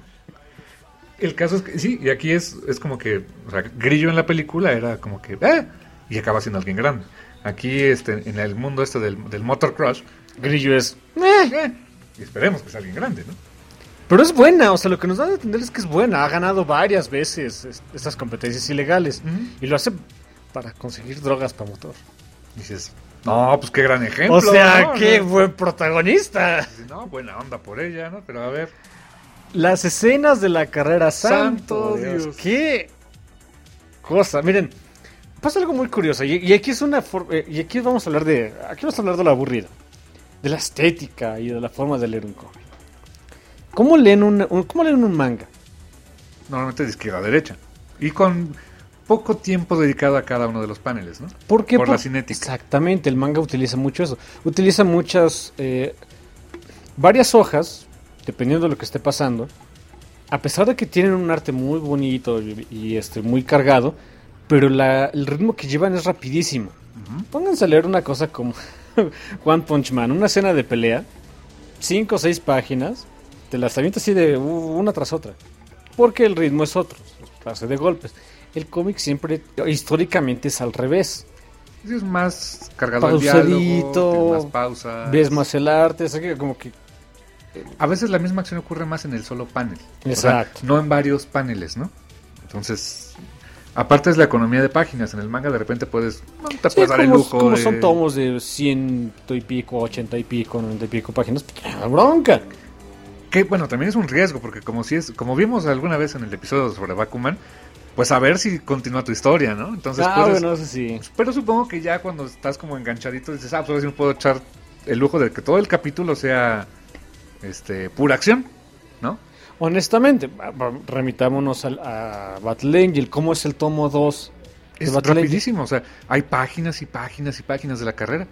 [SPEAKER 3] el caso es que sí, y aquí es, es como que, o sea, Grillo en la película era como que, eh, y acaba siendo alguien grande. Aquí, este, en el mundo este del, del Motor Crush,
[SPEAKER 4] Grillo es... "Eh",
[SPEAKER 3] eh, y esperemos que sea alguien grande, ¿no?
[SPEAKER 4] pero es buena, o sea, lo que nos da a entender es que es buena. Ha ganado varias veces es- estas competencias ilegales.
[SPEAKER 3] Ujú.
[SPEAKER 4] Y lo hace para conseguir drogas para motor.
[SPEAKER 3] Y dices, no, pues qué gran ejemplo.
[SPEAKER 4] O sea,
[SPEAKER 3] ¿no?
[SPEAKER 4] qué
[SPEAKER 3] ¿no?
[SPEAKER 4] buen protagonista.
[SPEAKER 3] Dices, no, buena onda por ella, ¿no? Pero a ver,
[SPEAKER 4] Las escenas de la carrera, santo
[SPEAKER 3] Santo
[SPEAKER 4] Dios.
[SPEAKER 3] Dios.
[SPEAKER 4] Qué cosa. Miren, pasa algo muy curioso. Y, y aquí es una for- eh, y aquí vamos a hablar de. Aquí vamos a hablar de lo aburrido. De la estética y de la forma de leer un cómic. ¿Cómo leen un, un- cómo leen un manga?
[SPEAKER 3] Normalmente de izquierda a derecha. Y con poco tiempo dedicado a cada uno de los paneles, ¿no?
[SPEAKER 4] ¿Por qué?
[SPEAKER 3] Por la cinética.
[SPEAKER 4] Exactamente, el manga utiliza mucho eso. Utiliza muchas, eh, varias hojas, dependiendo de lo que esté pasando. A pesar de que tienen un arte muy bonito y, y, este, muy cargado, pero la, el ritmo que llevan es rapidísimo. Pónganse a leer una cosa como One Punch Man, una escena de pelea, cinco o seis páginas, te las avientas así de uh, una tras otra. Porque el ritmo es otro, clase de golpes. El cómic siempre, históricamente, es al revés.
[SPEAKER 3] Sí, es más cargado al
[SPEAKER 4] Pausadito,
[SPEAKER 3] diálogo, tiene más pausas.
[SPEAKER 4] Ves más el arte, es que como que...
[SPEAKER 3] A veces la misma acción ocurre más en el solo panel.
[SPEAKER 4] Exacto.
[SPEAKER 3] O sea, no en varios paneles, ¿no? Entonces, aparte es la economía de páginas. En el manga de repente puedes, no te
[SPEAKER 4] Sí,
[SPEAKER 3] puedes dar el
[SPEAKER 4] como,
[SPEAKER 3] lujo
[SPEAKER 4] como
[SPEAKER 3] de...
[SPEAKER 4] son tomos de ciento y pico, ochenta y pico, noventa y pico páginas, pues, ¡qué bronca!
[SPEAKER 3] Que bueno, también es un riesgo, porque como si es, como vimos alguna vez en el episodio sobre Bakuman, pues a ver si continúa tu historia, ¿no? Entonces,
[SPEAKER 4] Ah,
[SPEAKER 3] puedes-
[SPEAKER 4] bueno, eso sí.
[SPEAKER 3] pero supongo que ya cuando estás como enganchadito dices, ah, pues ahora sí me puedo echar el lujo de que todo el capítulo sea este pura acción, ¿no?
[SPEAKER 4] Honestamente, va- va- remitámonos al- a Battle Angel. ¿Cómo es el tomo dos de
[SPEAKER 3] Es
[SPEAKER 4] Battle Angel?
[SPEAKER 3] rapidísimo, o sea, hay páginas y páginas y páginas de la carrera.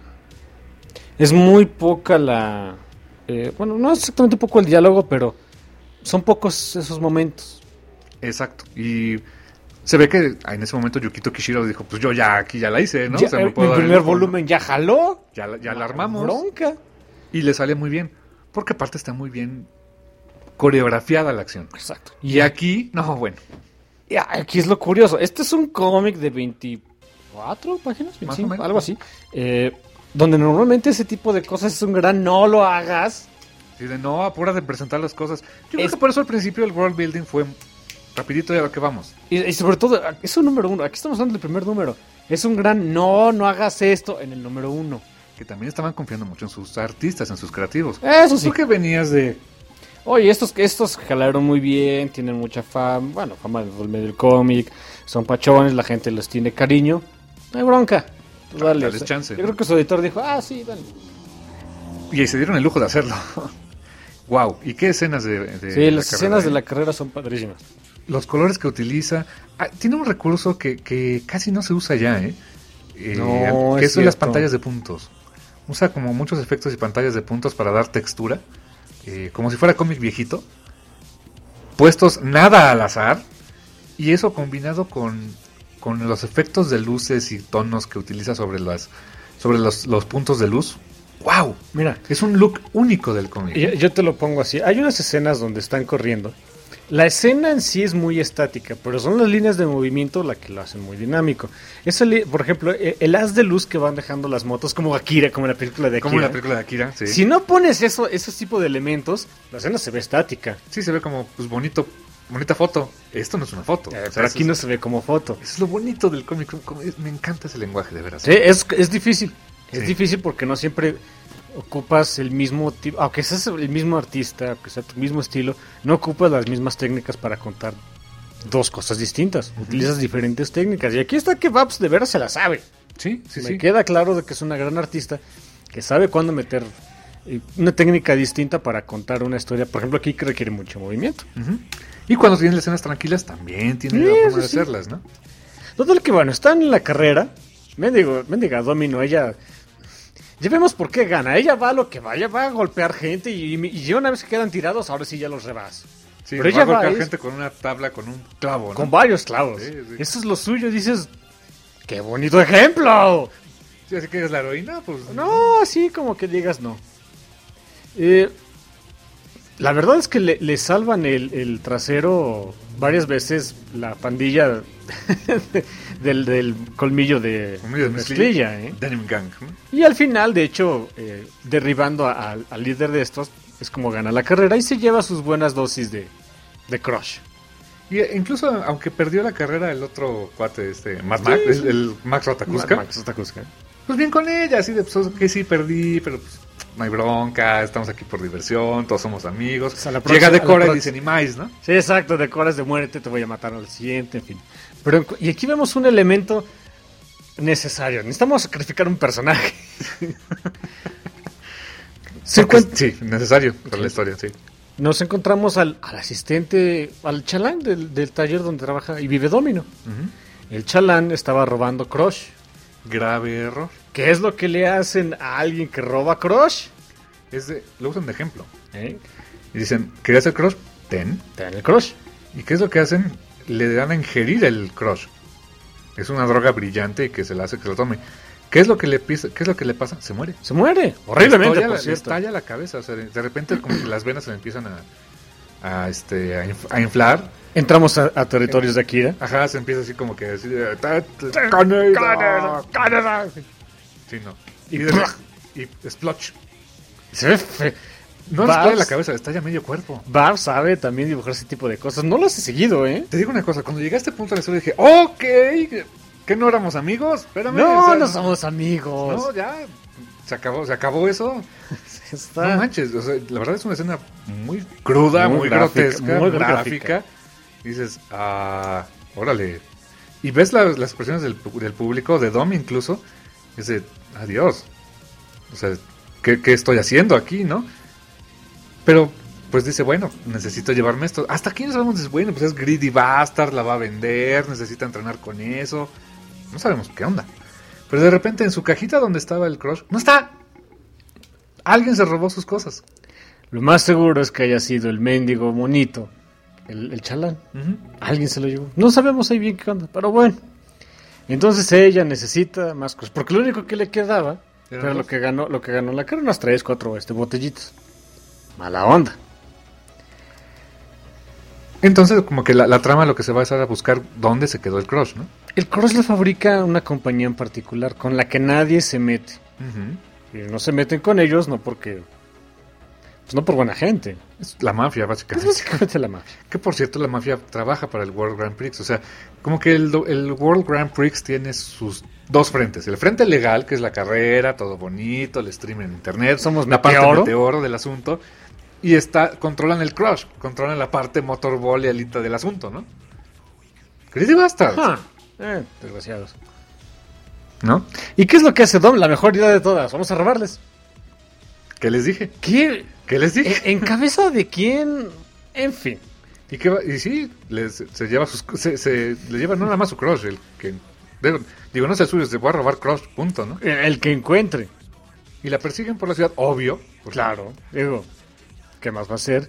[SPEAKER 4] Es muy poca la... eh, bueno, no es exactamente poco el diálogo, pero son pocos esos momentos.
[SPEAKER 3] Exacto. Y se ve que en ese momento Yukito Kishiro dijo, pues yo ya aquí ya la hice, ¿no?
[SPEAKER 4] Ya,
[SPEAKER 3] O sea, me
[SPEAKER 4] el
[SPEAKER 3] puedo dar el
[SPEAKER 4] primer
[SPEAKER 3] lujo, ¿no?
[SPEAKER 4] volumen ya jaló.
[SPEAKER 3] Ya, la- ya la armamos.
[SPEAKER 4] Bronca.
[SPEAKER 3] Y le sale muy bien. Porque aparte está muy bien coreografiada la acción.
[SPEAKER 4] Exacto.
[SPEAKER 3] Y aquí, no, bueno,
[SPEAKER 4] Y aquí es lo curioso. Este es un cómic de veinticuatro páginas,
[SPEAKER 3] Más o
[SPEAKER 4] veinticinco,
[SPEAKER 3] menos.
[SPEAKER 4] algo así. eh, donde normalmente ese tipo de cosas es un gran no lo hagas.
[SPEAKER 3] y de no, apura de presentar las cosas. Yo creo
[SPEAKER 4] Es-
[SPEAKER 3] que por eso al principio el world building fue rapidito y a lo que vamos.
[SPEAKER 4] Y, y sobre todo, es un número uno. Aquí estamos hablando del primer número. Es un gran no, no hagas esto en el número uno.
[SPEAKER 3] Que también estaban confiando mucho en sus artistas, en sus creativos.
[SPEAKER 4] Eso sí.
[SPEAKER 3] Tú que venías de...
[SPEAKER 4] Oye, estos, estos jalaron muy bien, tienen mucha fama, bueno, fama del medio del cómic, son pachones, la gente les tiene cariño. No hay bronca. Pues dale,
[SPEAKER 3] dales
[SPEAKER 4] o sea,
[SPEAKER 3] chance.
[SPEAKER 4] Yo creo que su editor dijo, ah, sí, dale.
[SPEAKER 3] Y ahí se dieron el lujo de hacerlo. Wow, ¿y qué escenas de, de
[SPEAKER 4] Sí,
[SPEAKER 3] la
[SPEAKER 4] las
[SPEAKER 3] carrera,
[SPEAKER 4] escenas de
[SPEAKER 3] eh?
[SPEAKER 4] la carrera son padrísimas.
[SPEAKER 3] Los colores que utiliza. Ah, tiene un recurso que, que casi no se usa ya, ¿eh? Eh,
[SPEAKER 4] No,
[SPEAKER 3] que
[SPEAKER 4] es
[SPEAKER 3] son las
[SPEAKER 4] cierto.
[SPEAKER 3] pantallas de puntos. Usa como muchos efectos y pantallas de puntos para dar textura. Eh, como si fuera cómic viejito. Puestos nada al azar. Y eso combinado con, con los efectos de luces y tonos que utiliza sobre, las, sobre los, los puntos de luz. ¡Wow!
[SPEAKER 4] Mira,
[SPEAKER 3] Es un look único del cómic.
[SPEAKER 4] yo, yo te lo pongo así. Hay unas escenas donde están corriendo. La escena en sí es muy estática, pero son las líneas de movimiento la que lo hacen muy dinámico. Eso, li- por ejemplo, e- el haz de luz que van dejando las motos, como Akira, como en la película de Akira.
[SPEAKER 3] Como en la película de Akira, sí.
[SPEAKER 4] Si no pones eso, esos tipos de elementos, la escena se ve estática.
[SPEAKER 3] Sí, se ve como pues bonito, bonita foto. Esto no es una foto.
[SPEAKER 4] Eh,
[SPEAKER 3] O sea,
[SPEAKER 4] pero
[SPEAKER 3] eso
[SPEAKER 4] aquí
[SPEAKER 3] es,
[SPEAKER 4] no se ve como foto.
[SPEAKER 3] eso es lo bonito del cómic. como- es- Me encanta ese lenguaje, de veras.
[SPEAKER 4] Sí, es, es difícil. Es
[SPEAKER 3] Sí.
[SPEAKER 4] difícil porque no siempre ocupas el mismo tipo, aunque seas el mismo artista, aunque sea tu mismo estilo, no ocupas las mismas técnicas para contar dos cosas distintas. Utilizas diferentes técnicas. Y aquí está que Babs de veras se la sabe.
[SPEAKER 3] Sí, sí,
[SPEAKER 4] Me
[SPEAKER 3] sí.
[SPEAKER 4] queda claro de que es una gran artista que sabe cuándo meter eh, una técnica distinta para contar una historia. Por ejemplo, aquí que requiere mucho movimiento.
[SPEAKER 3] Ujú. Y cuando tienen escenas tranquilas, también tiene
[SPEAKER 4] Sí,
[SPEAKER 3] la forma
[SPEAKER 4] sí,
[SPEAKER 3] de
[SPEAKER 4] sí.
[SPEAKER 3] hacerlas, ¿no?
[SPEAKER 4] Total que bueno, están en la carrera. Mendigo, mendiga Domino, ella. Ya vemos por qué gana. Ella va a lo que vaya, va a golpear gente y, y ya una vez que quedan tirados, ahora sí ya los rebas.
[SPEAKER 3] Sí,
[SPEAKER 4] Pero
[SPEAKER 3] va
[SPEAKER 4] ella
[SPEAKER 3] a golpear
[SPEAKER 4] va, es-
[SPEAKER 3] gente con una tabla, con un clavo, ¿no?
[SPEAKER 4] Con varios clavos.
[SPEAKER 3] Sí, sí.
[SPEAKER 4] Eso es lo suyo. Dices, ¡qué bonito ejemplo!
[SPEAKER 3] Sí, así que eres la heroína, pues...
[SPEAKER 4] No, así como que digas no. Eh, la verdad es que le, le salvan el, el trasero varias veces la pandilla del, del colmillo de,
[SPEAKER 3] Colmillo de
[SPEAKER 4] de
[SPEAKER 3] mezclilla.
[SPEAKER 4] mezclilla, ¿eh?
[SPEAKER 3] Denim Gang, ¿no?
[SPEAKER 4] Y al final, de hecho, eh, derribando a- al- al líder de estos, es como gana la carrera y se lleva sus buenas dosis de, de crush.
[SPEAKER 3] Y eh, incluso, aunque perdió la carrera el otro cuate, este, Max,
[SPEAKER 4] Sí,
[SPEAKER 3] Max,
[SPEAKER 4] sí.
[SPEAKER 3] el, el Max Ratakuska,
[SPEAKER 4] Max Ratakuska.
[SPEAKER 3] pues bien con ella, así de, pues, que sí perdí, pero pues no hay bronca, estamos aquí por diversión, todos somos amigos.
[SPEAKER 4] Pues a la
[SPEAKER 3] Llega
[SPEAKER 4] próxima-
[SPEAKER 3] de
[SPEAKER 4] a la
[SPEAKER 3] Cora y
[SPEAKER 4] próxima.
[SPEAKER 3] dice, ni más, ¿no?
[SPEAKER 4] Sí, exacto, decoras de muerte, te voy a matar al siguiente, en fin. Pero, y aquí vemos un elemento necesario. Necesitamos sacrificar un personaje. Se
[SPEAKER 3] Porque-
[SPEAKER 4] encuentra-
[SPEAKER 3] sí, necesario para la historia, sí.
[SPEAKER 4] nos encontramos al, al asistente, al chalán del, del taller donde trabaja y vive Domino.
[SPEAKER 3] Ujú.
[SPEAKER 4] El chalán estaba robando Crush.
[SPEAKER 3] Grave error.
[SPEAKER 4] ¿Qué es lo que le hacen a alguien que roba Crush?
[SPEAKER 3] Es de, lo usan de ejemplo.
[SPEAKER 4] ¿Eh?
[SPEAKER 3] Y dicen, ¿querías el crush? Ten.
[SPEAKER 4] Te dan el Crush.
[SPEAKER 3] ¿Y qué es lo que hacen? Le dan a ingerir el crush. Es una droga brillante que se le hace que se lo tome. ¿Qué es lo que le pisa, qué es lo que le pasa? Se muere.
[SPEAKER 4] Se muere. Horriblemente,
[SPEAKER 3] Le estalla
[SPEAKER 4] por
[SPEAKER 3] la- le
[SPEAKER 4] cierto.
[SPEAKER 3] estalla la cabeza. O sea, de de repente como que las venas se le empiezan a, a, este, a, inf- a inflar.
[SPEAKER 4] Entramos a, a territorios de Akira.
[SPEAKER 3] Ajá, se empieza así como que a decir... eh, ta- ta- Canada.
[SPEAKER 4] Canadá.
[SPEAKER 3] Sí, no.
[SPEAKER 4] Y
[SPEAKER 3] Y, de, y splotch.
[SPEAKER 4] Se ve fe-
[SPEAKER 3] No le
[SPEAKER 4] Babs-
[SPEAKER 3] estalla la cabeza, le estalla medio cuerpo.
[SPEAKER 4] Bab sabe también dibujar ese tipo de cosas. No lo hace seguido, ¿eh?
[SPEAKER 3] Te digo una cosa, cuando llegué a este punto de la historia dije, ok, ¿que no éramos amigos? Espérame.
[SPEAKER 4] No,
[SPEAKER 3] o sea,
[SPEAKER 4] no somos amigos.
[SPEAKER 3] No, ya, se acabó, se acabó eso.
[SPEAKER 4] Está-
[SPEAKER 3] No manches, o sea, la verdad es una escena muy cruda,
[SPEAKER 4] Muy
[SPEAKER 3] muy,
[SPEAKER 4] gráfica,
[SPEAKER 3] grotesca,
[SPEAKER 4] muy
[SPEAKER 3] muy,
[SPEAKER 4] gráfica.
[SPEAKER 3] gráfica. Y dices, ah, órale. Y ves la- las expresiones del, pu- del público, de Dom incluso, y dice, adiós. O sea, ¿qué, qué estoy haciendo aquí, no? Pero, pues dice, bueno, necesito llevarme esto. Hasta aquí no sabemos, dices, bueno, pues es Greedy Bastard, la va a vender, necesita entrenar con eso. No sabemos qué onda. Pero de repente en su cajita donde estaba el crush, ¡no está! Alguien se robó sus cosas.
[SPEAKER 4] Lo más seguro es que haya sido el mendigo monito, el, el chalán.
[SPEAKER 3] Ujú.
[SPEAKER 4] Alguien se lo llevó. No sabemos ahí bien qué onda, pero bueno. Entonces ella necesita más cosas, porque lo único que le quedaba
[SPEAKER 3] ¿Eran
[SPEAKER 4] era lo
[SPEAKER 3] dos?
[SPEAKER 4] que ganó, lo que ganó la cara, unas tres, cuatro este, botellitas. Mala onda.
[SPEAKER 3] Entonces, como que la, la trama lo que se va a hacer a buscar dónde se quedó el crush, ¿no?
[SPEAKER 4] El Cross lo fabrica una compañía en particular con la que nadie se mete.
[SPEAKER 3] Ujú.
[SPEAKER 4] Y no se meten con ellos, no porque. Pues no por buena gente.
[SPEAKER 3] Es la mafia,
[SPEAKER 4] Es
[SPEAKER 3] básicamente.
[SPEAKER 4] básicamente la mafia.
[SPEAKER 3] Que por cierto, la mafia trabaja para el World Grand Prix. O sea, como que el, do- el World Grand Prix tiene sus dos frentes. El frente legal, que es la carrera, todo bonito, el stream en internet.
[SPEAKER 4] Somos
[SPEAKER 3] la parte
[SPEAKER 4] meteoro.
[SPEAKER 3] meteoro del asunto. Y está, controlan el crush, controlan la parte motorball y alita del asunto, ¿no? Crazy Bastard,
[SPEAKER 4] Ah, eh, desgraciados.
[SPEAKER 3] ¿no?
[SPEAKER 4] ¿Y qué es lo que hace Dom? La mejor idea de todas. Vamos a robarles.
[SPEAKER 3] ¿Qué les dije?
[SPEAKER 4] ¿Qué?
[SPEAKER 3] ¿Qué les dije?
[SPEAKER 4] ¿En, en cabeza de quién? En fin.
[SPEAKER 3] Y, que va- y sí, les, se lleva sus, se, se le lleva no nada más su crush, el que digo, digo, no es el suyo, se va a robar crush, punto, ¿no?
[SPEAKER 4] El que encuentre.
[SPEAKER 3] Y la persiguen por la ciudad, obvio. porque-
[SPEAKER 4] Claro. Digo, ¿qué más va a ser?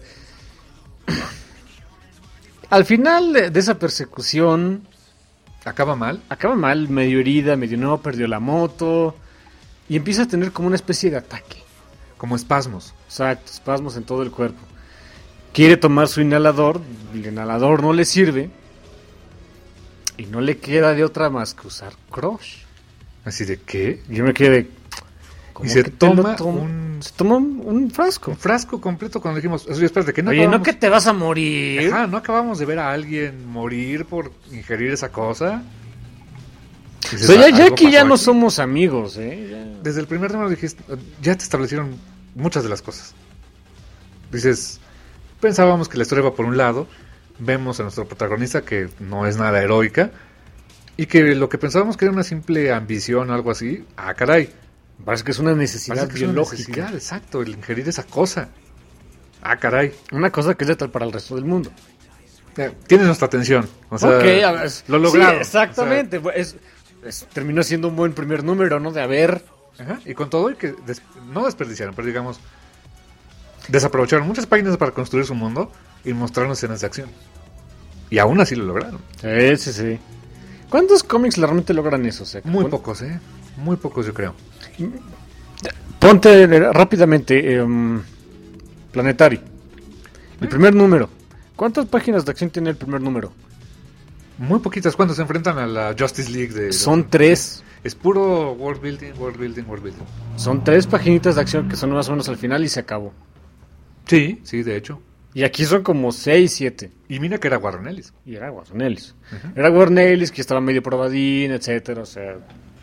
[SPEAKER 4] Al final de, de esa persecución,
[SPEAKER 3] Acaba mal.
[SPEAKER 4] acaba mal, medio herida, medio no, perdió la moto. Y empieza a tener como una especie de ataque.
[SPEAKER 3] Como espasmos.
[SPEAKER 4] Exacto, espasmos en todo el cuerpo. Quiere tomar su inhalador, el inhalador no le sirve. Y no le queda de otra más que usar Crush.
[SPEAKER 3] Así de qué.
[SPEAKER 4] Y yo me quedé. ¿cómo
[SPEAKER 3] Y se
[SPEAKER 4] que te lo
[SPEAKER 3] toma
[SPEAKER 4] tomo?
[SPEAKER 3] un-
[SPEAKER 4] Se toma un, un frasco.
[SPEAKER 3] Un frasco completo cuando dijimos, oye, espérate, que no
[SPEAKER 4] Oye, ¿no
[SPEAKER 3] acabamos...
[SPEAKER 4] que te vas a morir?
[SPEAKER 3] Ajá, ¿no acabamos de ver a alguien morir por ingerir esa cosa?
[SPEAKER 4] O
[SPEAKER 3] Dices,
[SPEAKER 4] sea, ya, ya
[SPEAKER 3] ¿algo
[SPEAKER 4] aquí ya
[SPEAKER 3] pasó
[SPEAKER 4] no
[SPEAKER 3] aquí?
[SPEAKER 4] somos amigos, ¿eh? Ya.
[SPEAKER 3] Desde el primer número dijiste, ya te establecieron muchas de las cosas. Dices, pensábamos que la historia iba por un lado, vemos a nuestro protagonista que no es nada heroica, y que lo que pensábamos que era una simple ambición o algo así, ah, caray,
[SPEAKER 4] Parece que es una necesidad
[SPEAKER 3] parece que es una
[SPEAKER 4] biológica.
[SPEAKER 3] necesidad, exacto, el ingerir esa cosa. Ah, caray,
[SPEAKER 4] Una cosa que es letal para el resto del mundo.
[SPEAKER 3] eh, tienes nuestra atención. O sea,
[SPEAKER 4] Ok, a ver,
[SPEAKER 3] lo logrado.
[SPEAKER 4] sí, exactamente. Es, es- terminó siendo un buen primer número, ¿no? De haber.
[SPEAKER 3] O sea, ajá, y con todo, y que des- no desperdiciaron, pero digamos, desaprovecharon muchas páginas para construir su mundo y mostrarnos escenas de acción. Y aún así lo lograron.
[SPEAKER 4] Sí, sí, sí. ¿Cuántos cómics realmente logran eso? O sea,
[SPEAKER 3] Muy
[SPEAKER 4] pon-
[SPEAKER 3] pocos, ¿eh? Muy pocos, yo creo.
[SPEAKER 4] Ponte eh, rápidamente. em, Planetary. El primer número. ¿Cuántas páginas de acción tiene el primer número?
[SPEAKER 3] Muy poquitas cuando se enfrentan a la Justice League de...
[SPEAKER 4] Son tres.
[SPEAKER 3] Es puro world building, world building, world building.
[SPEAKER 4] Son tres paginitas de acción que son más o menos al final y se acabó.
[SPEAKER 3] Sí, sí, de hecho.
[SPEAKER 4] Y aquí son como seis, siete.
[SPEAKER 3] Y mira que era Warren Ellis.
[SPEAKER 4] Y era Warren Ellis.
[SPEAKER 3] Ujú.
[SPEAKER 4] Era Warren Ellis que estaba medio probadín, etcétera. O sea,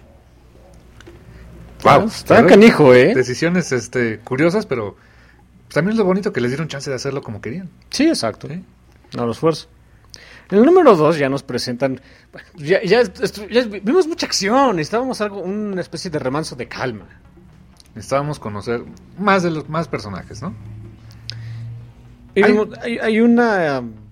[SPEAKER 3] Wow,
[SPEAKER 4] está canijo, ¿eh?
[SPEAKER 3] Decisiones este, curiosas, pero también es lo bonito que les dieron chance de hacerlo como querían.
[SPEAKER 4] Sí, exacto.
[SPEAKER 3] Sí.
[SPEAKER 4] No lo esfuerzo. En el número dos ya nos presentan. Bueno, ya, ya, estu- ya vimos mucha acción. Estábamos algo, una especie de remanso de calma.
[SPEAKER 3] Necesitábamos conocer más de los más personajes, ¿no?
[SPEAKER 4] Y
[SPEAKER 3] Hay-
[SPEAKER 4] hay, hay una... um,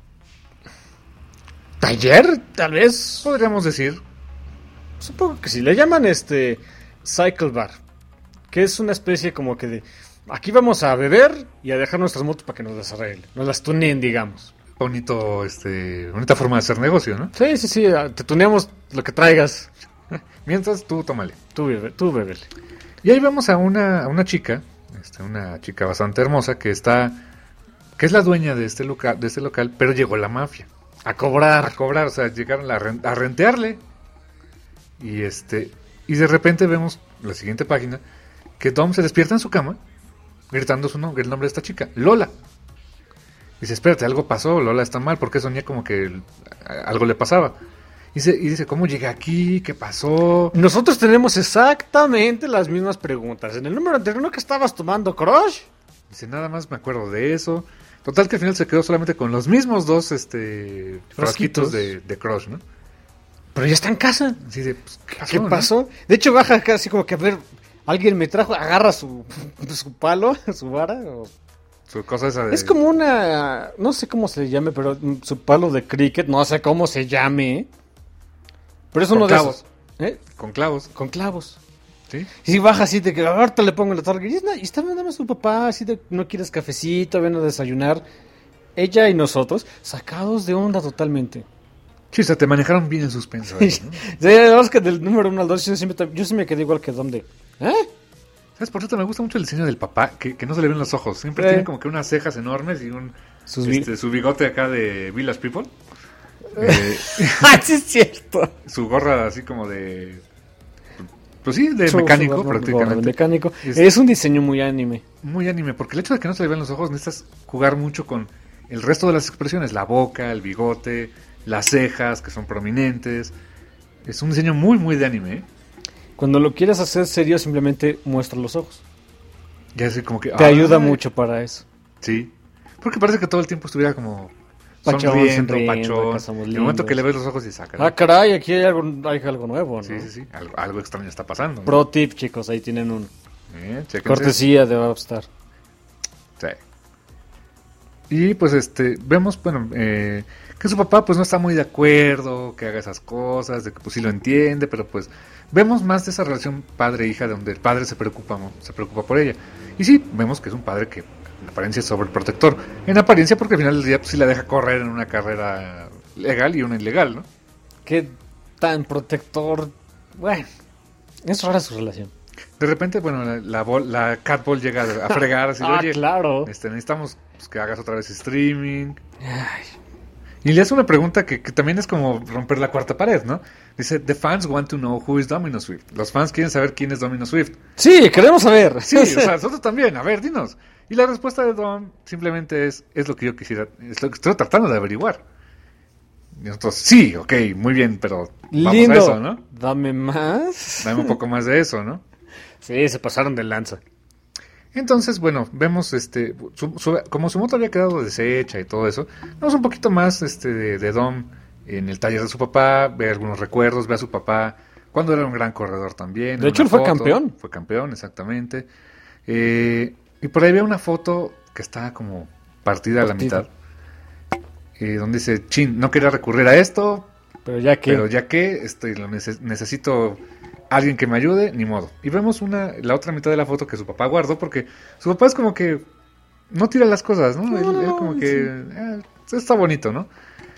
[SPEAKER 4] ¿Taller? Tal vez.
[SPEAKER 3] Podríamos decir,
[SPEAKER 4] Supongo que sí. Le llaman este... Cycle Bar. Que es una especie como que de... Aquí vamos a beber y a dejar nuestras motos para que nos las arreglen. Nos las tuneen, digamos.
[SPEAKER 3] bonito, este, bonita forma de hacer negocio, ¿no?
[SPEAKER 4] Sí, sí, sí. Te tuneamos lo que traigas.
[SPEAKER 3] Mientras tú tómale.
[SPEAKER 4] Tú, bebe, tú bebele.
[SPEAKER 3] Y ahí vemos a una, a una chica, este, una chica bastante hermosa que está, que es la dueña de este local, de este local, pero llegó la mafia
[SPEAKER 4] A cobrar.
[SPEAKER 3] a cobrar, o sea, llegaron a, ren- a rentearle. Y este, y de repente vemos la siguiente página que Dom se despierta en su cama gritando su nombre, el nombre de esta chica, Lola. Dice, espérate, algo pasó, Lola está mal, porque soñé como que el- a- algo le pasaba. Y dice, y dice, ¿cómo llegué aquí? ¿Qué pasó?
[SPEAKER 4] Nosotros tenemos exactamente las mismas preguntas. En el número anterior, ¿no que estabas tomando Crush?
[SPEAKER 3] Dice, nada más me acuerdo de eso. Total que al final se quedó solamente con los mismos dos este frasquitos
[SPEAKER 4] Frasquitos.
[SPEAKER 3] de, de Crush, ¿no?
[SPEAKER 4] Pero ya está en casa.
[SPEAKER 3] Así de, pues, ¿qué pasó?
[SPEAKER 4] ¿Qué
[SPEAKER 3] no?
[SPEAKER 4] pasó? De hecho, baja acá así como que, a ver, alguien me trajo, agarra su, su palo, su vara. o-
[SPEAKER 3] Su cosa esa de...
[SPEAKER 4] Es como una, no sé cómo se le llame, pero mm, su palo de cricket, no sé cómo se llame. Pero es
[SPEAKER 3] Con
[SPEAKER 4] uno de
[SPEAKER 3] clavos.
[SPEAKER 4] esos. ¿Eh?
[SPEAKER 3] Con clavos,
[SPEAKER 4] Con clavos.
[SPEAKER 3] ¿sí?
[SPEAKER 4] Y si baja así de que ahorita le pongo en la tarde. Y, es na- y está nada más su papá, así de no quieres cafecito, ven a desayunar. Ella y nosotros, sacados de onda totalmente.
[SPEAKER 3] Sí, o sea, te manejaron bien el suspenso. ahí, ¿no?
[SPEAKER 4] Sí, la verdad es que del número uno al dos yo siempre, yo sí me quedé igual que Dom de... ¿Eh?
[SPEAKER 3] ¿Sabes? Por cierto, me gusta mucho el diseño del papá, que, que no se le ven los ojos. Siempre
[SPEAKER 4] Sí.
[SPEAKER 3] tiene como que unas cejas enormes y un
[SPEAKER 4] Sus vi-
[SPEAKER 3] este, su bigote acá de Village People. Eh,
[SPEAKER 4] ¡Ah, sí es cierto!
[SPEAKER 3] su gorra así como de... Pues sí, de
[SPEAKER 4] Su-
[SPEAKER 3] mecánico
[SPEAKER 4] su gorra- gorra de
[SPEAKER 3] prácticamente.
[SPEAKER 4] mecánico.
[SPEAKER 3] Es-
[SPEAKER 4] Es un diseño muy anime.
[SPEAKER 3] Muy anime, porque el hecho de que no se le vean los ojos necesitas jugar mucho con el resto de las expresiones, la boca, el bigote, las cejas que son prominentes. Es un diseño muy, muy de anime, ¿eh?
[SPEAKER 4] Cuando lo quieres hacer serio, simplemente muestra los ojos.
[SPEAKER 3] Ya así como que...
[SPEAKER 4] Te
[SPEAKER 3] ¡ay!
[SPEAKER 4] ayuda mucho para eso.
[SPEAKER 3] Sí, porque parece que todo el tiempo estuviera como
[SPEAKER 4] Pachón,
[SPEAKER 3] sonriendo,
[SPEAKER 4] sonriendo,
[SPEAKER 3] pachón.
[SPEAKER 4] acá somos
[SPEAKER 3] En el momento
[SPEAKER 4] lindos.
[SPEAKER 3] que le ves los ojos y saca.
[SPEAKER 4] Ah, caray, aquí hay algo, hay algo nuevo, ¿no?
[SPEAKER 3] Sí, sí, sí, algo, algo extraño está pasando, ¿no?
[SPEAKER 4] Pro tip, chicos, ahí tienen un
[SPEAKER 3] Eh, chéquense.
[SPEAKER 4] cortesía de Babstar.
[SPEAKER 3] Sí. Y pues este, vemos, bueno, eh, que su papá pues no está muy de acuerdo que haga esas cosas, de que pues sí lo entiende, pero pues vemos más de esa relación padre-hija donde el padre se preocupa, mo- se preocupa por ella. Y sí, vemos que es un padre que en apariencia es sobreprotector. En apariencia porque al final del día pues sí la deja correr en una carrera legal y una ilegal, ¿no?
[SPEAKER 4] Qué tan protector. Bueno, es rara su relación.
[SPEAKER 3] De repente, bueno, la, la, bol- la Catball llega a fregar así, de,
[SPEAKER 4] Ah,
[SPEAKER 3] oye,
[SPEAKER 4] claro.
[SPEAKER 3] este, necesitamos pues, que hagas otra vez streaming. Y le hace una pregunta que, que también es como romper la cuarta pared, ¿no? Dice, the fans want to know who is Domino Swift. Los fans quieren saber quién es Domino Swift.
[SPEAKER 4] Sí, queremos saber.
[SPEAKER 3] Sí, o sea, nosotros también, a ver, dinos. Y la respuesta de Dom simplemente es, es lo que yo quisiera, es lo que estoy tratando de averiguar. Y nosotros, sí, ok, muy bien, pero vamos
[SPEAKER 4] Lindo.
[SPEAKER 3] a eso, ¿no?
[SPEAKER 4] Dame más.
[SPEAKER 3] Dame un poco más de eso, ¿no?
[SPEAKER 4] Sí, se pasaron de lanza.
[SPEAKER 3] Entonces, bueno, vemos este su- su- como su moto había quedado deshecha y todo eso, vemos un poquito más este de, de Dom en el taller de su papá, ve algunos recuerdos, ve a su papá cuando era un gran corredor también.
[SPEAKER 4] De
[SPEAKER 3] en
[SPEAKER 4] hecho,
[SPEAKER 3] una
[SPEAKER 4] él fue
[SPEAKER 3] foto.
[SPEAKER 4] campeón.
[SPEAKER 3] Fue campeón, exactamente. Eh, y por ahí ve una foto que está como partida a la
[SPEAKER 4] Partida.
[SPEAKER 3] mitad, eh, donde dice, chin, no quería recurrir a esto,
[SPEAKER 4] Pero ya que.
[SPEAKER 3] pero ya que estoy, lo nece- necesito alguien que me ayude, ni modo. Y vemos una la otra mitad de la foto que su papá guardó porque su papá es como que no tira las cosas, ¿no?
[SPEAKER 4] No,
[SPEAKER 3] él,
[SPEAKER 4] no,
[SPEAKER 3] él
[SPEAKER 4] no,
[SPEAKER 3] como
[SPEAKER 4] sí.
[SPEAKER 3] que eh, está bonito, ¿no?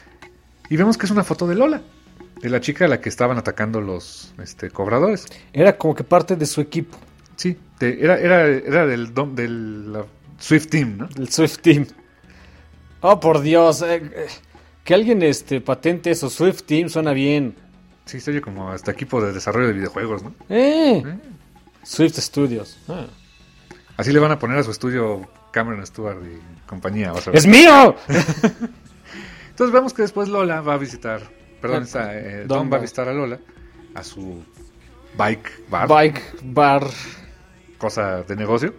[SPEAKER 3] Y vemos que es una foto de Lola, de la chica a la que estaban atacando los este, cobradores.
[SPEAKER 4] Era como que parte de su equipo.
[SPEAKER 3] Sí, de- era, era, era del, dom- del la Swift Team, ¿no?
[SPEAKER 4] El Swift Team. Oh, por Dios. eh, eh, que alguien este patente eso. Swift Team suena bien.
[SPEAKER 3] Sí, se oye como hasta equipo de desarrollo de videojuegos, ¿no?
[SPEAKER 4] Eh.
[SPEAKER 3] Eh.
[SPEAKER 4] Swift Studios. Ah.
[SPEAKER 3] Así le van a poner a su estudio Cameron Stewart y compañía. vas a ver.
[SPEAKER 4] ¡Es mío!
[SPEAKER 3] Entonces vemos que después Lola va a visitar, perdón,
[SPEAKER 4] Ah,
[SPEAKER 3] esta, eh,
[SPEAKER 4] Dom
[SPEAKER 3] Dom va a
[SPEAKER 4] va.
[SPEAKER 3] visitar a Lola a su bike bar,
[SPEAKER 4] Bike Bar.
[SPEAKER 3] cosa de negocio.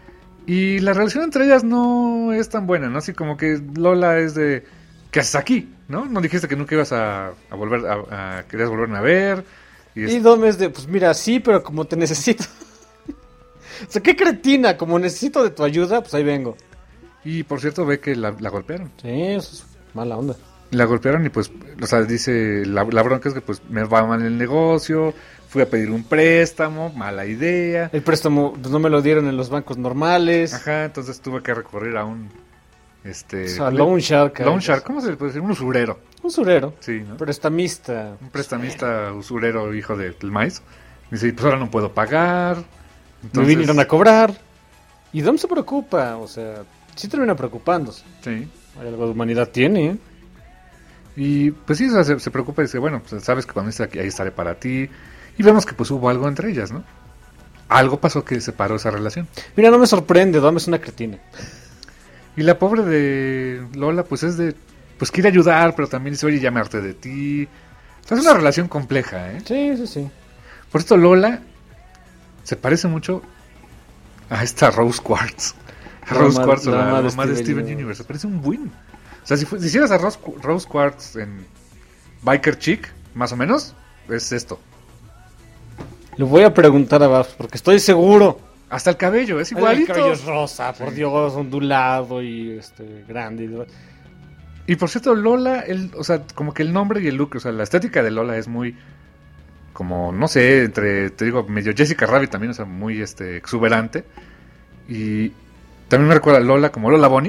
[SPEAKER 3] Y la relación entre ellas no es tan buena, ¿no? Así como que Lola es de, ¿qué haces aquí? ¿No? No dijiste que nunca ibas a, a volver, a, a- querías volverme a ver. Y es-
[SPEAKER 4] Y Dom es de, pues mira, sí, pero como te necesito. O sea, qué cretina, como necesito de tu ayuda, pues ahí vengo.
[SPEAKER 3] Y por cierto, ve que la, la golpearon.
[SPEAKER 4] Sí, eso es mala onda.
[SPEAKER 3] La golpearon y pues, o sea, dice, la, la bronca es que pues me va mal el negocio, fui a pedir un préstamo, mala idea.
[SPEAKER 4] El préstamo pues, no me lo dieron en los bancos normales.
[SPEAKER 3] Ajá, entonces tuve que recurrir a un, este...
[SPEAKER 4] O sea, loan shark.
[SPEAKER 3] Loan shark, ¿cómo se le puede decir? Un usurero.
[SPEAKER 4] Un usurero.
[SPEAKER 3] Sí, ¿no?
[SPEAKER 4] Prestamista.
[SPEAKER 3] Un prestamista usurero, hijo de- del maíz. Dice, pues ahora no puedo pagar.
[SPEAKER 4] Me
[SPEAKER 3] Entonces,
[SPEAKER 4] vinieron a cobrar. Y Dom se preocupa, o sea, sí termina preocupándose.
[SPEAKER 3] Sí.
[SPEAKER 4] Hay algo de humanidad tiene, ¿eh?
[SPEAKER 3] Y pues sí, o sea, se, se preocupa y dice, bueno, pues sabes que cuando esté aquí, ahí estaré para ti. Y vemos que pues hubo algo entre ellas, ¿no? Algo pasó que separó esa relación.
[SPEAKER 4] Mira, no me sorprende, Dom es una cretina.
[SPEAKER 3] Y la pobre de Lola, pues es de, pues quiere ayudar, pero también dice, oye, ya me harté de ti. O sea, es una relación compleja, ¿eh?
[SPEAKER 4] Sí, sí, sí.
[SPEAKER 3] Por esto Lola se parece mucho a esta Rose Quartz. A
[SPEAKER 4] La
[SPEAKER 3] Rose
[SPEAKER 4] mamá-
[SPEAKER 3] Quartz, o
[SPEAKER 4] la
[SPEAKER 3] la
[SPEAKER 4] mamá de
[SPEAKER 3] mamá de
[SPEAKER 4] Steven
[SPEAKER 3] Steven
[SPEAKER 4] Universe.
[SPEAKER 3] Universe. Parece un win. O sea, si, fu- si hicieras a Rose, Rose Quartz en Biker Chick, más o menos, es esto.
[SPEAKER 4] Le voy a preguntar a Babs, porque estoy seguro.
[SPEAKER 3] Hasta el cabello, es
[SPEAKER 4] El
[SPEAKER 3] igualito.
[SPEAKER 4] cabello es rosa, por
[SPEAKER 3] Sí.
[SPEAKER 4] Dios, ondulado y este grande. y demás.
[SPEAKER 3] Y por cierto, Lola, el, o sea, como que el nombre y el look, o sea, la estética de Lola es muy, como, no sé, entre, te digo, medio Jessica Rabbit también, o sea, muy este exuberante. Y también me recuerda a Lola como Lola Bonnie.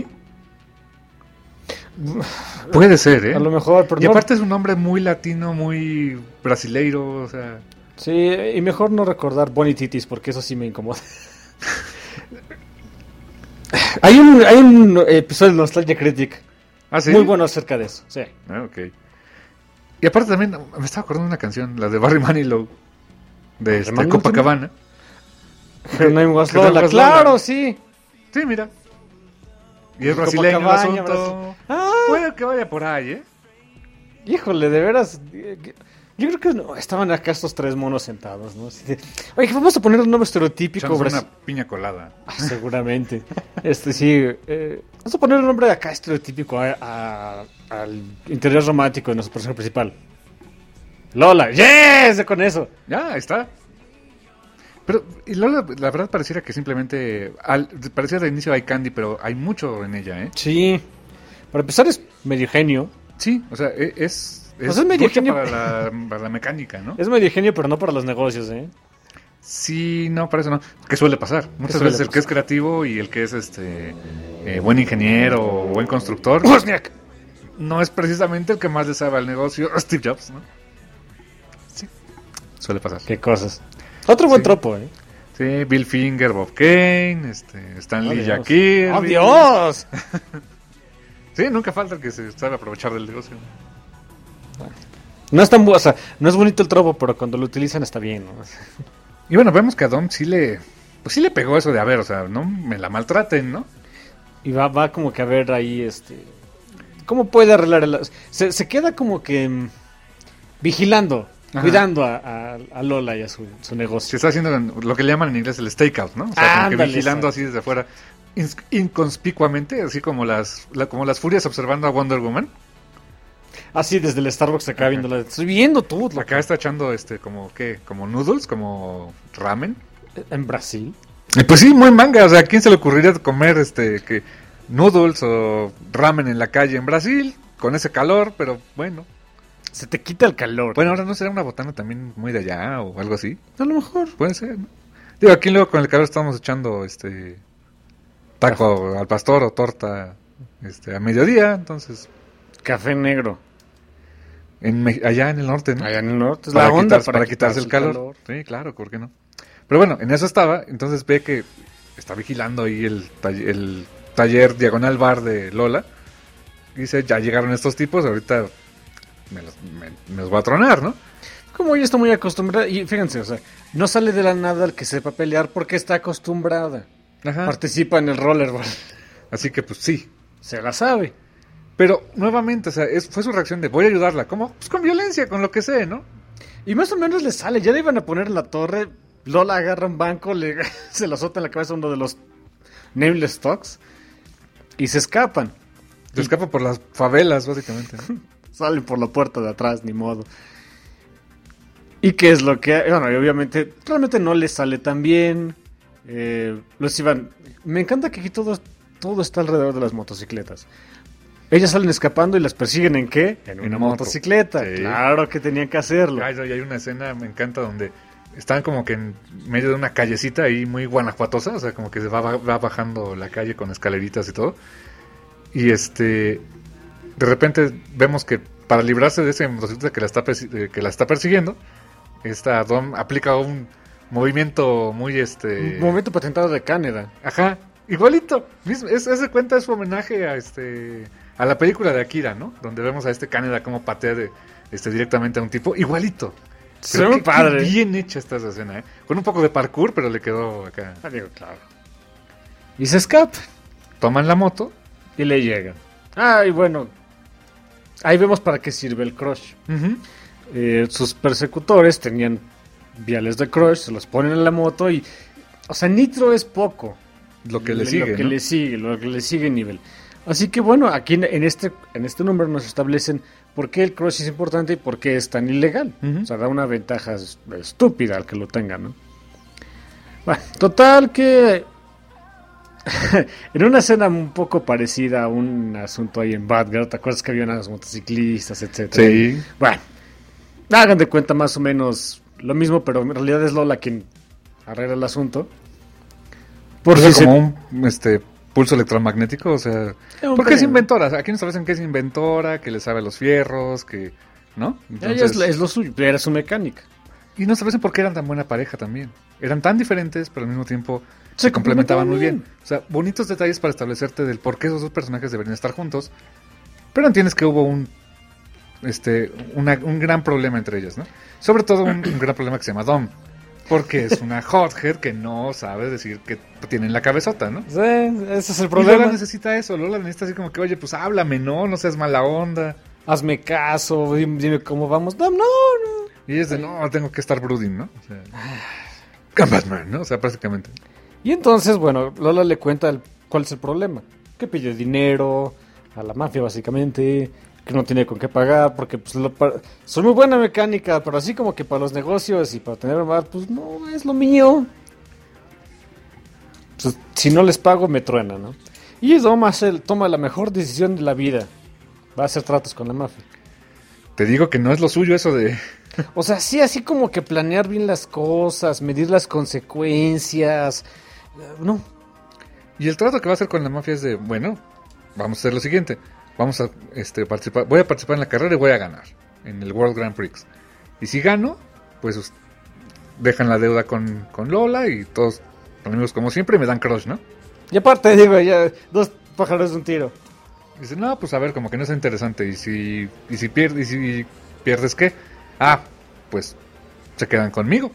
[SPEAKER 3] Puede ser, ¿eh?
[SPEAKER 4] A lo mejor, pero
[SPEAKER 3] Y
[SPEAKER 4] no-
[SPEAKER 3] aparte es un nombre muy latino, muy brasileiro, o sea...
[SPEAKER 4] Sí, y mejor no recordar Bonnie Titis, porque eso sí me incomoda. hay, un, hay un episodio de Nostalgia Critic
[SPEAKER 3] Ah, ¿sí?
[SPEAKER 4] muy bueno acerca de eso. Sí.
[SPEAKER 3] Ah, ok. Y aparte también, me estaba acordando de una canción, la de Barry Manilow, de este,
[SPEAKER 4] Manilow
[SPEAKER 3] Copacabana.
[SPEAKER 4] Her name was
[SPEAKER 3] Her name
[SPEAKER 4] Lola.
[SPEAKER 3] was
[SPEAKER 4] Claro,
[SPEAKER 3] Lola.
[SPEAKER 4] sí.
[SPEAKER 3] Sí, mira. Y es brasileño el
[SPEAKER 4] Copacabana,
[SPEAKER 3] asunto.
[SPEAKER 4] Ah,
[SPEAKER 3] Puede que vaya por ahí, ¿eh?
[SPEAKER 4] híjole, de veras. eh, que- Yo creo que no, estaban acá estos tres monos sentados, ¿no? Así de, oye, vamos a poner un nombre estereotípico.
[SPEAKER 3] Echándose
[SPEAKER 4] brasi-
[SPEAKER 3] una piña colada.
[SPEAKER 4] Ah, seguramente. Este sí. eh, vamos a poner un nombre acá estereotípico a- a- al interés romántico de nuestro personaje principal. Lola. ¡Yes! Con eso.
[SPEAKER 3] Ya, ahí está. Pero y Lola, la verdad pareciera que simplemente... Al, parecía de inicio hay Candy, pero hay mucho en ella, ¿eh?
[SPEAKER 4] Sí. Para empezar es medio genio.
[SPEAKER 3] Sí, o sea, e- es... Es,
[SPEAKER 4] Pues es medio
[SPEAKER 3] mucho
[SPEAKER 4] genio.
[SPEAKER 3] para la, para la mecánica, ¿no?
[SPEAKER 4] Es medio genio, pero no para los negocios, ¿eh?
[SPEAKER 3] Sí, no, para eso no. Que suele pasar. Muchas
[SPEAKER 4] suele
[SPEAKER 3] veces el que es creativo y el que es este eh, buen ingeniero o buen constructor
[SPEAKER 4] ¡Wozniak!
[SPEAKER 3] no es precisamente el que más le sabe al negocio. Steve Jobs, ¿no? Sí, suele pasar.
[SPEAKER 4] Qué cosas. Otro buen
[SPEAKER 3] Sí.
[SPEAKER 4] tropo, ¿eh?
[SPEAKER 3] Sí, Bill Finger, Bob Kane, este, Stan Lee,
[SPEAKER 4] ¡Oh,
[SPEAKER 3] Jack
[SPEAKER 4] Dios! ¡Oh,
[SPEAKER 3] Kirby.
[SPEAKER 4] Dios!
[SPEAKER 3] Sí, nunca falta el que se sabe aprovechar del negocio.
[SPEAKER 4] No es tan bu- o sea, no es bonito el tropo, pero cuando lo utilizan está bien, ¿no?
[SPEAKER 3] Y bueno, vemos que a Dom sí le, pues sí le pegó eso de, a ver, o sea, no me la maltraten, ¿no?
[SPEAKER 4] Y va, va como que a ver ahí, este... ¿Cómo puede arreglar el... Se, se queda como que... mm, vigilando,
[SPEAKER 3] Ajá.
[SPEAKER 4] cuidando a, a- a Lola y a su, su
[SPEAKER 3] Se
[SPEAKER 4] negocio.
[SPEAKER 3] está haciendo lo que le llaman en inglés el stakeout, ¿no? O sea, como que
[SPEAKER 4] Ándale,
[SPEAKER 3] vigilando
[SPEAKER 4] exacto.
[SPEAKER 3] así desde afuera, ins- inconspicuamente, así como las, la- como las furias observando a Wonder Woman.
[SPEAKER 4] Así desde el Starbucks acá viéndola. Estoy viendo tú, loco.
[SPEAKER 3] Acá está echando, este, como, ¿qué? Como noodles, como ramen.
[SPEAKER 4] En Brasil.
[SPEAKER 3] Y pues sí, muy manga, o sea, ¿a quién se le ocurriría comer, este, que noodles o ramen en la calle en Brasil? Con ese calor, pero bueno.
[SPEAKER 4] Se te quita el calor.
[SPEAKER 3] Bueno, ahora no será una botana también muy de allá o algo así.
[SPEAKER 4] a lo mejor.
[SPEAKER 3] Puede ser, ¿no? Digo, aquí luego con el calor estamos echando, este, taco al pastor o torta, este, a mediodía, entonces,
[SPEAKER 4] Café negro.
[SPEAKER 3] en, Me- allá en el norte, ¿no?
[SPEAKER 4] Allá en el norte. Es
[SPEAKER 3] para,
[SPEAKER 4] la onda
[SPEAKER 3] quitarse, para quitarse el calor. Sí, claro, ¿por qué no? Pero bueno, en eso estaba, entonces ve que está vigilando ahí el, taller, el taller diagonal bar de Lola. Y dice, ya llegaron estos tipos, ahorita me los, me- me los voy a tronar, ¿no?
[SPEAKER 4] Como ella está muy acostumbrada. Y fíjense, o sea, no sale de la nada el que sepa pelear porque está acostumbrada.
[SPEAKER 3] Ajá.
[SPEAKER 4] Participa en el rollerball.
[SPEAKER 3] Así que pues sí.
[SPEAKER 4] Se la sabe.
[SPEAKER 3] Pero nuevamente, o sea, es, fue su reacción de voy a ayudarla. ¿Cómo? Pues con violencia, con lo que sé, ¿no?
[SPEAKER 4] Y más o menos le sale. Ya le iban a poner en la torre. Lola agarra un banco, le, se lo azota en la cabeza a uno de los Nameless Dogs. Y se escapan.
[SPEAKER 3] Se escapa por las favelas, básicamente, ¿no?
[SPEAKER 4] Salen por la puerta de atrás, ni modo. ¿Y qué es lo que...? Bueno, y obviamente, realmente no les sale tan bien. Eh, los iban... Me encanta que aquí todos todo está alrededor de las motocicletas. Ellas salen escapando y las persiguen ¿en qué? En una
[SPEAKER 3] En moto.
[SPEAKER 4] motocicleta.
[SPEAKER 3] Sí.
[SPEAKER 4] Claro que tenían que hacerlo.
[SPEAKER 3] Ay, no, y hay una escena, me encanta, donde están como que en medio de una callecita ahí muy guanajuatosa, o sea, como que se va, va bajando la calle con escaleritas y todo. Y este, de repente vemos que para librarse de ese motocicleta que la está, persi- que la está persiguiendo, esta Dom aplica un movimiento muy este...
[SPEAKER 4] Un momento patentado de Canadá.
[SPEAKER 3] Ajá, igualito. Mismo, es, ese cuenta es su homenaje a este a la película de Akira, ¿no? Donde vemos a este Canadá como patea de, este, directamente a un tipo. Igualito.
[SPEAKER 4] Se
[SPEAKER 3] Pero
[SPEAKER 4] ve
[SPEAKER 3] qué-
[SPEAKER 4] padre.
[SPEAKER 3] qué bien hecha esta escena, ¿eh? Con un poco de parkour, pero le quedó acá.
[SPEAKER 4] Ah, digo, claro. Y se escapa.
[SPEAKER 3] Toman la moto.
[SPEAKER 4] Y le llegan. Ah, y bueno. Ahí vemos para qué sirve el crush.
[SPEAKER 3] Ujú.
[SPEAKER 4] Eh, sus persecutores tenían viales de crush, se los ponen en la moto y... O sea, nitro es poco.
[SPEAKER 3] Lo que le sigue,
[SPEAKER 4] Lo que
[SPEAKER 3] ¿no?
[SPEAKER 4] le sigue, lo que le sigue en nivel. Así que bueno, aquí en, en este en este número nos establecen por qué el crush es importante y por qué es tan ilegal.
[SPEAKER 3] Ujú.
[SPEAKER 4] O sea, da una ventaja es- estúpida al que lo tenga, ¿no? Bueno, total que... en una escena un poco parecida a un asunto ahí en Badger, ¿te acuerdas que había unas motociclistas, etcétera?
[SPEAKER 3] Sí.
[SPEAKER 4] Bueno, hagan de cuenta más o menos lo mismo, pero en realidad es Lola quien arregla el asunto. Por
[SPEAKER 3] O sea,
[SPEAKER 4] si se-
[SPEAKER 3] como un este pulso electromagnético, o sea...
[SPEAKER 4] Hombre.
[SPEAKER 3] Porque es inventora. Aquí nos dicen que es inventora, que le sabe los fierros, que... ¿No?
[SPEAKER 4] Ella
[SPEAKER 3] Entonces-
[SPEAKER 4] es, es lo suyo, era su mecánica.
[SPEAKER 3] Y no sabes por qué eran tan buena pareja también. Eran tan diferentes, pero al mismo tiempo
[SPEAKER 4] Se
[SPEAKER 3] se complementaban muy
[SPEAKER 4] complementaban
[SPEAKER 3] bien. O sea, bonitos detalles para establecerte del por qué esos dos personajes deberían estar juntos. Pero entiendes que hubo un este una- un gran problema entre ellas, ¿no? Sobre todo un, un gran problema que se llama Dom. Porque es una hothead que no sabe decir que tiene en la cabezota, ¿no?
[SPEAKER 4] Sí, ese es el
[SPEAKER 3] Y
[SPEAKER 4] problema.
[SPEAKER 3] Lola necesita eso. Lola necesita así como que, oye, pues háblame, ¿no? No seas mala onda.
[SPEAKER 4] Hazme caso, dime, dime cómo vamos. No, no, no.
[SPEAKER 3] Y es de, no, tengo que estar brooding, ¿no? O sea, I'm Batman, ¿no? O sea, prácticamente.
[SPEAKER 4] Y entonces, bueno, Lola le cuenta el- cuál es el problema. Que pide dinero a la mafia, básicamente. Que no tiene con qué pagar. Porque, pues, lo pa- soy muy buena mecánica. Pero así como que para los negocios y para tener más, pues no es lo mío. Pues, si no les pago, me truena, ¿no? Y Dom hace- toma la mejor decisión de la vida. Va a hacer tratos con la mafia.
[SPEAKER 3] Te digo que no es lo suyo eso de...
[SPEAKER 4] O sea, sí, así como que planear bien las cosas, medir las consecuencias. Eh, No,
[SPEAKER 3] Y el trato que va a hacer con la mafia es de, bueno, vamos a hacer lo siguiente. Vamos a este, participar, voy a participar en la carrera y voy a ganar en el World Grand Prix. Y si gano, pues us- dejan la deuda con, con Lola y todos amigos como siempre y me dan crush, ¿no?
[SPEAKER 4] y aparte, digo, ya dos pájaros de un tiro.
[SPEAKER 3] Y dice, no, pues a ver, como que no es interesante. Y si, y si, pierdes, y si pierdes, ¿qué? Ah, pues se quedan conmigo.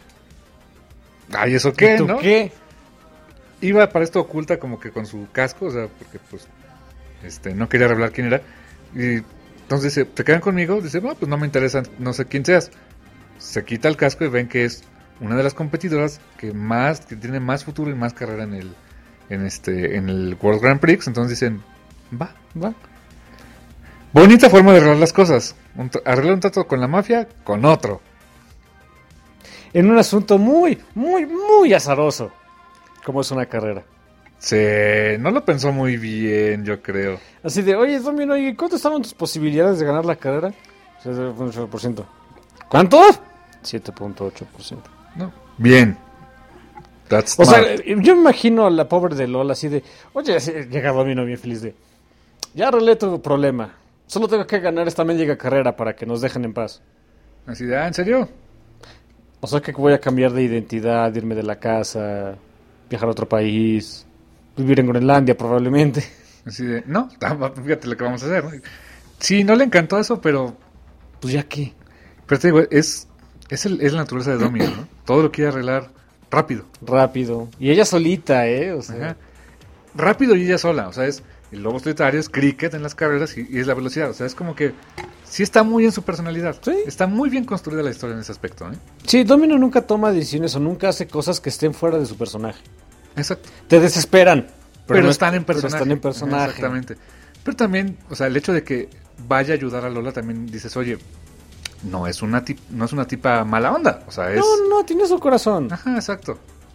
[SPEAKER 3] Ay, ¿eso qué,
[SPEAKER 4] ¿Y tú
[SPEAKER 3] no?
[SPEAKER 4] qué?
[SPEAKER 3] Iba para esto oculta como que con su casco, o sea, porque pues este no quería revelar quién era. Y entonces dice, ¿te quedan conmigo? Dice, no, pues no me interesa, no sé quién seas. Se quita el casco y ven que es una de las competidoras que más, que tiene más futuro y más carrera en el, en este, en el World Grand Prix. Entonces dicen, va,
[SPEAKER 4] Va.
[SPEAKER 3] bonita forma de arreglar las cosas. Un tra- arreglar un trato con la mafia, con otro.
[SPEAKER 4] En un asunto muy, muy, muy azaroso. Como es una carrera.
[SPEAKER 3] Se, no lo pensó muy bien, yo creo.
[SPEAKER 4] Así de, oye, Domino, ¿y cuánto estaban tus posibilidades de ganar la carrera? siete punto ocho por ciento. ¿Cuánto? siete punto ocho por ciento.
[SPEAKER 3] No. Bien. That's
[SPEAKER 4] O sea,
[SPEAKER 3] smart.
[SPEAKER 4] yo me imagino a la pobre de Lola así de, oye, así, llega Domino bien feliz de, ya arreglé tu problema. Solo tengo que ganar esta mendiga carrera para que nos dejen en paz.
[SPEAKER 3] Así de, ah, ¿en serio?
[SPEAKER 4] O sea que voy a cambiar de identidad, irme de la casa, viajar a otro país, vivir en Groenlandia probablemente.
[SPEAKER 3] Así de, no, fíjate lo que vamos a hacer, ¿no? Sí, no le encantó eso, pero,
[SPEAKER 4] Pues ya qué.
[SPEAKER 3] pero te digo, es, es, el- es la naturaleza de Domino, ¿no? Todo lo quiere arreglar rápido.
[SPEAKER 4] Rápido. Y ella solita, ¿eh? O sea,
[SPEAKER 3] Ajá. Rápido y ella sola, o sea, es el lobo solitario, es cricket en las carreras y, y es la velocidad, o sea, es como que sí está muy en su personalidad.
[SPEAKER 4] Sí.
[SPEAKER 3] Está muy bien construida la historia en ese aspecto, ¿eh?
[SPEAKER 4] sí, Domino nunca toma decisiones o nunca hace cosas que estén fuera de su personaje.
[SPEAKER 3] Exacto.
[SPEAKER 4] Te desesperan.
[SPEAKER 3] Pero,
[SPEAKER 4] no-
[SPEAKER 3] están en
[SPEAKER 4] pero
[SPEAKER 3] personaje.
[SPEAKER 4] están en personaje.
[SPEAKER 3] Exactamente. Pero también, o sea, el hecho de que vaya a ayudar a Lola, también dices, oye, no es una tip, no es una tipa mala onda, o sea, es...
[SPEAKER 4] No, no, tiene su corazón.
[SPEAKER 3] Ajá, exacto.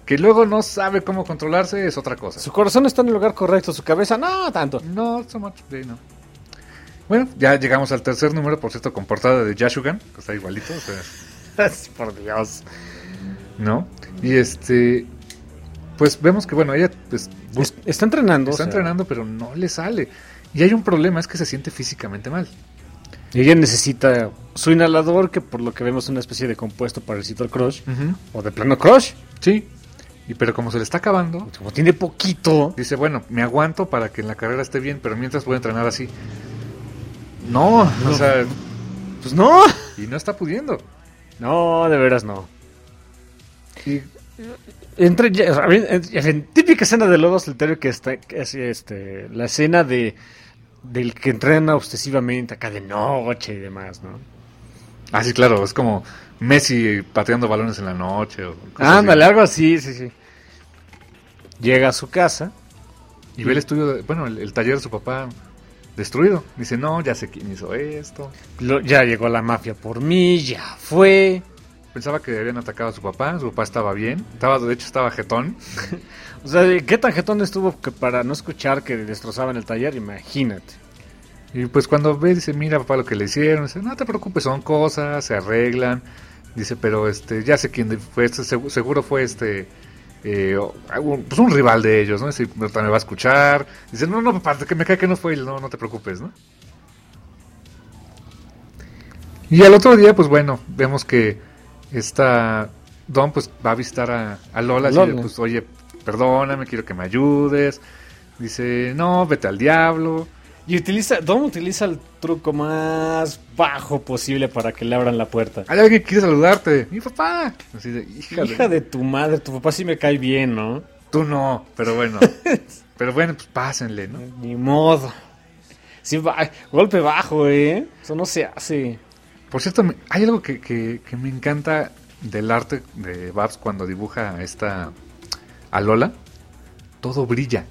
[SPEAKER 3] Que luego no sabe cómo controlarse es otra cosa.
[SPEAKER 4] Su corazón está en el lugar correcto, su cabeza no tanto.
[SPEAKER 3] No, so much, sí, no. Bueno, ya llegamos al tercer número, por cierto, con portada de Yashugan, que está igualito, o sea,
[SPEAKER 4] Por Dios.
[SPEAKER 3] ¿no? Y este, pues vemos que, bueno, ella pues,
[SPEAKER 4] Es- está entrenando.
[SPEAKER 3] está
[SPEAKER 4] o sea,
[SPEAKER 3] entrenando, pero no le sale. Y hay un problema, es que se siente físicamente mal.
[SPEAKER 4] Ella necesita su inhalador, que por lo que vemos es una especie de compuesto parecido al Crush. O de plano Crush.
[SPEAKER 3] Sí, y pero como se le está acabando,
[SPEAKER 4] Como tiene poquito.
[SPEAKER 3] dice, bueno, me aguanto para que en la carrera esté bien, pero mientras voy a entrenar así. No, o sea,
[SPEAKER 4] Pues no.
[SPEAKER 3] y no está pudiendo.
[SPEAKER 4] No, de veras no.
[SPEAKER 3] Y
[SPEAKER 4] Entre, ya, a ver, en- en típica escena de lobo solitario que está, que es este, la escena de del que entrena obsesivamente acá de noche y demás, ¿no?
[SPEAKER 3] Ah, sí, claro, es como Messi pateando balones en la noche. O cosas
[SPEAKER 4] Ándale,
[SPEAKER 3] así.
[SPEAKER 4] algo así, sí, sí. Llega a su casa.
[SPEAKER 3] Y ve el estudio, de- bueno, el, el taller de su papá destruido. Dice, no, ya sé quién hizo esto.
[SPEAKER 4] Lo- ya llegó la mafia por mí, ya fue.
[SPEAKER 3] Pensaba que habían atacado a su papá, su papá estaba bien. Estaba, de hecho, estaba jetón.
[SPEAKER 4] O sea, ¿qué tan jetón estuvo que para no escuchar que destrozaban el taller? Imagínate.
[SPEAKER 3] Y pues cuando ve, dice, mira papá lo que le hicieron. Dice, no te preocupes, son cosas, se arreglan. Dice, pero este, ya sé quién fue, este, segu- seguro fue este, eh, un- pues un rival de ellos, ¿no? Dice, me va a escuchar. Dice, no, no, papá, que me cae que no fue él, no, no te preocupes, ¿no? Y al otro día, pues bueno, vemos que esta Don pues va a visitar a, a Lola, así de,
[SPEAKER 4] Lola.
[SPEAKER 3] pues oye, perdóname, quiero que me ayudes. Dice, no, vete al diablo.
[SPEAKER 4] Y utiliza, Dom utiliza el truco más bajo posible para que le abran la puerta.
[SPEAKER 3] Hay alguien que quiere saludarte. Mi papá. Así de, híjale.
[SPEAKER 4] Hija de tu madre, tu papá sí me cae bien, ¿no?
[SPEAKER 3] Tú no, pero bueno. Pero bueno, pues pásenle, ¿no?
[SPEAKER 4] Ni modo. Sí, va- golpe bajo, ¿eh? Eso no se hace.
[SPEAKER 3] Por cierto, me- hay algo que, que, que me encanta del arte de Babs cuando dibuja a esta a Lola. Todo brilla.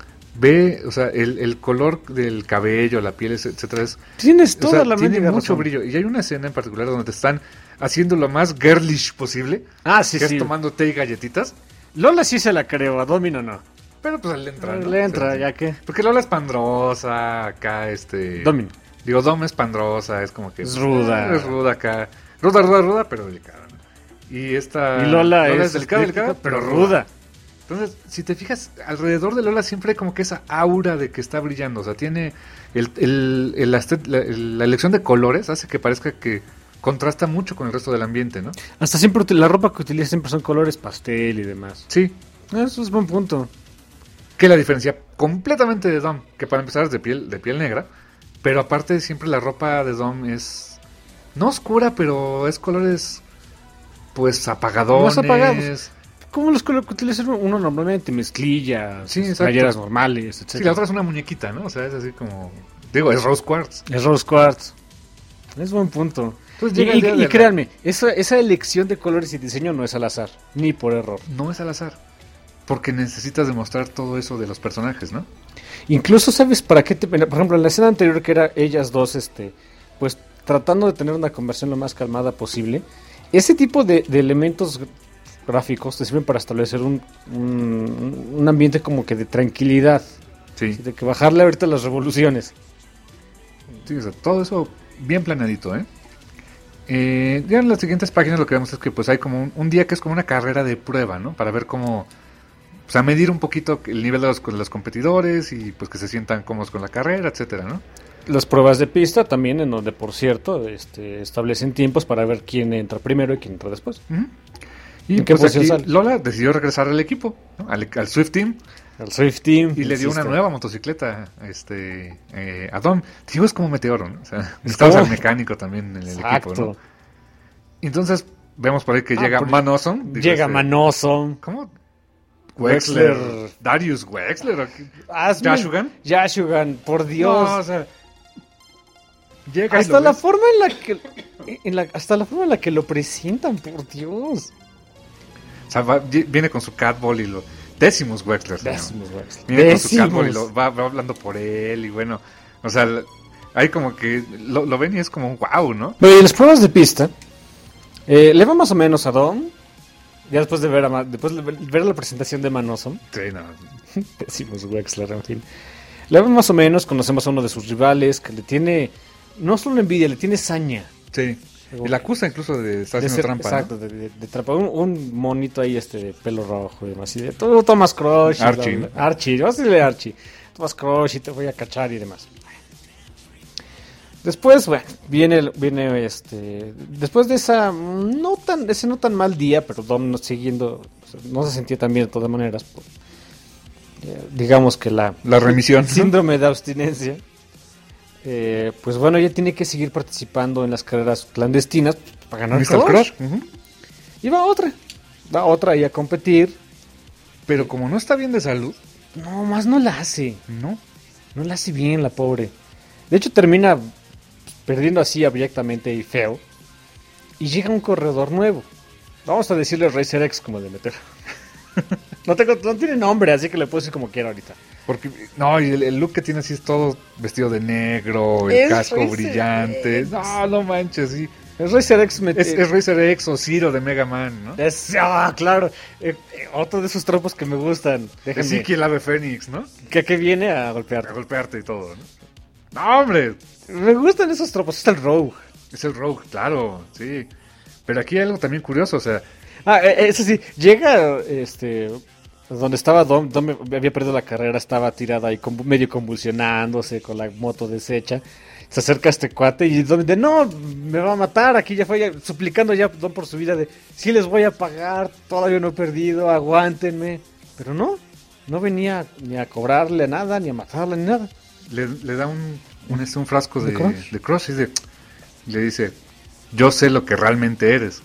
[SPEAKER 3] Ve, o sea, el, el color del cabello, la piel, etcétera, es,
[SPEAKER 4] Tienes
[SPEAKER 3] o
[SPEAKER 4] toda
[SPEAKER 3] sea,
[SPEAKER 4] la
[SPEAKER 3] tiene
[SPEAKER 4] mendiga
[SPEAKER 3] mucho
[SPEAKER 4] razón.
[SPEAKER 3] brillo. Y hay una escena en particular donde te están haciendo lo más girlish posible.
[SPEAKER 4] Ah, sí,
[SPEAKER 3] que
[SPEAKER 4] sí.
[SPEAKER 3] es tomando té y galletitas.
[SPEAKER 4] Lola sí se la creo, a Domino no.
[SPEAKER 3] Pero pues le entra, ¿no?
[SPEAKER 4] Le entra,
[SPEAKER 3] O sea,
[SPEAKER 4] ya que.
[SPEAKER 3] porque Lola es pandrosa, acá este...
[SPEAKER 4] Domino.
[SPEAKER 3] Digo, Dom es pandrosa, es como que...
[SPEAKER 4] Es ruda.
[SPEAKER 3] Es ruda acá. Ruda, ruda, ruda, pero delicada, ¿no? Y esta...
[SPEAKER 4] Y Lola,
[SPEAKER 3] es,
[SPEAKER 4] es
[SPEAKER 3] delicada,
[SPEAKER 4] estricta,
[SPEAKER 3] delicada,
[SPEAKER 4] pero ruda.
[SPEAKER 3] Entonces, si te fijas, alrededor de Lola siempre hay como que esa aura de que está brillando. O sea, tiene... El, el, el astet- la, el- la elección de colores hace que parezca que contrasta mucho con el resto del ambiente, ¿no?
[SPEAKER 4] Hasta siempre util- la ropa que utiliza siempre son colores pastel y demás.
[SPEAKER 3] Sí.
[SPEAKER 4] Eso es buen punto.
[SPEAKER 3] Que la diferencia completamente de Dom, que para empezar es de piel, de piel negra, pero aparte siempre la ropa de Dom es no oscura, pero es colores pues apagadones.
[SPEAKER 4] Más apagados. Como los colores que utiliza uno normalmente, mezclillas,
[SPEAKER 3] Sí, exacto.
[SPEAKER 4] playeras normales,
[SPEAKER 3] Sí,
[SPEAKER 4] etcétera.
[SPEAKER 3] la otra es una muñequita, ¿no? O sea, es así como... Digo, es Rose Quartz.
[SPEAKER 4] Es Rose Quartz. Es buen punto.
[SPEAKER 3] Pues
[SPEAKER 4] y
[SPEAKER 3] llega el
[SPEAKER 4] y-
[SPEAKER 3] día
[SPEAKER 4] y
[SPEAKER 3] de la-
[SPEAKER 4] créanme, esa, esa elección de colores y diseño no es al azar, ni por error.
[SPEAKER 3] No es al azar. Porque necesitas demostrar todo eso de los personajes, ¿no?
[SPEAKER 4] Incluso, ¿sabes para qué te... Por ejemplo, en la escena anterior que era ellas dos, este, pues tratando de tener una conversación lo más calmada posible, ese tipo de, de elementos gráficos te sirven para establecer un, un, un ambiente como que de tranquilidad,
[SPEAKER 3] Sí.
[SPEAKER 4] de que bajarle ahorita las revoluciones.
[SPEAKER 3] Sí, o sea, todo eso bien planeadito, ¿eh? Eh, ya en las siguientes páginas lo que vemos es que pues hay como un, un día que es como una carrera de prueba, ¿no? Para ver cómo, o sea, medir un poquito el nivel de los, de los competidores y pues que se sientan cómodos con la carrera, etcétera, ¿no?
[SPEAKER 4] Las pruebas de pista también, en donde, por cierto, este, establecen tiempos para ver quién entra primero y quién entra después.
[SPEAKER 3] Ujú. Y
[SPEAKER 4] ¿En qué
[SPEAKER 3] pues
[SPEAKER 4] posición
[SPEAKER 3] aquí
[SPEAKER 4] sale?
[SPEAKER 3] Lola decidió regresar al equipo, ¿no? al, al Swift Team,
[SPEAKER 4] El Swift Team.
[SPEAKER 3] y le dio una
[SPEAKER 4] insisto.
[SPEAKER 3] nueva motocicleta este, eh, a Dom. Digo, es como Meteoro, ¿no? O sea, necesitabas al mecánico también en el
[SPEAKER 4] Exacto.
[SPEAKER 3] equipo, ¿no? Entonces, vemos por ahí que
[SPEAKER 4] Ah,
[SPEAKER 3] llega
[SPEAKER 4] por-
[SPEAKER 3] Manoson. digo,
[SPEAKER 4] Llega
[SPEAKER 3] este,
[SPEAKER 4] Manoson.
[SPEAKER 3] ¿Cómo?
[SPEAKER 4] Wexler.
[SPEAKER 3] Wexler. Darius Wexler. ¿o qué?
[SPEAKER 4] Hazme-
[SPEAKER 3] ¿Yashugan?
[SPEAKER 4] Yashugan, por Dios.
[SPEAKER 3] No, o sea, llega y
[SPEAKER 4] hasta
[SPEAKER 3] lo
[SPEAKER 4] la
[SPEAKER 3] ves.
[SPEAKER 4] forma en la que en la, hasta la forma en la que lo presentan, por Dios.
[SPEAKER 3] O sea, va- vi- viene con su catball y lo... Décimos Wexler. señor.
[SPEAKER 4] Décimos, Wexler.
[SPEAKER 3] Viene con su
[SPEAKER 4] Décimos.
[SPEAKER 3] catball y lo, va, va hablando por él y bueno... O sea, l- hay como que... Lo, lo ven y es como un wow, ¿no?
[SPEAKER 4] Bueno, y en las pruebas de pista, eh, le va más o menos a Dom. Ya después de ver a Ma- después de ver ver la presentación de Manosom,
[SPEAKER 3] Sí, no.
[SPEAKER 4] decimos Wexler, en fin. Le vemos más o menos, conocemos a uno de sus rivales que le tiene, no solo envidia, le tiene saña.
[SPEAKER 3] Sí. Y la acusa incluso de estar
[SPEAKER 4] De
[SPEAKER 3] haciendo
[SPEAKER 4] ser-
[SPEAKER 3] trampa,
[SPEAKER 4] exacto,
[SPEAKER 3] ¿no?
[SPEAKER 4] de, de- de trampa. Un, un monito ahí este de pelo rojo y demás. Y de todo Thomas Crush. y
[SPEAKER 3] Archie,
[SPEAKER 4] bla, bla,
[SPEAKER 3] ¿no?
[SPEAKER 4] Archie, vamos a decirle Archie. Thomas Crush y te voy a cachar y demás. Después, bueno, viene, el- viene este. Después de esa. No tan, ese no tan mal día, pero Dom no siguiendo. O sea, no se sentía tan bien de todas maneras. Por, eh, digamos que la.
[SPEAKER 3] La remisión, ¿no?
[SPEAKER 4] Síndrome de abstinencia. Eh, pues bueno, ella tiene que seguir participando en las carreras clandestinas para ganar
[SPEAKER 3] mister
[SPEAKER 4] Crush.
[SPEAKER 3] Crush. Ujú.
[SPEAKER 4] Y va otra. Va otra ahí a competir.
[SPEAKER 3] Pero como no está bien de salud,
[SPEAKER 4] No, más no la hace.
[SPEAKER 3] no.
[SPEAKER 4] No la hace bien la pobre. De hecho termina perdiendo así abyectamente y feo. Y llega un corredor nuevo. Vamos a decirle Racer X como de meter. no, tengo, no tiene nombre, así que le puedo decir como quiera ahorita.
[SPEAKER 3] Porque, no, y el, el look que tiene así es todo vestido de negro, el
[SPEAKER 4] Es
[SPEAKER 3] casco
[SPEAKER 4] Racer
[SPEAKER 3] brillante.
[SPEAKER 4] X.
[SPEAKER 3] No, no manches, sí.
[SPEAKER 4] Es Racer X me-
[SPEAKER 3] Es, es Racer X o Zero de Mega Man, ¿no?
[SPEAKER 4] Es- ah, claro. Eh, eh, otro de esos tropos que me gustan. Déjenme.
[SPEAKER 3] Sí, que el ave Fénix, ¿no?
[SPEAKER 4] que, que viene a
[SPEAKER 3] A
[SPEAKER 4] golpear.
[SPEAKER 3] golpearte y todo, ¿no? No, hombre,
[SPEAKER 4] Me gustan esos tropos. Está el Rogue.
[SPEAKER 3] es el Rogue, claro, sí. Pero aquí hay algo también curioso, o sea,
[SPEAKER 4] Ah, eh, eso sí, llega este donde estaba Dom, Dom había perdido la carrera, estaba tirada ahí convu- medio convulsionándose con la moto deshecha. Se acerca a este cuate y Dom de no, me va a matar, aquí ya fue ya, suplicando ya Dom por su vida de sí les voy a pagar, todavía no he perdido, aguántenme. Pero no, no venía ni a cobrarle nada, ni a matarle, ni nada.
[SPEAKER 3] le, le da un, un, este, un frasco
[SPEAKER 4] ¿De
[SPEAKER 3] de,
[SPEAKER 4] Crush?
[SPEAKER 3] de Crush y de- le dice, yo sé lo que realmente eres.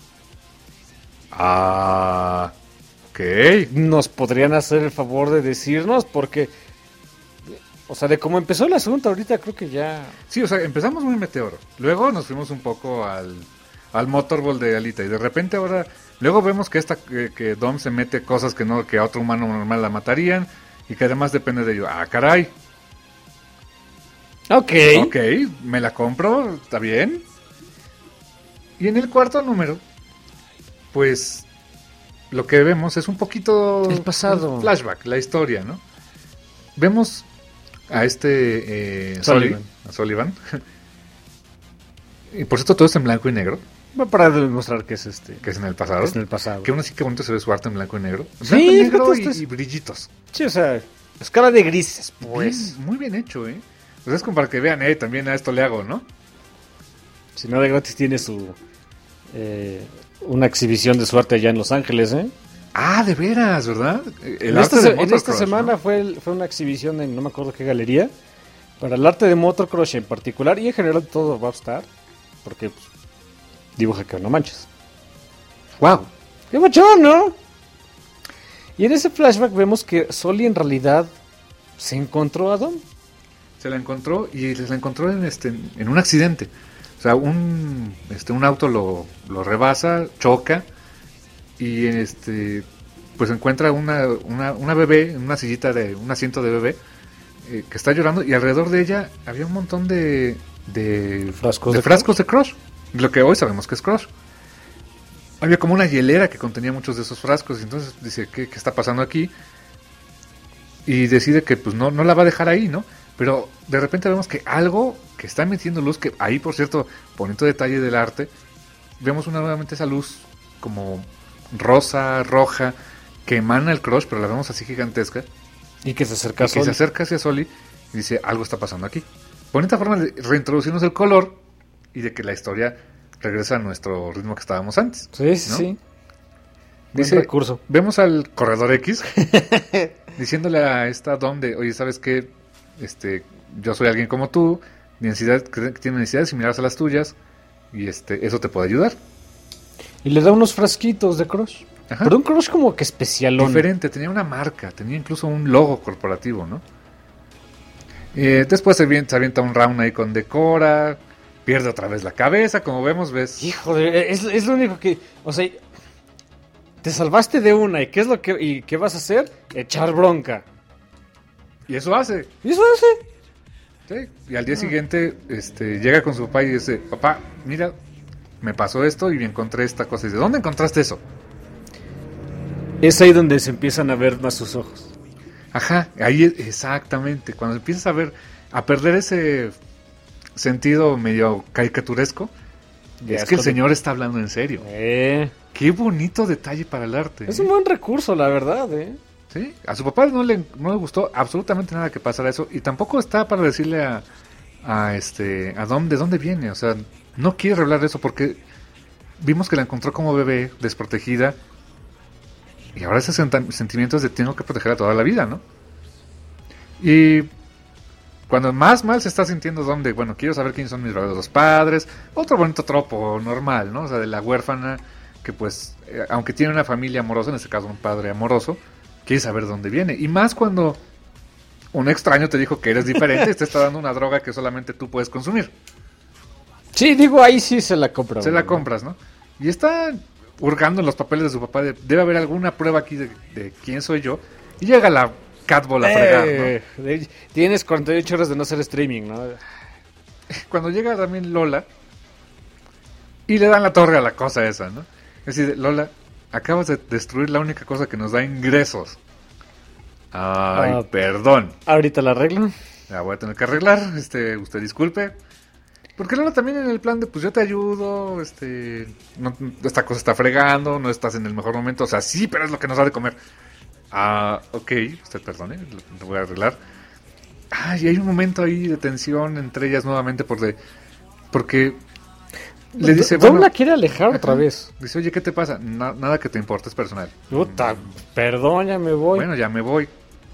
[SPEAKER 3] Ah, ok.
[SPEAKER 4] Nos podrían hacer el favor de decirnos porque, o sea, de cómo empezó el asunto ahorita creo que ya...
[SPEAKER 3] Sí, o sea, empezamos muy meteoro. Luego nos fuimos un poco al, al Motorball de Alita. Y de repente ahora, luego vemos que esta que, que Dom se mete cosas que no, que a otro humano normal la matarían. Y que además depende de ello. Ah, caray.
[SPEAKER 4] Ok.
[SPEAKER 3] Ok, me la compro, está bien. Y en el cuarto número, pues lo que vemos es un poquito
[SPEAKER 4] El pasado.
[SPEAKER 3] un flashback, la historia, ¿no? Vemos a este eh,
[SPEAKER 4] Sullivan.
[SPEAKER 3] Sully- a Sullivan. Y por cierto, todo es en blanco y negro,
[SPEAKER 4] Va para demostrar que es este.
[SPEAKER 3] que es en el pasado.
[SPEAKER 4] Que es en el pasado.
[SPEAKER 3] Que aún así que bonito se ve su arte en blanco y negro.
[SPEAKER 4] Sí,
[SPEAKER 3] Blanco y negro
[SPEAKER 4] fíjate,
[SPEAKER 3] y,
[SPEAKER 4] esto es-
[SPEAKER 3] y brillitos.
[SPEAKER 4] Sí, o sea, escala de grises, pues.
[SPEAKER 3] Bien, muy bien hecho, ¿eh? O sea, es como para que vean, eh, también a esto le hago, ¿no?
[SPEAKER 4] Si no de gratis tiene su eh, una exhibición de su arte allá en Los Ángeles, ¿eh?
[SPEAKER 3] Ah, de veras, ¿verdad? El
[SPEAKER 4] en,
[SPEAKER 3] arte
[SPEAKER 4] esta,
[SPEAKER 3] de
[SPEAKER 4] se- en esta
[SPEAKER 3] Motocross,
[SPEAKER 4] semana
[SPEAKER 3] ¿no?
[SPEAKER 4] fue, el- fue una exhibición en no me acuerdo qué galería para el arte de Motocross en particular y en general todo va a estar porque pues, dibuja que no manches.
[SPEAKER 3] Wow.
[SPEAKER 4] ¡Qué machón, ¿no? Y en ese flashback vemos que Sully en realidad se encontró a Dom.
[SPEAKER 3] Se la encontró y se la encontró en este en un accidente. O sea, un este un auto lo, lo rebasa, choca y este pues encuentra una, una, una bebé en una sillita de un asiento de bebé eh, que está llorando y alrededor de ella había un montón de de
[SPEAKER 4] Frascos
[SPEAKER 3] de,
[SPEAKER 4] de
[SPEAKER 3] frascos de Crush, lo que hoy sabemos que es Crush. Había como una hielera que contenía muchos de esos frascos y entonces dice, ¿qué, qué está pasando aquí? Y decide que pues no, no la va a dejar ahí, ¿no? Pero de repente vemos que algo que está metiendo luz, que ahí por cierto, bonito detalle del arte, vemos una, nuevamente esa luz como rosa, roja, que emana el Crush, pero la vemos así gigantesca,
[SPEAKER 4] Y que se acerca a
[SPEAKER 3] y que se
[SPEAKER 4] Sully.
[SPEAKER 3] acerca hacia Sully y dice, algo está pasando aquí. Bonita forma de reintroducirnos el color y de que la historia regresa a nuestro ritmo que estábamos antes.
[SPEAKER 4] Sí, sí,
[SPEAKER 3] ¿no?
[SPEAKER 4] sí. Buen
[SPEAKER 3] Dice,
[SPEAKER 4] recurso.
[SPEAKER 3] vemos al corredor X diciéndole a esta Dom de, oye, ¿sabes qué? Este, yo soy alguien como tú, necesidad, que tiene necesidades similares a las tuyas, y este, eso te puede ayudar.
[SPEAKER 4] Y le da unos frasquitos de Crush.
[SPEAKER 3] Ajá.
[SPEAKER 4] Pero un Crush como que especialón.
[SPEAKER 3] Diferente, tenía una marca, tenía incluso un logo corporativo, ¿no? Eh, después se avienta, se avienta un round ahí con Decora, pierde otra vez la cabeza, como vemos, ves.
[SPEAKER 4] Hijo de... Es, es lo único que... O sea... Te salvaste de una. ¿Y qué es lo que... ¿Y qué vas a hacer? Echar bronca.
[SPEAKER 3] Y eso hace.
[SPEAKER 4] ¿Y eso hace?
[SPEAKER 3] Sí, y al día siguiente este, llega con su papá y dice, papá, mira, me pasó esto y me encontré esta cosa. Y dice, ¿dónde encontraste eso?
[SPEAKER 4] Es ahí donde se empiezan a ver más sus ojos.
[SPEAKER 3] Ajá, ahí es- exactamente. Cuando empiezas a ver, a perder ese sentido medio caricaturesco,
[SPEAKER 4] Ya
[SPEAKER 3] es
[SPEAKER 4] es
[SPEAKER 3] que el
[SPEAKER 4] cuando-
[SPEAKER 3] señor está hablando en serio.
[SPEAKER 4] Eh,
[SPEAKER 3] Qué bonito detalle para el arte.
[SPEAKER 4] es
[SPEAKER 3] ¿eh?
[SPEAKER 4] un buen recurso, la verdad, ¿eh?
[SPEAKER 3] Sí, a su papá no le, no le gustó absolutamente nada que pasara eso y tampoco está para decirle a, a este a dónde, de dónde viene, o sea, no quiere revelar eso porque vimos que la encontró como bebé desprotegida y ahora ese senta- sentimiento es de tengo que protegerla toda la vida, ¿no? Y cuando más mal se está sintiendo donde, bueno, quiero saber quiénes son mis verdaderos padres, otro bonito tropo normal, ¿no? O sea, de la huérfana que pues, eh, aunque tiene una familia amorosa, en este caso un padre amoroso, quiere saber de dónde viene. Y más cuando un extraño te dijo que eres diferente y te está dando una droga que solamente tú puedes consumir.
[SPEAKER 4] Sí, digo, ahí sí se la compra.
[SPEAKER 3] Se
[SPEAKER 4] güey.
[SPEAKER 3] la compras, ¿no? Y está hurgando en los papeles de su papá. de- debe haber alguna prueba aquí de, de quién soy yo. Y llega la catball a fregar, ¿no?
[SPEAKER 4] Eh, de- Tienes cuarenta y ocho horas de no hacer streaming, ¿no?
[SPEAKER 3] Cuando llega también Lola y le dan la torre a la cosa esa, ¿no? Es decir, Lola, acabas de destruir la única cosa que nos da ingresos. Ay,
[SPEAKER 4] Ah.
[SPEAKER 3] perdón.
[SPEAKER 4] Ahorita la arreglo.
[SPEAKER 3] La voy a tener que arreglar, este, usted disculpe. Porque Lola también en el plan de, pues yo te ayudo, este, no- esta cosa está fregando, no estás en el mejor momento, o sea, sí, pero es lo que nos da de comer. Ah, ok, usted perdone, lo, lo voy a arreglar. Ah, y hay un momento ahí de tensión entre ellas nuevamente por de, porque le dice,
[SPEAKER 4] Dom
[SPEAKER 3] bueno,
[SPEAKER 4] la quiere alejar otra
[SPEAKER 3] ajá.
[SPEAKER 4] vez.
[SPEAKER 3] Dice, oye, ¿qué te pasa? Na- nada que te importe, es personal.
[SPEAKER 4] Puta, perdón, ya me voy.
[SPEAKER 3] Bueno, ya me voy.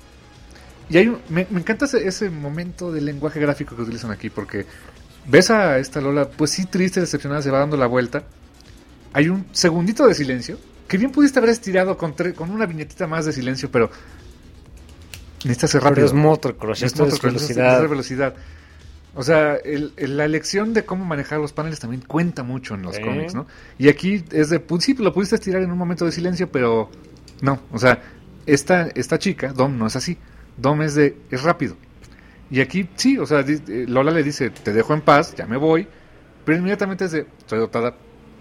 [SPEAKER 3] Y hay un- me, me encanta ese, ese momento del lenguaje gráfico que utilizan aquí, porque ves a esta Lola, pues sí, triste, decepcionada, se va dando la vuelta. Hay un segundito de silencio, que bien pudiste haber estirado con, tre- con una viñetita más de silencio, pero necesitas ser
[SPEAKER 4] Pero
[SPEAKER 3] rápido.
[SPEAKER 4] es motocross,
[SPEAKER 3] Es
[SPEAKER 4] esto es
[SPEAKER 3] motocross, necesitas
[SPEAKER 4] velocidad.
[SPEAKER 3] hacer velocidad. O sea, el- el- la elección de cómo manejar los paneles también cuenta mucho en los
[SPEAKER 4] Sí.
[SPEAKER 3] cómics, ¿no? Y aquí es de, pues sí, lo pudiste estirar en un momento de silencio, pero no, o sea, esta, esta chica, Dom, no es así. Dom es de, es rápido. Y aquí sí, o sea, di- eh, Lola le dice, te dejo en paz, ya me voy, pero inmediatamente es de, estoy dotada.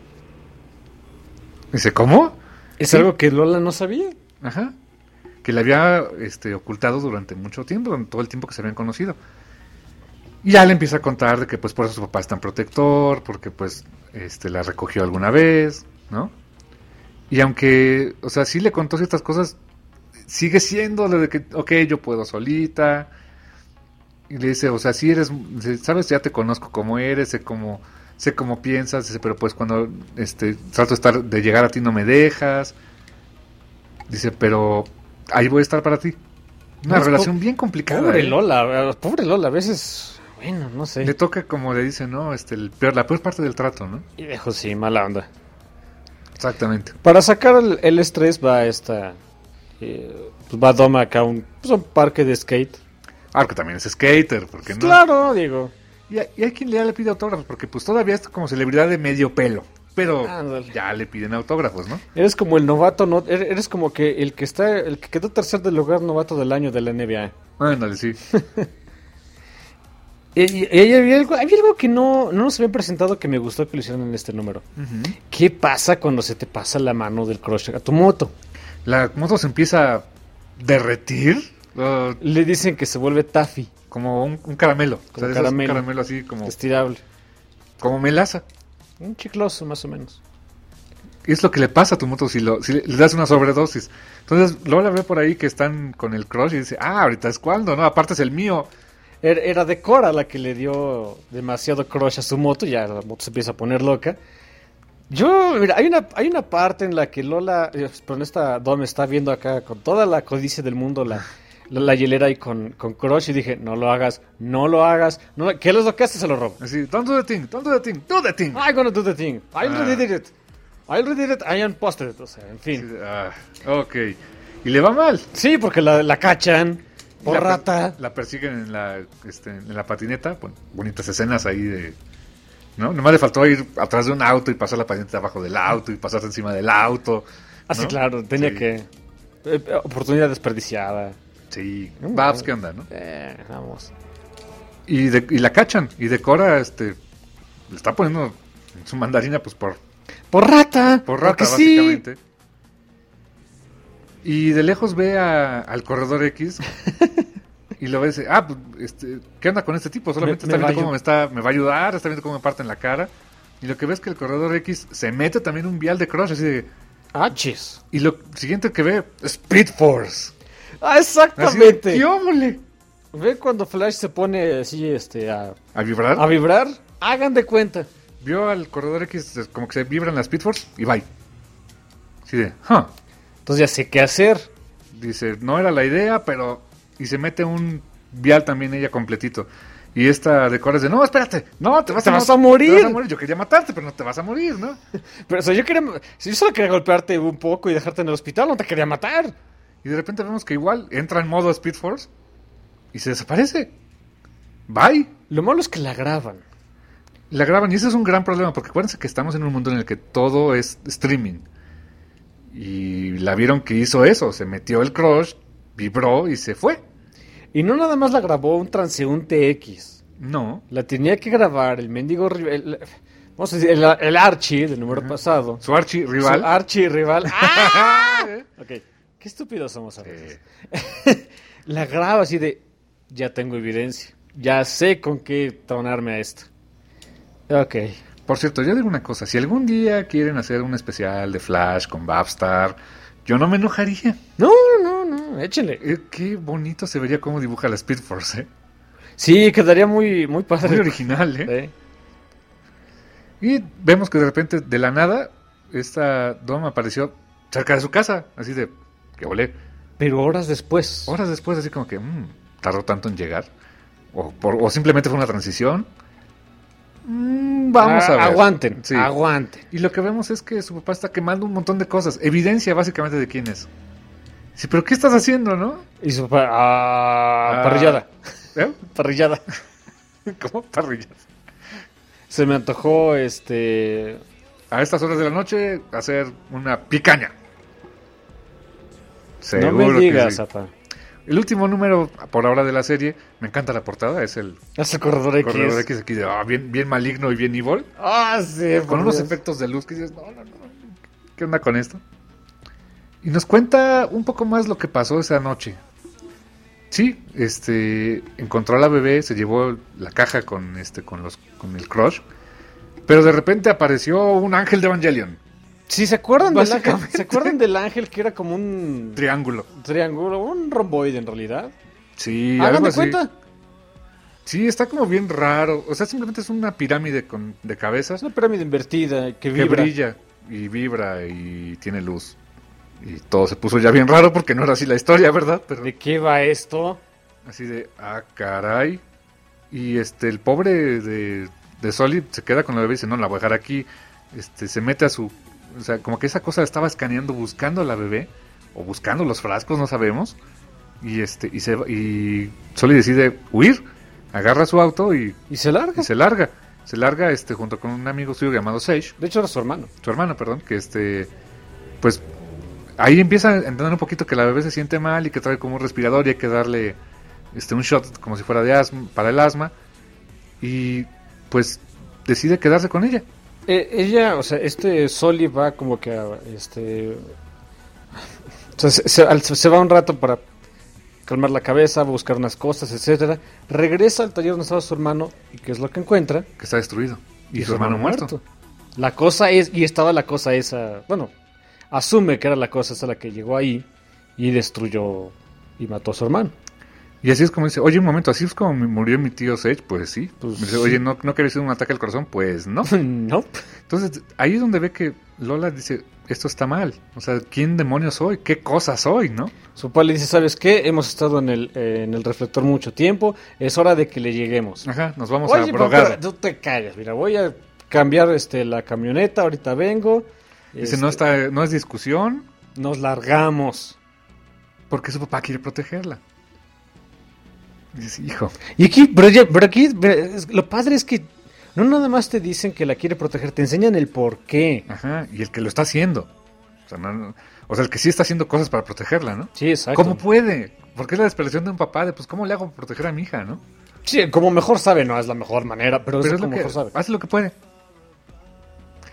[SPEAKER 3] Dice, ¿cómo?
[SPEAKER 4] Es
[SPEAKER 3] Sí.
[SPEAKER 4] algo que Lola no sabía.
[SPEAKER 3] Ajá. Que le había este, ocultado durante mucho tiempo, durante todo el tiempo que se habían conocido. Y ya le empieza a contar de que pues por eso su papá es tan protector, porque pues este la recogió alguna vez, ¿no? Y aunque, o sea, sí le contó ciertas cosas, sigue siendo lo de que, ok, yo puedo solita. Y le dice, o sea, sí eres, sabes, ya te conozco cómo eres, sé cómo, sé cómo piensas, dice, pero pues cuando este trato de estar, de llegar a ti no me dejas. Dice, pero ahí voy a estar para ti. Una
[SPEAKER 4] No, es
[SPEAKER 3] relación
[SPEAKER 4] po-
[SPEAKER 3] bien complicada.
[SPEAKER 4] Pobre
[SPEAKER 3] ¿eh?
[SPEAKER 4] Lola, pobre Lola, a veces, bueno, no sé.
[SPEAKER 3] Le toca, como le dice, ¿no? Este, el peor, la peor parte del trato, ¿no?
[SPEAKER 4] Y dejo sí, mala onda.
[SPEAKER 3] Exactamente.
[SPEAKER 4] Para sacar el, el estrés va esta, eh, pues va Doma acá a un, pues un parque de skate.
[SPEAKER 3] Ah, que también es skater, porque no.
[SPEAKER 4] Claro, digo.
[SPEAKER 3] Y, hay- y hay quien ya le pide autógrafos, porque pues todavía es como celebridad de medio pelo. Pero
[SPEAKER 4] Ándale.
[SPEAKER 3] ya le piden autógrafos, ¿no?
[SPEAKER 4] Eres como el novato, no, eres eres como que el que está, el que quedó tercer del lugar novato del año de la N B A.
[SPEAKER 3] Ándale, sí.
[SPEAKER 4] Y, y- y había, algo, había algo que no, no nos habían presentado que me gustó que lo hicieran en este número.
[SPEAKER 3] Ujú.
[SPEAKER 4] ¿Qué pasa cuando se te pasa la mano del crush a tu moto?
[SPEAKER 3] La moto se empieza a derretir. uh,
[SPEAKER 4] Le dicen que se vuelve taffy,
[SPEAKER 3] como un, un caramelo.
[SPEAKER 4] Como
[SPEAKER 3] o sea, de esos
[SPEAKER 4] caramelo.
[SPEAKER 3] caramelo así como,
[SPEAKER 4] estirable.
[SPEAKER 3] como melaza.
[SPEAKER 4] Un chicloso, más o menos.
[SPEAKER 3] Y es lo que le pasa a tu moto si, lo, si le, le das una sobredosis. Entonces Lola ve por ahí que están con el crush y dice, ah, ahorita es cuando, ¿no? Aparte es el mío.
[SPEAKER 4] Era, era de Cora la que le dio demasiado crush a su moto, ya la moto se empieza a poner loca. Yo, mira, hay una, hay una parte en la que Lola, eh, perdón, esta Dom está viendo acá con toda la codicia del mundo la, la, la hielera y con, con crush y dije, no lo hagas, no lo hagas, no, lo- ¿qué es lo que hace? Se lo robo.
[SPEAKER 3] Así, don't do the thing, don't do the thing, do the thing.
[SPEAKER 4] I'm gonna do the thing, I already
[SPEAKER 3] Ah.
[SPEAKER 4] did it, I already did it, I unposted it, o sea, en fin.
[SPEAKER 3] Ah, ok. Y le va mal.
[SPEAKER 4] Sí, porque la, la cachan por
[SPEAKER 3] La per-
[SPEAKER 4] rata.
[SPEAKER 3] La persiguen en la, este, en la patineta. Bueno, bonitas escenas ahí de... ¿no? Nomás le faltó ir atrás de un auto y pasar la patineta abajo del auto y pasarse encima del auto.
[SPEAKER 4] Así,
[SPEAKER 3] ¿no?
[SPEAKER 4] Ah, claro, tenía
[SPEAKER 3] Sí.
[SPEAKER 4] que... eh, oportunidad desperdiciada.
[SPEAKER 3] Sí.
[SPEAKER 4] Mm.
[SPEAKER 3] Babs, ¿qué onda, no?
[SPEAKER 4] Eh, vamos.
[SPEAKER 3] Y, de- y la cachan. Y Decora, este... le está poniendo su mandarina, pues, por,
[SPEAKER 4] Por rata.
[SPEAKER 3] por rata,
[SPEAKER 4] porque sí.
[SPEAKER 3] básicamente. Y de lejos ve a, al corredor X y lo ve y dice, ah, pues, este, ¿qué onda con este tipo? Solamente
[SPEAKER 4] Me-
[SPEAKER 3] está
[SPEAKER 4] me
[SPEAKER 3] viendo
[SPEAKER 4] va a
[SPEAKER 3] cómo me, está, me va a ayudar, está viendo cómo me parte en la cara. Y lo que ve es que el corredor X se mete también un vial de Crush, así de...
[SPEAKER 4] Ah, chis.
[SPEAKER 3] Y lo siguiente que ve, Speed Force.
[SPEAKER 4] Ah,
[SPEAKER 3] Así de,
[SPEAKER 4] exactamente.
[SPEAKER 3] ¿qué óvole?
[SPEAKER 4] ¿Ve cuando Flash se pone así, este, a,
[SPEAKER 3] ¿A vibrar?
[SPEAKER 4] a vibrar? Hagan de cuenta.
[SPEAKER 3] Vio al corredor X como que se vibran las Speed Force y bye. Así de, huh.
[SPEAKER 4] Entonces ya sé qué hacer.
[SPEAKER 3] Dice, no era la idea, pero... Y se mete un vial también ella completito. Y esta de Cora es de, no, espérate, no, te vas,
[SPEAKER 4] Te
[SPEAKER 3] a,
[SPEAKER 4] vas
[SPEAKER 3] mo-
[SPEAKER 4] a morir.
[SPEAKER 3] te vas a morir. Yo quería matarte, pero no te vas a morir, ¿no?
[SPEAKER 4] Pero, o sea, yo quería... Si yo solo quería golpearte un poco y dejarte en el hospital, no te quería matar.
[SPEAKER 3] Y de repente vemos que igual entra en modo Speed Force y se desaparece. Bye.
[SPEAKER 4] Lo malo es que la graban.
[SPEAKER 3] La graban y ese es un gran problema porque acuérdense que estamos en un mundo en el que todo es streaming. Y la vieron que hizo eso, se metió el Crush, vibró y se fue.
[SPEAKER 4] Y no nada más la grabó un transeúnte X.
[SPEAKER 3] No,
[SPEAKER 4] La tenía que grabar el mendigo... ri- el- vamos a decir, el, el Archie del número pasado.
[SPEAKER 3] su archi rival.
[SPEAKER 4] Su Archie rival. ¡Ah! Ok, qué estúpidos somos a veces. La graba así de... Ya tengo evidencia. Ya sé con qué tronarme a esto. Ok.
[SPEAKER 3] Por cierto, yo digo una cosa, si algún día quieren hacer un especial de Flash con Babstar, yo no me enojaría.
[SPEAKER 4] No, no, no, échenle.
[SPEAKER 3] Eh, qué bonito se vería cómo dibuja la Speed Force, ¿eh?
[SPEAKER 4] Sí, quedaría muy, muy padre.
[SPEAKER 3] Muy original, ¿eh?
[SPEAKER 4] ¿Eh?
[SPEAKER 3] Y vemos que de repente, de la nada, esta Dom apareció cerca de su casa, así de, que volé.
[SPEAKER 4] Pero horas después.
[SPEAKER 3] Horas después, así como que, mmm, tardó tanto en llegar. O, por- o simplemente fue una transición. Mm, vamos
[SPEAKER 4] Ah,
[SPEAKER 3] a ver.
[SPEAKER 4] Aguanten,
[SPEAKER 3] Sí.
[SPEAKER 4] aguanten.
[SPEAKER 3] Y lo que vemos es que su papá está quemando un montón de cosas. Evidencia básicamente de quién es. Sí, pero ¿qué estás haciendo, no?
[SPEAKER 4] Y su pa- ah,
[SPEAKER 3] Ah.
[SPEAKER 4] parrillada.
[SPEAKER 3] ¿Eh?
[SPEAKER 4] Parrillada.
[SPEAKER 3] ¿Cómo parrillas?
[SPEAKER 4] Se me antojó este.
[SPEAKER 3] A estas horas de la noche, hacer una picaña. Seguro
[SPEAKER 4] no me
[SPEAKER 3] que
[SPEAKER 4] digas,
[SPEAKER 3] sí.
[SPEAKER 4] papá.
[SPEAKER 3] El último número, por ahora, de la serie, me encanta la portada, es el
[SPEAKER 4] Es el corredor X.
[SPEAKER 3] Corredor X aquí de, ah, bien, bien maligno y bien evil.
[SPEAKER 4] Ah, sí.
[SPEAKER 3] Con
[SPEAKER 4] por
[SPEAKER 3] unos
[SPEAKER 4] Dios.
[SPEAKER 3] efectos de luz que dices, no, no, no, ¿qué onda con esto? Y nos cuenta un poco más lo que pasó esa noche. Sí, este, encontró a la bebé, se llevó la caja con este, con los, con el Crush, pero de repente apareció un ángel de Evangelion,
[SPEAKER 4] Sí, ¿se acuerdan, del ángel,
[SPEAKER 3] Básicamente.
[SPEAKER 4] ¿se acuerdan del ángel que era como un
[SPEAKER 3] triángulo.
[SPEAKER 4] triángulo, un romboide en realidad?
[SPEAKER 3] Sí,
[SPEAKER 4] Hagan
[SPEAKER 3] algo
[SPEAKER 4] de
[SPEAKER 3] así.
[SPEAKER 4] cuenta.
[SPEAKER 3] Sí, está como bien raro. O sea, simplemente es una pirámide con, de cabezas
[SPEAKER 4] Es una pirámide invertida que
[SPEAKER 3] que
[SPEAKER 4] vibra.
[SPEAKER 3] brilla y vibra y tiene luz. Y todo se puso ya bien raro porque no era así la historia, ¿verdad? Pero
[SPEAKER 4] ¿De qué va esto?
[SPEAKER 3] así de, ah, caray. Y este, el pobre de, de Solid se queda con la bebé y dice, no, la voy a dejar aquí. Este, se mete a su... O sea, como que esa cosa estaba escaneando, buscando a la bebé. O buscando los frascos, no sabemos. Y este, y se y Solid decide huir. Agarra su auto y,
[SPEAKER 4] Y se larga.
[SPEAKER 3] y se larga. Se larga este junto con un amigo suyo llamado Sage.
[SPEAKER 4] De hecho era su hermano.
[SPEAKER 3] Su hermano, perdón, que este, pues ahí empieza a entender un poquito que la bebé se siente mal y que trae como un respirador y hay que darle este un shot como si fuera de asma, para el asma, y pues decide quedarse con ella.
[SPEAKER 4] Eh, ella, o sea, este Soli va como que a, este... O sea, se, se- al- se va un rato para calmar la cabeza, buscar unas cosas, etcétera. Regresa al taller donde estaba su hermano y ¿qué es lo que encuentra?
[SPEAKER 3] Que está destruido. Y, su hermano, muerto.
[SPEAKER 4] La cosa es, y estaba la cosa esa, bueno, asume que era la cosa esa la que llegó ahí y destruyó y mató a su hermano.
[SPEAKER 3] Y así es como dice, oye, un momento, así es como me murió mi tío Sage, pues sí.
[SPEAKER 4] Pues
[SPEAKER 3] Me dice,
[SPEAKER 4] sí.
[SPEAKER 3] oye, ¿no, ¿no que había sido un ataque al corazón? Pues no.
[SPEAKER 4] No.
[SPEAKER 3] Entonces, ahí es donde ve que Lola dice, esto está mal. O sea, ¿quién demonios soy? ¿Qué cosa soy, no?
[SPEAKER 4] Su papá le dice, ¿sabes qué? Hemos estado en el, eh, en el reflector mucho tiempo, es hora de que le lleguemos.
[SPEAKER 3] Ajá, nos vamos
[SPEAKER 4] Oye,
[SPEAKER 3] a
[SPEAKER 4] pero
[SPEAKER 3] brogar.
[SPEAKER 4] tú te callas, mira, voy a cambiar este la camioneta, ahorita vengo.
[SPEAKER 3] Dice,
[SPEAKER 4] Este,
[SPEAKER 3] no, está, no es discusión,
[SPEAKER 4] Nos largamos.
[SPEAKER 3] porque su papá quiere protegerla. Y dice, hijo,
[SPEAKER 4] Y aquí, pero, ya- pero aquí, pero es- lo padre es que no nada más te dicen que la quiere proteger, te enseñan el por qué.
[SPEAKER 3] ajá, y el que lo está haciendo. O sea, no- no- o sea, el que sí está haciendo cosas para protegerla, ¿no?
[SPEAKER 4] Sí, exacto.
[SPEAKER 3] ¿Cómo puede? Porque es la desesperación de un papá de, pues, ¿cómo le hago para proteger a mi hija, no?
[SPEAKER 4] Sí, como mejor sabe, no es la mejor manera, pero,
[SPEAKER 3] Pero
[SPEAKER 4] es
[SPEAKER 3] es lo
[SPEAKER 4] como
[SPEAKER 3] que
[SPEAKER 4] mejor sabe.
[SPEAKER 3] hace lo que puede.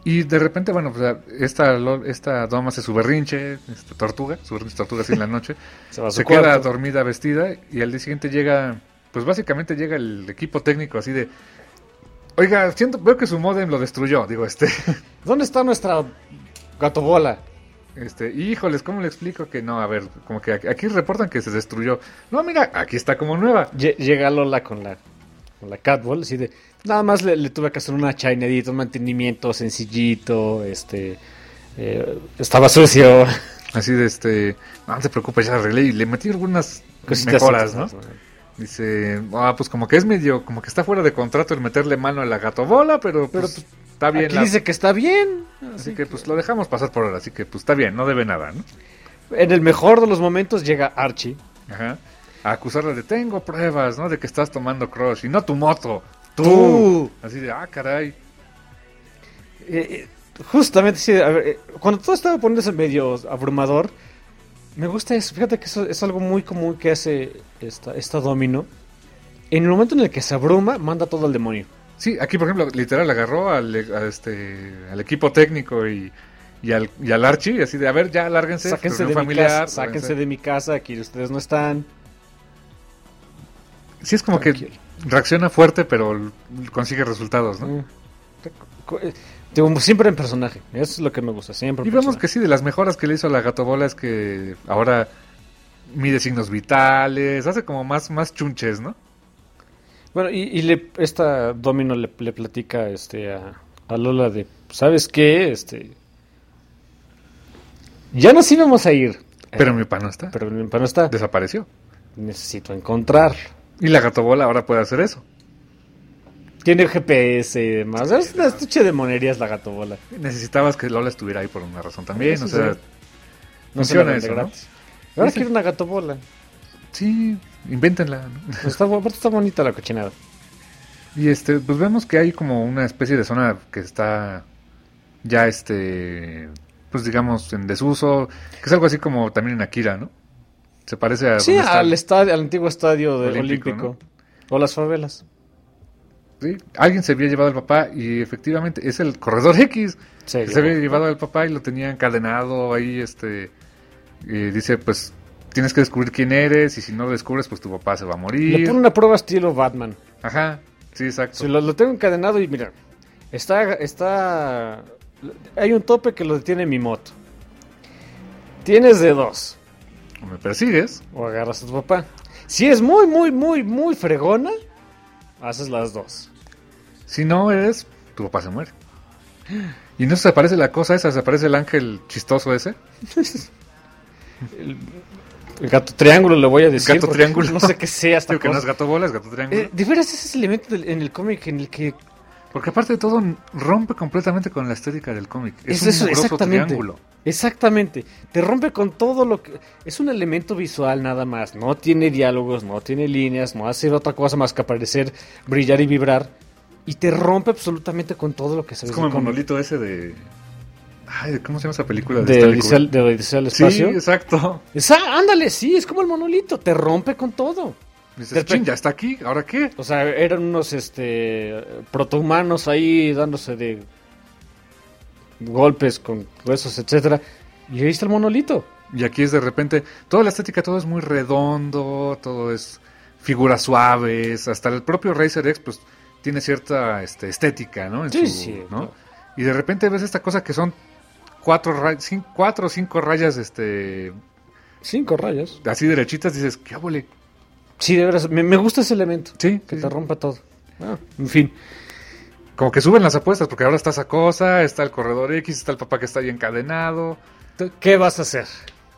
[SPEAKER 3] Y de repente, bueno, pues esta, lo- esta Dom hace su berrinche, esta tortuga, su berrinche tortuga así en la noche,
[SPEAKER 4] Se va a su
[SPEAKER 3] se queda
[SPEAKER 4] cuarto.
[SPEAKER 3] dormida vestida y al día siguiente llega, pues básicamente llega el equipo técnico así de, oiga, siento, veo que su modem lo destruyó, digo, este,
[SPEAKER 4] ¿Dónde está nuestra gatobola?
[SPEAKER 3] este, híjoles, ¿cómo le explico que no? A ver, como que aquí, aquí reportan que se destruyó. No, mira, aquí está como nueva.
[SPEAKER 4] Lle- Llega Lola con la con la Catball, así de nada más le, le tuve que hacer una chainadita, un mantenimiento sencillito, este eh, estaba sucio,
[SPEAKER 3] Así de este, no, no te preocupes, ya la arreglé y le metí algunas
[SPEAKER 4] cositas
[SPEAKER 3] mejoras, ¿no?
[SPEAKER 4] extras,
[SPEAKER 3] Dice, ah, pues como que es medio, como que está fuera de contrato el meterle mano a la gatobola, pero,
[SPEAKER 4] Pero,
[SPEAKER 3] pues, está bien.
[SPEAKER 4] Aquí
[SPEAKER 3] la-
[SPEAKER 4] dice que está bien,
[SPEAKER 3] Así que pues lo dejamos pasar por ahora, así que pues está bien, no debe nada, ¿no?
[SPEAKER 4] en el mejor de los momentos llega Archie.
[SPEAKER 3] Ajá. A acusarla de tengo pruebas, ¿no? De que estás tomando crush y no tu moto, tú.
[SPEAKER 4] Tú.
[SPEAKER 3] Así de, ah, caray.
[SPEAKER 4] Eh, eh, justamente, sí, a ver, eh, cuando todo estaba poniéndose medio abrumador, me gusta eso. Fíjate que eso es algo muy común que hace esta, esta Domino. En el momento en el que se abruma, manda todo al demonio.
[SPEAKER 3] Sí, aquí por ejemplo, literal agarró al, a este, al equipo técnico y, y, al, y al Archie, así de, a ver, ya lárguense,
[SPEAKER 4] Sáquense de,
[SPEAKER 3] reunión
[SPEAKER 4] mi
[SPEAKER 3] familiar.
[SPEAKER 4] casa, sáquense
[SPEAKER 3] lárguense.
[SPEAKER 4] de mi casa, aquí ustedes no están.
[SPEAKER 3] Sí, es como
[SPEAKER 4] Tranquilo.
[SPEAKER 3] que reacciona fuerte, pero l- consigue resultados, ¿no?
[SPEAKER 4] Mm. Co- eh, digo, siempre en personaje, eso es lo que me gusta, siempre en
[SPEAKER 3] Y vemos
[SPEAKER 4] personaje.
[SPEAKER 3] que sí, de las mejoras que le hizo a la gatobola es que ahora mide signos vitales, hace como más, más chunches, ¿no?
[SPEAKER 4] Bueno, y, y le, esta Domino le, le platica este, a, a Lola de, ¿sabes qué? Este, ya nos íbamos a ir,
[SPEAKER 3] Pero mi papá no está.
[SPEAKER 4] pero mi papá no está.
[SPEAKER 3] Desapareció.
[SPEAKER 4] Necesito encontrarlo.
[SPEAKER 3] Y la gatobola ahora puede hacer eso.
[SPEAKER 4] Tiene G P S y demás. Es una estuche de monerías la gatobola.
[SPEAKER 3] Necesitabas que Lola estuviera ahí por una razón también,
[SPEAKER 4] Eso
[SPEAKER 3] o sea,
[SPEAKER 4] sí. No se la
[SPEAKER 3] funciona
[SPEAKER 4] vende
[SPEAKER 3] eso, ¿no?
[SPEAKER 4] gratis. Ahora
[SPEAKER 3] Sí.
[SPEAKER 4] quiero una gatobola.
[SPEAKER 3] Sí, invéntenla, ¿no?
[SPEAKER 4] Está, bu- aparte está bonita la cochinada.
[SPEAKER 3] Y este, pues vemos que hay como una especie de zona que está ya este, pues digamos en desuso, que es algo así como también en Akira, ¿no? Se parece a
[SPEAKER 4] Sí,
[SPEAKER 3] donde está
[SPEAKER 4] al,
[SPEAKER 3] el-
[SPEAKER 4] estadio, al antiguo estadio de
[SPEAKER 3] Olímpico,
[SPEAKER 4] Olímpico. O las favelas.
[SPEAKER 3] sí, alguien se había llevado al papá y efectivamente es el corredor X.
[SPEAKER 4] Sí,
[SPEAKER 3] Se había llevado al papá y lo tenía encadenado ahí, este, y dice, pues tienes que descubrir quién eres y si no lo descubres, pues tu papá se va a
[SPEAKER 4] Le
[SPEAKER 3] morir.
[SPEAKER 4] pone una prueba estilo Batman.
[SPEAKER 3] Ajá, sí, exacto.
[SPEAKER 4] Si lo, lo tengo encadenado y mira, está, está, hay un tope que lo detiene mi moto. Tienes de dos,
[SPEAKER 3] O me persigues,
[SPEAKER 4] o agarras a tu papá. Si es muy, muy, muy, muy fregona, haces las dos.
[SPEAKER 3] si no eres, tu papá se muere. Y no se aparece la cosa esa, se aparece el ángel chistoso ese.
[SPEAKER 4] El gato triángulo le voy a decir.
[SPEAKER 3] Gato
[SPEAKER 4] porque
[SPEAKER 3] triángulo.
[SPEAKER 4] No sé qué sea esta
[SPEAKER 3] Digo que no
[SPEAKER 4] cosa.
[SPEAKER 3] es gato bola, es gato triángulo.
[SPEAKER 4] Eh, de veras, ese es el elemento del- en el cómic en el que
[SPEAKER 3] Porque aparte de todo, rompe completamente con la estética del cómic. Es,
[SPEAKER 4] Es
[SPEAKER 3] un
[SPEAKER 4] eso,
[SPEAKER 3] mugroso
[SPEAKER 4] exactamente.
[SPEAKER 3] triángulo.
[SPEAKER 4] Exactamente. Te rompe con todo lo que... Es un elemento visual nada más. No tiene diálogos, no tiene líneas, no hace otra cosa más que aparecer, brillar y vibrar. Y te rompe absolutamente con todo lo que se
[SPEAKER 3] Es
[SPEAKER 4] ve
[SPEAKER 3] como el
[SPEAKER 4] del cómic.
[SPEAKER 3] monolito ese de... Ay, ¿cómo se llama esa película?
[SPEAKER 4] De
[SPEAKER 3] Stanley
[SPEAKER 4] Odisea,
[SPEAKER 3] Kubrick?
[SPEAKER 4] de Odisea al
[SPEAKER 3] Sí,
[SPEAKER 4] espacio.
[SPEAKER 3] exacto.
[SPEAKER 4] Esa- ándale, sí, es como el monolito. Te rompe con todo.
[SPEAKER 3] Dices,
[SPEAKER 4] Despe-
[SPEAKER 3] chin, ya está aquí, ¿ahora qué?
[SPEAKER 4] O sea, eran unos este protohumanos ahí dándose de golpes con huesos, etcétera. Y ahí está el monolito.
[SPEAKER 3] Y aquí es de repente, toda la estética, todo es muy redondo, todo es figuras suaves, hasta el propio Razer X, pues, tiene cierta este, estética, ¿no? En
[SPEAKER 4] Sí,
[SPEAKER 3] su-
[SPEAKER 4] sí,
[SPEAKER 3] ¿no?
[SPEAKER 4] claro.
[SPEAKER 3] Y de repente ves esta cosa que son cuatro, ra- cin- cuatro o cinco rayas, este,
[SPEAKER 4] Cinco rayas.
[SPEAKER 3] así derechitas, dices, ¿qué abole?
[SPEAKER 4] Sí, de veras, me, me gusta ese elemento.
[SPEAKER 3] Sí,
[SPEAKER 4] Que
[SPEAKER 3] sí,
[SPEAKER 4] te
[SPEAKER 3] sí.
[SPEAKER 4] rompa todo. Ah, en fin.
[SPEAKER 3] Como que suben las apuestas, porque ahora está esa cosa, está el corredor X, está el papá que está ahí encadenado.
[SPEAKER 4] ¿Qué vas a hacer?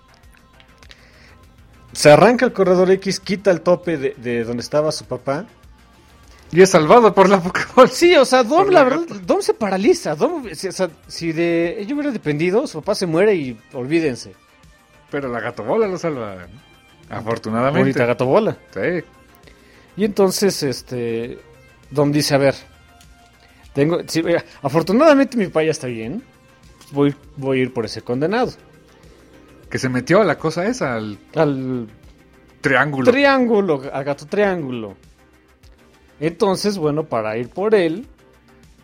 [SPEAKER 4] Se arranca el corredor X, quita el tope de, de donde estaba su papá.
[SPEAKER 3] Y es salvado por la Pokémon.
[SPEAKER 4] Sí, o sea, Dom,
[SPEAKER 3] Por
[SPEAKER 4] la
[SPEAKER 3] la
[SPEAKER 4] verdad, Dom se paraliza. Dom, si, o sea, si de ello hubiera dependido, su papá se muere y olvídense.
[SPEAKER 3] Pero la gatobola lo salva, ¿no? Afortunadamente.
[SPEAKER 4] Ahorita gato bola.
[SPEAKER 3] Sí.
[SPEAKER 4] Y entonces, este, Dom dice, a ver, tengo, sí, eh, afortunadamente mi papá ya está bien, pues voy, voy a ir por ese condenado.
[SPEAKER 3] Que se metió a la cosa esa, al
[SPEAKER 4] Al
[SPEAKER 3] triángulo.
[SPEAKER 4] triángulo, al gato triángulo. Entonces, bueno, para ir por él,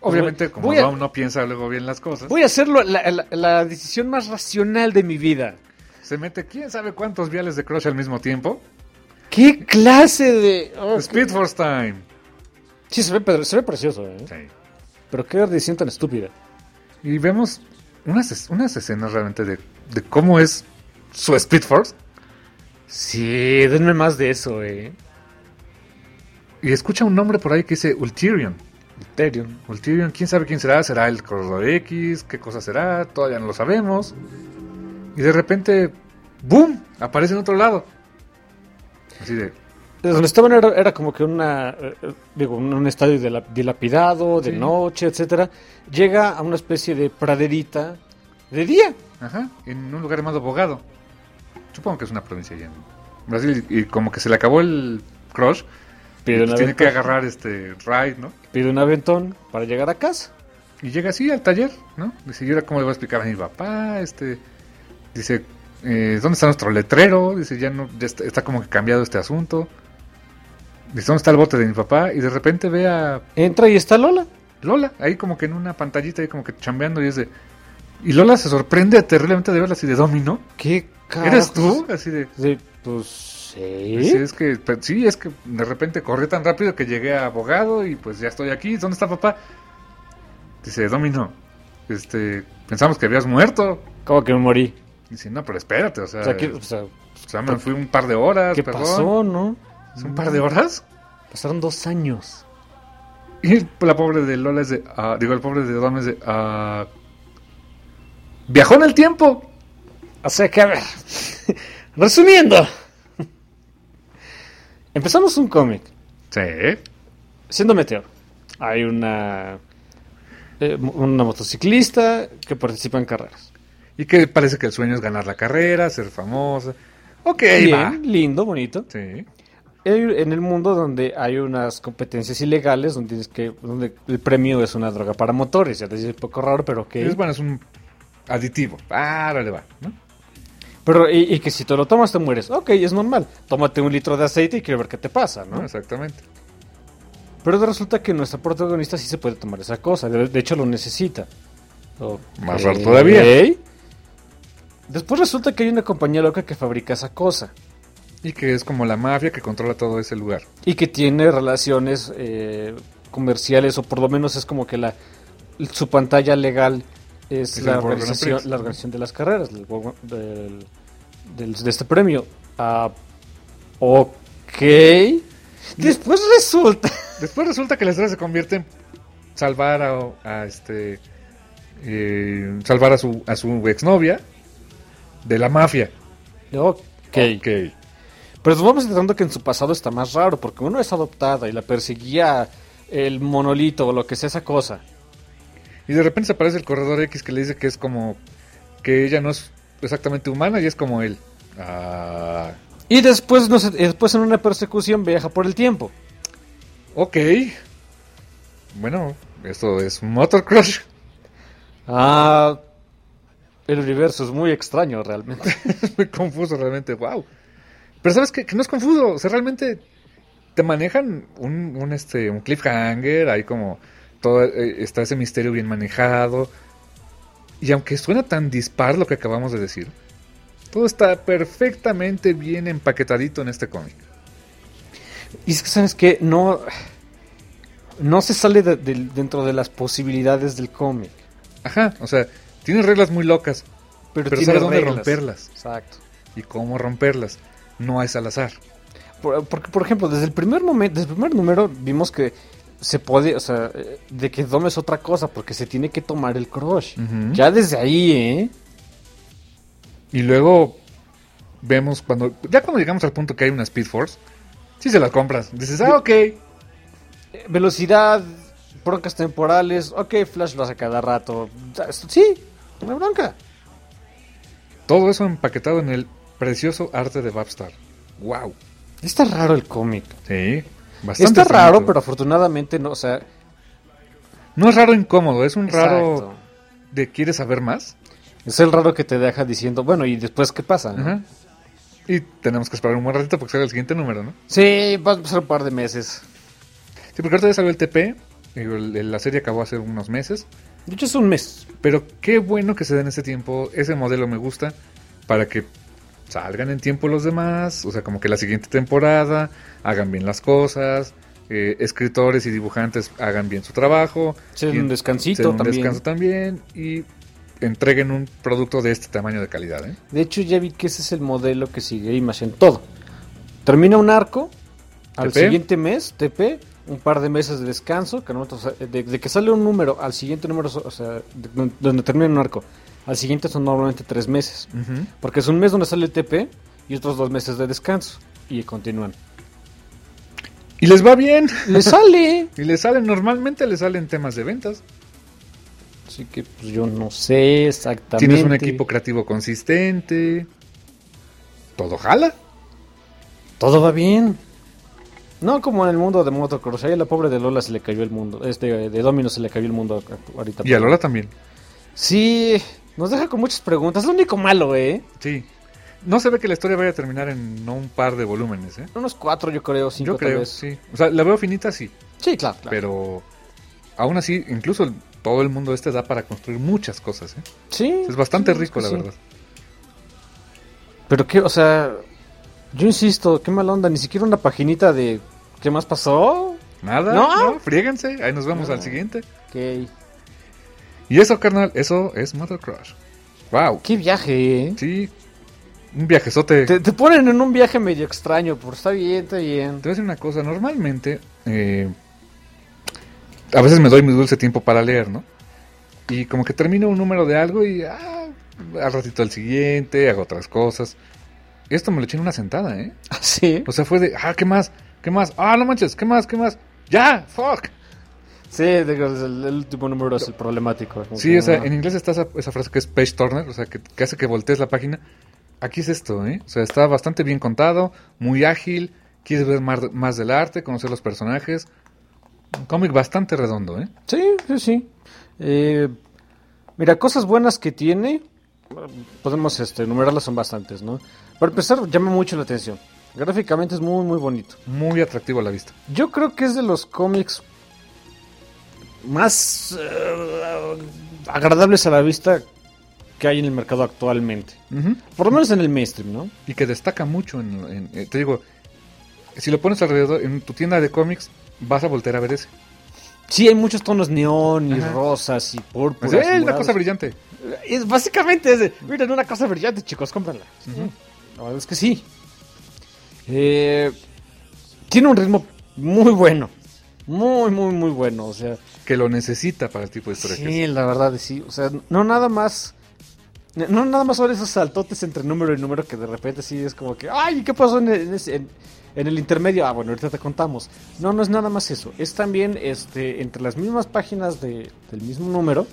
[SPEAKER 3] Obviamente, como
[SPEAKER 4] voy a,
[SPEAKER 3] Dom no piensa luego bien las cosas,
[SPEAKER 4] voy a hacerlo la, la, la decisión más racional de mi vida.
[SPEAKER 3] se mete quién sabe cuántos viales de crush al mismo tiempo.
[SPEAKER 4] ¿Qué clase de...? Oh,
[SPEAKER 3] Speed Force Time.
[SPEAKER 4] sí, se ve, pe- se ve precioso, ¿eh?
[SPEAKER 3] Sí.
[SPEAKER 4] Pero qué decisión tan estúpida.
[SPEAKER 3] Y vemos unas, es- unas escenas realmente de, de cómo es su Speed Force.
[SPEAKER 4] Sí, denme más de eso, eh.
[SPEAKER 3] Y escucha un nombre por ahí que dice Ulterion.
[SPEAKER 4] Ethereum.
[SPEAKER 3] Ulterion, quién sabe quién será. ¿Será el Corredor X? ¿Qué cosa será? Todavía no lo sabemos. Y de repente, ¡boom! Aparece en otro lado. Así de...
[SPEAKER 4] De donde estaban era, era como que una, eh, eh, digo, un, un estadio de la- dilapidado, de
[SPEAKER 3] Sí.
[SPEAKER 4] noche, etcétera. Llega a una especie de praderita de día.
[SPEAKER 3] Ajá, en un lugar llamado Bogado. Supongo que es una provincia allá en Brasil. Y como que se le acabó el crush.
[SPEAKER 4] Pide
[SPEAKER 3] y pues
[SPEAKER 4] un
[SPEAKER 3] tiene que
[SPEAKER 4] aventón,
[SPEAKER 3] agarrar este ride, ¿no?
[SPEAKER 4] pide un aventón para llegar a casa.
[SPEAKER 3] Y llega así al taller, ¿no? Dice, ¿y ahora cómo le voy a explicar a mi papá? Este, dice, eh, ¿dónde está nuestro letrero? Dice, ya no, ya está, está como que cambiado este asunto. Dice, ¿dónde está el bote de mi papá? Y de repente ve a
[SPEAKER 4] Entra y está Lola.
[SPEAKER 3] Lola, ahí como que en una pantallita, ahí como que chambeando, y es de... Y Lola se sorprende terriblemente de verla así de Domino.
[SPEAKER 4] ¿Qué carajos?
[SPEAKER 3] ¿Eres tú? Así de...
[SPEAKER 4] De, pues sí.
[SPEAKER 3] Sí, es que, pero sí, es que de repente corrí tan rápido que llegué a abogado y pues ya estoy aquí. ¿Dónde está papá? Dice, Domino, este, pensamos que habías muerto.
[SPEAKER 4] ¿Cómo que me morí?
[SPEAKER 3] Dice, no, pero espérate, o sea,
[SPEAKER 4] O sea, ¿qué, o sea,
[SPEAKER 3] o sea, me fui un par de horas,
[SPEAKER 4] ¿qué
[SPEAKER 3] perdón.
[SPEAKER 4] pasó, no?
[SPEAKER 3] ¿Es un par de horas?
[SPEAKER 4] Pasaron dos años.
[SPEAKER 3] Y la pobre de Lola es de, ah, digo, el pobre de Dom es de, ah, viajó en el tiempo.
[SPEAKER 4] O sea que, a ver, resumiendo, empezamos un cómic
[SPEAKER 3] Sí,
[SPEAKER 4] siendo Meteor. Hay una eh, una motociclista que participa en carreras.
[SPEAKER 3] y que parece que el sueño es ganar la carrera, ser famosa. Ok,
[SPEAKER 4] Bien,
[SPEAKER 3] va.
[SPEAKER 4] lindo, bonito.
[SPEAKER 3] Sí,
[SPEAKER 4] Hay- En el mundo donde hay unas competencias ilegales, donde tienes que, donde el premio es una droga para motores, ya te dice un poco raro, pero ok.
[SPEAKER 3] es bueno, es un aditivo. Párale, va, ¿no?
[SPEAKER 4] Pero, y, y que si te lo tomas te mueres. Ok, es normal. Tómate un litro de aceite y quiero ver qué te pasa, ¿no?
[SPEAKER 3] No, exactamente.
[SPEAKER 4] Pero resulta que nuestra protagonista sí se puede tomar esa cosa. De, de hecho, lo necesita. Ok.
[SPEAKER 3] Más raro todavía.
[SPEAKER 4] Después resulta que hay una compañía loca que fabrica esa cosa.
[SPEAKER 3] Y que es como la mafia que controla todo ese lugar.
[SPEAKER 4] Y que tiene relaciones eh, comerciales, o por lo menos es como que la su pantalla legal es,
[SPEAKER 3] Es
[SPEAKER 4] la
[SPEAKER 3] el World Grand
[SPEAKER 4] organización,
[SPEAKER 3] Prix.
[SPEAKER 4] la organización de las carreras, del, World- del- del- de este premio. Ah, ok. Después resulta...
[SPEAKER 3] Después resulta que la historia se convierte en salvar a, a este eh, salvar a su a su exnovia de la mafia.
[SPEAKER 4] Ok.
[SPEAKER 3] Ok.
[SPEAKER 4] Pero nos vamos enterando que en su pasado está más raro, porque uno es adoptada y la perseguía el monolito o lo que sea esa cosa.
[SPEAKER 3] Y de repente se aparece el corredor X que le dice que es como que ella no es exactamente humana y es como él. Ah,
[SPEAKER 4] Y después, no sé, y después en una persecución viaja por el tiempo.
[SPEAKER 3] ok. Bueno, esto es Motor Crush.
[SPEAKER 4] Ah, el universo es muy extraño realmente.
[SPEAKER 3] Es muy confuso realmente, wow. Pero sabes qué? Que no es confuso, o sea, realmente te manejan un, un este un cliffhanger, hay como todo eh, está ese misterio bien manejado. Y aunque suena tan dispar lo que acabamos de decir, todo está perfectamente bien empaquetadito en este cómic.
[SPEAKER 4] Y es que, ¿sabes qué? No, no se sale de- de- dentro de las posibilidades del cómic.
[SPEAKER 3] Ajá, o sea, tiene reglas muy locas,
[SPEAKER 4] Pero,
[SPEAKER 3] pero
[SPEAKER 4] tiene
[SPEAKER 3] sabe dónde
[SPEAKER 4] reglas.
[SPEAKER 3] romperlas
[SPEAKER 4] Exacto.
[SPEAKER 3] y cómo romperlas. No es al azar.
[SPEAKER 4] Por- porque, por ejemplo, desde el primer momento, desde el primer número vimos que se puede, o sea, eh, de que Dom es otra cosa, porque se tiene que tomar el crush.
[SPEAKER 3] Ujú.
[SPEAKER 4] Ya desde ahí, ¿eh?
[SPEAKER 3] Y luego vemos cuando ya cuando llegamos al punto que hay una Speed Force, sí se las compras. Dices, ah, ok.
[SPEAKER 4] Eh, Velocidad, broncas temporales, ok, Flash lo hace cada rato. Ya, esto- Sí, una bronca.
[SPEAKER 3] Todo eso empaquetado en el precioso arte de Babstar. Wow.
[SPEAKER 4] Está raro el cómic.
[SPEAKER 3] Sí, bastante.
[SPEAKER 4] Está raro,
[SPEAKER 3] finito.
[SPEAKER 4] pero afortunadamente no, o sea...
[SPEAKER 3] No es raro incómodo, es un raro
[SPEAKER 4] Exacto.
[SPEAKER 3] de ¿quieres saber más?
[SPEAKER 4] Es el raro que te deja diciendo, bueno, ¿y después qué pasa? no?
[SPEAKER 3] Ajá. Y tenemos que esperar un buen ratito porque sale el siguiente número, ¿no?
[SPEAKER 4] Sí, va a pasar un par de meses.
[SPEAKER 3] Sí, porque ahorita ya salió el T P Digo, el- la serie acabó hace unos meses.
[SPEAKER 4] De hecho, es un mes.
[SPEAKER 3] Pero qué bueno que se den ese tiempo. Ese modelo me gusta. Para que salgan en tiempo los demás. O sea, como que la siguiente temporada hagan bien las cosas. Eh, escritores y dibujantes hagan bien su trabajo.
[SPEAKER 4] Se den
[SPEAKER 3] y
[SPEAKER 4] un
[SPEAKER 3] en-
[SPEAKER 4] descansito
[SPEAKER 3] se den un
[SPEAKER 4] también.
[SPEAKER 3] descanso también. Y entreguen un producto de este tamaño de calidad, ¿eh?
[SPEAKER 4] De hecho, ya vi que ese es el modelo que sigue Image en todo. Termina un arco, al
[SPEAKER 3] T P.
[SPEAKER 4] siguiente mes, T P, un par de meses de descanso, que nosotros, de, de que sale un número al siguiente número, o sea, de- donde termina un arco, al siguiente son normalmente tres meses.
[SPEAKER 3] Ujú.
[SPEAKER 4] Porque es un mes donde sale el T P y otros dos meses de descanso. Y continúan.
[SPEAKER 3] Y les va bien.
[SPEAKER 4] ¡Le sale!
[SPEAKER 3] Y les salen, normalmente les salen temas de ventas.
[SPEAKER 4] Así que pues yo no sé exactamente.
[SPEAKER 3] Tienes un equipo creativo consistente. Todo jala.
[SPEAKER 4] Todo va bien. No como en el mundo de Motocross. Ahí a la pobre de Lola se le cayó el mundo. Este, de Domino se le cayó el mundo ahorita.
[SPEAKER 3] Y a Lola también.
[SPEAKER 4] Sí, nos deja con muchas preguntas. Es lo único malo, ¿eh?
[SPEAKER 3] Sí. No se ve que la historia vaya a terminar en no un par de volúmenes, ¿eh?
[SPEAKER 4] Unos cuatro, yo creo, cinco
[SPEAKER 3] Yo
[SPEAKER 4] tal
[SPEAKER 3] creo,
[SPEAKER 4] vez.
[SPEAKER 3] sí. O sea, la veo finita, sí.
[SPEAKER 4] Sí, claro, claro.
[SPEAKER 3] Pero aún así, incluso el- todo el mundo este da para construir muchas cosas, ¿eh?
[SPEAKER 4] Sí.
[SPEAKER 3] Es bastante
[SPEAKER 4] sí,
[SPEAKER 3] rico,
[SPEAKER 4] es
[SPEAKER 3] la
[SPEAKER 4] que sí.
[SPEAKER 3] verdad.
[SPEAKER 4] Pero qué, o sea, yo insisto, qué mala onda. Ni siquiera una paginita de ¿qué más pasó?
[SPEAKER 3] Nada,
[SPEAKER 4] ¿No?
[SPEAKER 3] no, friéguense. Ahí nos vemos
[SPEAKER 4] No.
[SPEAKER 3] al siguiente.
[SPEAKER 4] Ok.
[SPEAKER 3] Y eso, carnal, eso es Motocross. Wow.
[SPEAKER 4] Qué viaje, ¿eh?
[SPEAKER 3] Sí. Un viajezote.
[SPEAKER 4] Te, te ponen en un viaje medio extraño, pero está bien, está bien.
[SPEAKER 3] Te voy a decir una cosa, normalmente eh, a veces me doy mi dulce tiempo para leer, ¿no? Y como que termino un número de algo y ah, al ratito al siguiente, hago otras cosas. Esto me lo eché en una sentada, ¿eh?
[SPEAKER 4] Sí.
[SPEAKER 3] O sea, fue de, ah, ¿qué más? ¿Qué más? Ah, no manches, ¿qué más? ¿Qué más? ¡Ya! ¡Fuck!
[SPEAKER 4] Sí, digo, el, el último número es el problemático. como
[SPEAKER 3] Sí,
[SPEAKER 4] que
[SPEAKER 3] o sea,
[SPEAKER 4] no-
[SPEAKER 3] en inglés está esa, esa frase que es page turner, o sea, que, que hace que voltees la página. Aquí es esto, ¿eh? O sea, está bastante bien contado, muy ágil, quieres ver más, más del arte, conocer los personajes. Un cómic bastante redondo, ¿eh?
[SPEAKER 4] Sí, sí, sí. Eh, mira, cosas buenas que tiene, podemos este, enumerarlas, son bastantes, ¿no? Para empezar, llama mucho la atención. Gráficamente es muy, muy bonito.
[SPEAKER 3] Muy atractivo a la vista.
[SPEAKER 4] Yo creo que es de los cómics más eh, agradables a la vista que hay en el mercado actualmente.
[SPEAKER 3] Ujú.
[SPEAKER 4] Por lo menos en el mainstream, ¿no?
[SPEAKER 3] Y que destaca mucho en, en- eh, te digo, si lo pones alrededor en tu tienda de cómics, vas a voltear a ver ese.
[SPEAKER 4] Sí, hay muchos tonos neón y
[SPEAKER 3] Ajá.
[SPEAKER 4] rosas y
[SPEAKER 3] Pues,
[SPEAKER 4] púrpuras.
[SPEAKER 3] ¡eh,
[SPEAKER 4] y
[SPEAKER 3] una
[SPEAKER 4] morados.
[SPEAKER 3] cosa brillante!
[SPEAKER 4] Es básicamente es de, miren, una cosa brillante, chicos, cómpranla. La verdad es que sí. Eh, tiene un ritmo muy bueno. Muy, muy, muy bueno. O sea,
[SPEAKER 3] Que lo necesita para el tipo de historia que
[SPEAKER 4] sí,
[SPEAKER 3] es.
[SPEAKER 4] la verdad, sí. O sea, no nada más. No nada más sobre esos saltotes entre número y número que de repente sí es como que, ay, ¿qué pasó en el, en ese- en- en el intermedio? Ah, bueno, ahorita te contamos. No, no es nada más eso. Es también este entre las mismas páginas de, del mismo número.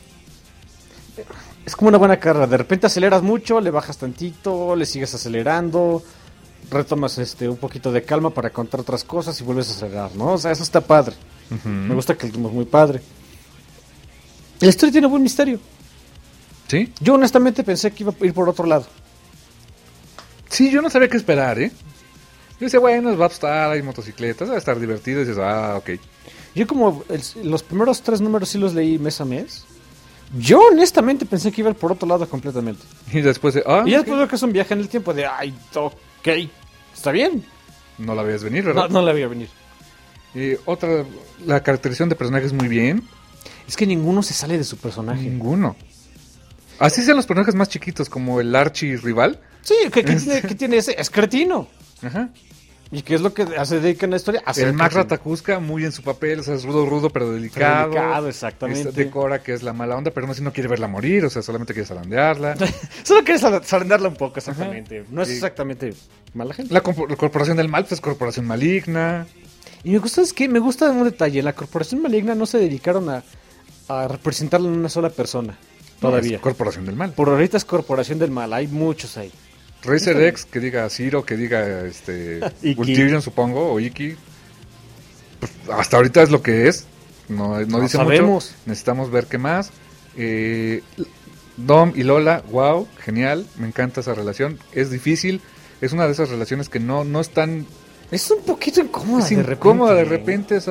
[SPEAKER 4] Es como una buena carrera. De repente aceleras mucho, le bajas tantito, le sigues acelerando, retomas este un poquito de calma para contar otras cosas y vuelves a acelerar, ¿no? O sea, eso está padre.
[SPEAKER 3] Ujú.
[SPEAKER 4] Me gusta que el ritmo es muy padre. La historia tiene buen misterio.
[SPEAKER 3] ¿Sí?
[SPEAKER 4] Yo honestamente pensé que iba a ir por otro lado.
[SPEAKER 3] Sí, yo no sabía qué esperar, ¿eh? Yo decía, bueno, va a estar, hay motocicletas, va a estar divertido. Y dices, ah, ok.
[SPEAKER 4] Yo como el- los primeros tres números sí los leí mes a mes. Yo honestamente pensé que iba a ir por otro lado completamente.
[SPEAKER 3] Y después de, ah,
[SPEAKER 4] Y ya
[SPEAKER 3] ok.
[SPEAKER 4] después veo que es un viaje en el tiempo de, ay, ok, está bien.
[SPEAKER 3] No la veías venir,
[SPEAKER 4] No,
[SPEAKER 3] ¿verdad?
[SPEAKER 4] no la voy a venir.
[SPEAKER 3] Y otra, la caracterización de personajes muy bien.
[SPEAKER 4] Es que ninguno se sale de su personaje.
[SPEAKER 3] Ninguno. Así sean los personajes más chiquitos, como el Archie rival.
[SPEAKER 4] Sí, ¿qué, qué tiene, qué tiene ese? Es cretino.
[SPEAKER 3] Ajá.
[SPEAKER 4] ¿Y qué es lo que hace dedica en la historia? A ser
[SPEAKER 3] El Max
[SPEAKER 4] cretino.
[SPEAKER 3] Ratakusca, muy en su papel, o sea, es rudo, rudo, pero delicado.
[SPEAKER 4] Delicado, exactamente.
[SPEAKER 3] Esta Decora, que es la mala onda, pero no, si no quiere verla morir, o sea, solamente quiere zarandearla.
[SPEAKER 4] Solo quieres sal- zarandearla un poco, exactamente. No es
[SPEAKER 3] Sí.
[SPEAKER 4] exactamente mala gente.
[SPEAKER 3] La, corpo- la corporación del mal, pues es corporación maligna.
[SPEAKER 4] Y me gusta, es que me gusta un detalle. La corporación maligna no se dedicaron a, a representarla en una sola persona. Todavía.
[SPEAKER 3] Es corporación del mal.
[SPEAKER 4] Por ahorita es corporación del mal. Hay muchos ahí.
[SPEAKER 3] Racer X, que diga Zero, que diga este
[SPEAKER 4] Iki.
[SPEAKER 3] Ultirion, supongo, o Iki. Pues, hasta ahorita es lo que es. No, no
[SPEAKER 4] No
[SPEAKER 3] dice
[SPEAKER 4] sabemos.
[SPEAKER 3] mucho. Necesitamos ver qué más. Eh, Dom y Lola, wow, genial. Me encanta esa relación. Es difícil. Es una de esas relaciones que no, no están.
[SPEAKER 4] Es un poquito incómoda
[SPEAKER 3] Es
[SPEAKER 4] de repente.
[SPEAKER 3] incómoda de repente. O sea,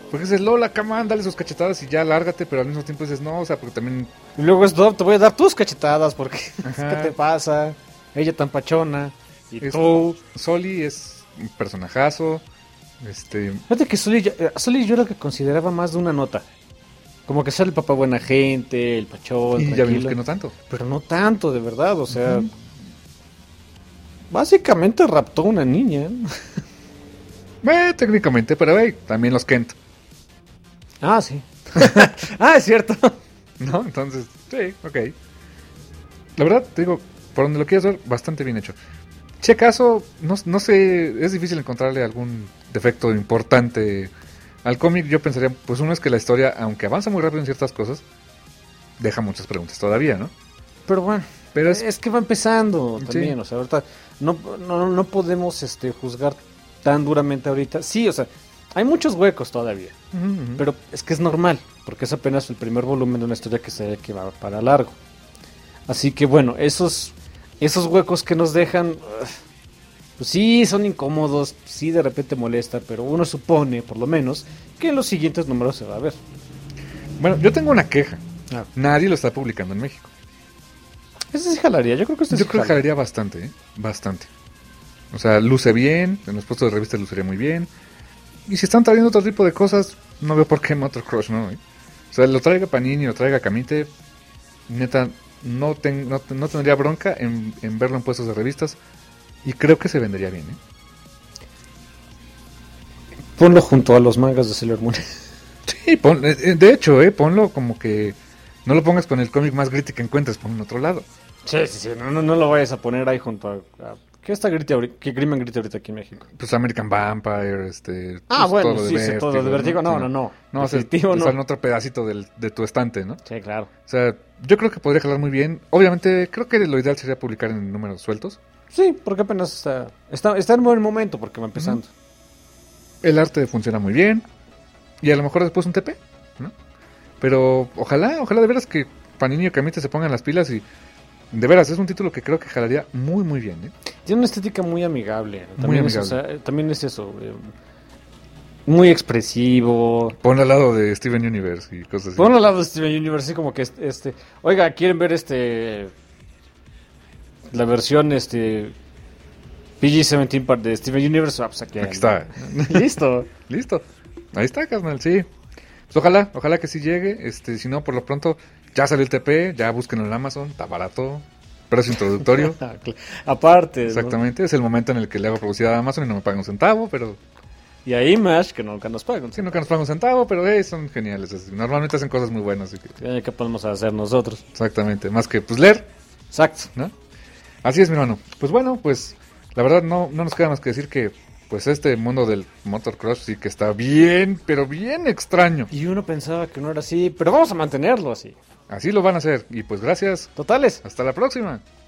[SPEAKER 3] Porque dices, Lola, come on, dale sus cachetadas y ya lárgate, pero al mismo tiempo dices, no, o sea, porque también...
[SPEAKER 4] Y luego es, no, te voy a dar tus cachetadas porque,
[SPEAKER 3] Ajá.
[SPEAKER 4] ¿qué te pasa? Ella tan pachona. Y
[SPEAKER 3] es-
[SPEAKER 4] tú...
[SPEAKER 3] Soli es un personajazo, este...
[SPEAKER 4] Fíjate que Sully, yo- eh, Sully yo lo que consideraba más de una nota. Como que sale el papá buena gente, el pachón,
[SPEAKER 3] Y ya vimos
[SPEAKER 4] tranquilo.
[SPEAKER 3] que no tanto.
[SPEAKER 4] Pero no tanto, de verdad, o sea... Básicamente raptó a una niña.
[SPEAKER 3] Eh, técnicamente, pero hey, también los Kent,
[SPEAKER 4] Ah, sí. Ah, es cierto.
[SPEAKER 3] ¿no? Entonces, sí, ok. La verdad, te digo, por donde lo quieras ver, bastante bien hecho. Si acaso, no, no sé, es difícil encontrarle algún defecto importante al cómic. Yo pensaría, pues uno es que la historia, aunque avanza muy rápido en ciertas cosas, deja muchas preguntas todavía, ¿no?
[SPEAKER 4] Pero bueno,
[SPEAKER 3] Pero
[SPEAKER 4] es,
[SPEAKER 3] es-
[SPEAKER 4] que va empezando
[SPEAKER 3] Sí.
[SPEAKER 4] también, o sea, ahorita no, no, no podemos este, juzgar tan duramente ahorita. Sí, o sea, hay muchos huecos todavía,
[SPEAKER 3] Ujú, ujú.
[SPEAKER 4] pero es que es normal, porque es apenas el primer volumen de una historia que se ve que va para largo. Así que bueno, esos, esos huecos que nos dejan, ugh, pues sí, son incómodos, sí de repente molesta, pero uno supone, por lo menos, que en los siguientes números se va a ver.
[SPEAKER 3] Bueno, yo tengo una queja.
[SPEAKER 4] Ah.
[SPEAKER 3] Nadie lo está publicando en México.
[SPEAKER 4] Ese sí jalaría, yo creo que este
[SPEAKER 3] Yo
[SPEAKER 4] sí
[SPEAKER 3] creo que
[SPEAKER 4] jala.
[SPEAKER 3] jalaría bastante, ¿eh? Bastante. O sea, luce bien, en los puestos de revistas lucería muy bien. Y si están trayendo otro tipo de cosas, no veo por qué Motor Crush, ¿no? ¿Eh? O sea, lo traiga Panini, lo traiga Camite, neta, no, ten- no, no tendría bronca en, en verlo en puestos de revistas. Y creo que se vendería bien, ¿eh?
[SPEAKER 4] Ponlo junto a los mangas de Sailor Moon.
[SPEAKER 3] Sí, pon- eh, eh, de hecho, ¿eh? Ponlo como que... No lo pongas con el cómic más gritty que encuentres, ponlo en otro lado.
[SPEAKER 4] Sí, sí, sí, no, no, no lo vayas a poner ahí junto a... a- ¿Qué está grite ahorita? ¿Qué crimen grita ahorita aquí en México?
[SPEAKER 3] Pues American Vampire, este...
[SPEAKER 4] Ah,
[SPEAKER 3] pues,
[SPEAKER 4] bueno,
[SPEAKER 3] todo
[SPEAKER 4] sí, sí, todo lo de Vértigo. No,
[SPEAKER 3] Sí,
[SPEAKER 4] no, no.
[SPEAKER 3] No, o sea,
[SPEAKER 4] Definitivo
[SPEAKER 3] o
[SPEAKER 4] no.
[SPEAKER 3] sea, en otro pedacito del, de tu estante, ¿no?
[SPEAKER 4] Sí, claro.
[SPEAKER 3] O sea, yo creo que podría jalar muy bien. Obviamente, creo que lo ideal sería publicar en números sueltos.
[SPEAKER 4] Sí, porque apenas está... Está, está en buen momento porque va empezando.
[SPEAKER 3] El arte funciona muy bien. Y a lo mejor después un T P, ¿no? Pero ojalá, ojalá de veras que Panini y Camite se pongan las pilas y... De veras, es un título que creo que jalaría muy, muy bien, ¿eh?
[SPEAKER 4] Tiene una estética muy amigable.
[SPEAKER 3] Muy
[SPEAKER 4] También, es,
[SPEAKER 3] amigable.
[SPEAKER 4] o sea, eh, también es eso. eh, muy expresivo.
[SPEAKER 3] Ponlo al lado de Steven Universe y cosas así.
[SPEAKER 4] Ponlo al lado de Steven Universe, así como que este, este... Oiga, ¿quieren ver este... La versión, este... P G diecisiete par- de Steven Universe? Ah, pues aquí,
[SPEAKER 3] Aquí está.
[SPEAKER 4] Listo.
[SPEAKER 3] Listo. Ahí está, carnal, sí. Pues ojalá, ojalá que sí llegue. Este, si no, por lo pronto, ya salió el T P, ya búsquenlo en Amazon, está barato, precio introductorio.
[SPEAKER 4] Ah, cl- Aparte, ¿no?
[SPEAKER 3] Exactamente, es el momento en el que le hago publicidad a Amazon y no me pagan un centavo, pero
[SPEAKER 4] Y a Image, que nunca nos pagan.
[SPEAKER 3] sí, nunca nos pagan un centavo, pero hey, son geniales. así. Normalmente hacen cosas muy buenas, así que,
[SPEAKER 4] Eh, ¿Qué podemos hacer nosotros?
[SPEAKER 3] exactamente, más que pues leer,
[SPEAKER 4] Exacto.
[SPEAKER 3] ¿no? Así es, mi hermano. Pues bueno, pues la verdad no, no nos queda más que decir que pues este mundo del motocross sí que está bien, pero bien extraño.
[SPEAKER 4] Y uno pensaba que no era así, pero vamos a mantenerlo así.
[SPEAKER 3] Así lo van a hacer. Y pues gracias.
[SPEAKER 4] Totales.
[SPEAKER 3] Hasta la próxima.